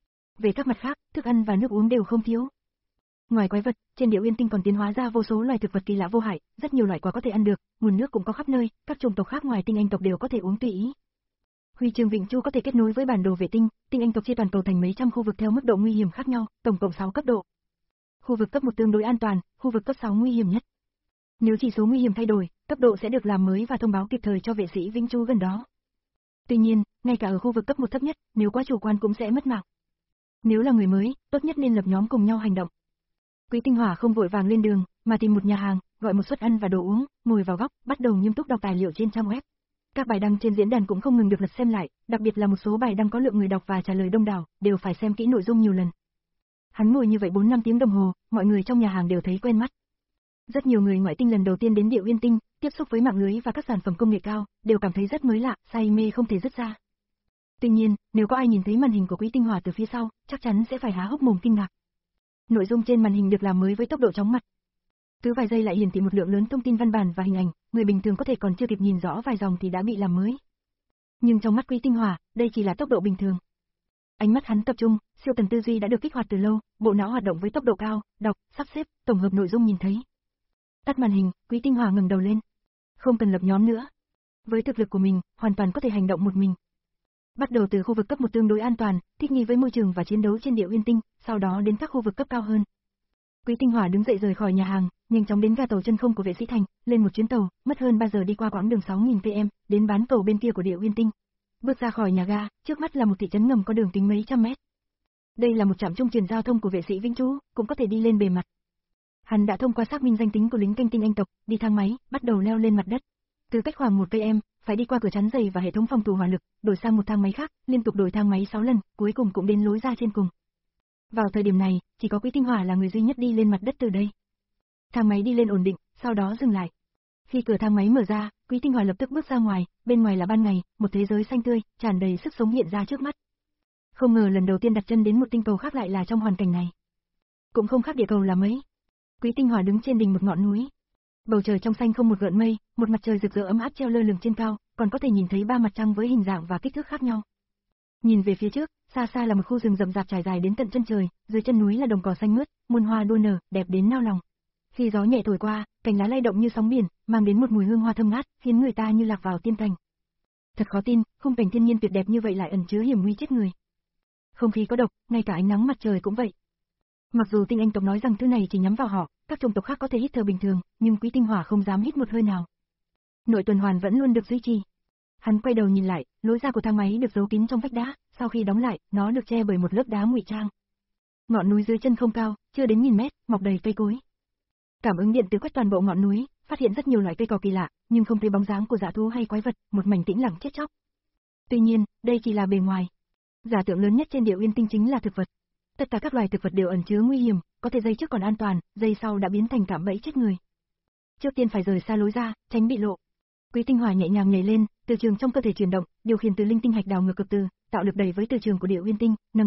Về các mặt khác, thức ăn và nước uống đều không thiếu. Ngoài quái vật, trên Địa Uyên Tinh còn tiến hóa ra vô số loài thực vật kỳ lạ vô hại, rất nhiều loại quả có thể ăn được, nguồn nước cũng có khắp nơi, các chủng tộc khác ngoài tinh anh tộc đều có thể uống tùy ý. Huy chương Vĩnh Chu có thể kết nối với bản đồ vệ tinh, tinh anh tộc chia toàn cầu thành mấy trăm khu vực theo mức độ nguy hiểm khác nhau, tổng cộng sáu cấp độ. Khu vực cấp một tương đối an toàn, khu vực cấp sáu nguy hiểm nhất. Nếu chỉ số nguy hiểm thay đổi, cấp độ sẽ được làm mới và thông báo kịp thời cho vệ sĩ Vĩnh Chu gần đó. Tuy nhiên, ngay cả ở khu vực cấp một thấp nhất, nếu quá chủ quan cũng sẽ mất mạng. Nếu là người mới, tốt nhất nên lập nhóm cùng nhau hành động. Quý Tinh Hỏa không vội vàng lên đường, mà tìm một nhà hàng, gọi một suất ăn và đồ uống, ngồi vào góc, bắt đầu nghiêm túc đọc tài liệu trên trang web. Các bài đăng trên diễn đàn cũng không ngừng được lật xem lại, đặc biệt là một số bài đăng có lượng người đọc và trả lời đông đảo, đều phải xem kỹ nội dung nhiều lần. Hắn ngồi như vậy bốn năm tiếng đồng hồ, mọi người trong nhà hàng đều thấy quen mắt. Rất nhiều người ngoại tinh lần đầu tiên đến Địa Uyên Tinh, tiếp xúc với mạng lưới và các sản phẩm công nghệ cao, đều cảm thấy rất mới lạ, say mê không thể dứt ra. Tuy nhiên, nếu có ai nhìn thấy màn hình của Quý Tinh Hỏa từ phía sau, chắc chắn sẽ phải há hốc mồm kinh ngạc. Nội dung trên màn hình được làm mới với tốc độ chóng mặt. Cứ vài giây lại hiển thị một lượng lớn thông tin văn bản và hình ảnh, người bình thường có thể còn chưa kịp nhìn rõ vài dòng thì đã bị làm mới. Nhưng trong mắt Quý Tinh Hỏa, đây chỉ là tốc độ bình thường. Ánh mắt hắn tập trung, siêu tần tư duy đã được kích hoạt từ lâu, bộ não hoạt động với tốc độ cao, đọc, sắp xếp, tổng hợp nội dung nhìn thấy. Tắt màn hình, Quý Tinh Hỏa ngẩng đầu lên. Không cần lập nhóm nữa. Với thực lực của mình, hoàn toàn có thể hành động một mình. Bắt đầu từ khu vực cấp một tương đối an toàn, thích nghi với môi trường và chiến đấu trên Địa Uyên Tinh, sau đó đến các khu vực cấp cao hơn. Quý Tinh Hỏa đứng dậy rời khỏi nhà hàng, nhanh chóng đến ga tàu chân không của vệ sĩ Thành, lên một chuyến tàu, mất hơn ba giờ đi qua quãng đường sáu nghìn ki lô mét, đến bán cầu bên kia của Địa Uyên Tinh. Bước ra khỏi nhà ga, trước mắt là một thị trấn ngầm có đường kính mấy trăm mét. Đây là một trạm trung truyền giao thông của vệ sĩ Vĩnh Chu, cũng có thể đi lên bề mặt. Hắn đã thông qua xác minh danh tính của lính canh tinh anh tộc, đi thang máy, bắt đầu leo lên mặt đất. Từ cách khoảng một ki lô mét, phải đi qua cửa chắn dày và hệ thống phòng thủ hỏa lực, đổi sang một thang máy khác, liên tục đổi thang máy sáu lần, cuối cùng cũng đến lối ra trên cùng. Vào thời điểm này, chỉ có Quý Tinh Hỏa là người duy nhất đi lên mặt đất từ đây. Thang máy đi lên ổn định, sau đó dừng lại. Khi cửa thang máy mở ra, Quý Tinh Hỏa lập tức bước ra ngoài, bên ngoài là ban ngày, một thế giới xanh tươi, tràn đầy sức sống hiện ra trước mắt. Không ngờ lần đầu tiên đặt chân đến một tinh cầu khác lại là trong hoàn cảnh này. Cũng không khác địa cầu là mấy. Quý Tinh Hỏa đứng trên đỉnh một ngọn núi. Bầu trời trong xanh không một gợn mây, một mặt trời rực rỡ ấm áp treo lơ lửng trên cao, còn có thể nhìn thấy ba mặt trăng với hình dạng và kích thước khác nhau. Nhìn về phía trước, xa xa là một khu rừng rậm rạp trải dài đến tận chân trời, dưới chân núi là đồng cỏ xanh mướt, muôn hoa đua nở, đẹp đến nao lòng. Khi gió nhẹ thổi qua, cành lá lay động như sóng biển, mang đến một mùi hương hoa thơm ngát, khiến người ta như lạc vào tiên cảnh. Thật khó tin, khung cảnh thiên nhiên tuyệt đẹp như vậy lại ẩn chứa hiểm nguy chết người. Không khí có độc, ngay cả ánh nắng mặt trời cũng vậy. Mặc dù tinh anh tộc nói rằng thứ này chỉ nhắm vào họ, các chủng tộc khác có thể hít thở bình thường, nhưng Quý Tinh Hỏa không dám hít một hơi nào. Nội tuần hoàn vẫn luôn được duy trì. Hắn quay đầu nhìn lại, lối ra của thang máy được giấu kín trong vách đá, sau khi đóng lại, nó được che bởi một lớp đá ngụy trang. Ngọn núi dưới chân không cao, chưa đến nghìn mét, mọc đầy cây cối. Cảm ứng điện từ quét toàn bộ ngọn núi, phát hiện rất nhiều loại cây cỏ kỳ lạ, nhưng không thấy bóng dáng của dã thú hay quái vật, một mảnh tĩnh lặng chết chóc. Tuy nhiên, đây chỉ là bề ngoài. Giả tượng lớn nhất trên Địa Uyên Tinh chính là thực vật. Tất cả các loài thực vật đều ẩn chứa nguy hiểm, có thể dây trước còn an toàn, dây sau đã biến thành cạm bẫy chết người. Trước tiên phải rời xa lối ra, tránh bị lộ. Quý Tinh Hỏa nhẹ nhàng nhảy lên, từ trường trong cơ thể chuyển động, điều khiển từ linh tinh hạch đảo ngược cực từ, tạo lực đẩy với từ trường của Địa Uyên Tinh, nâng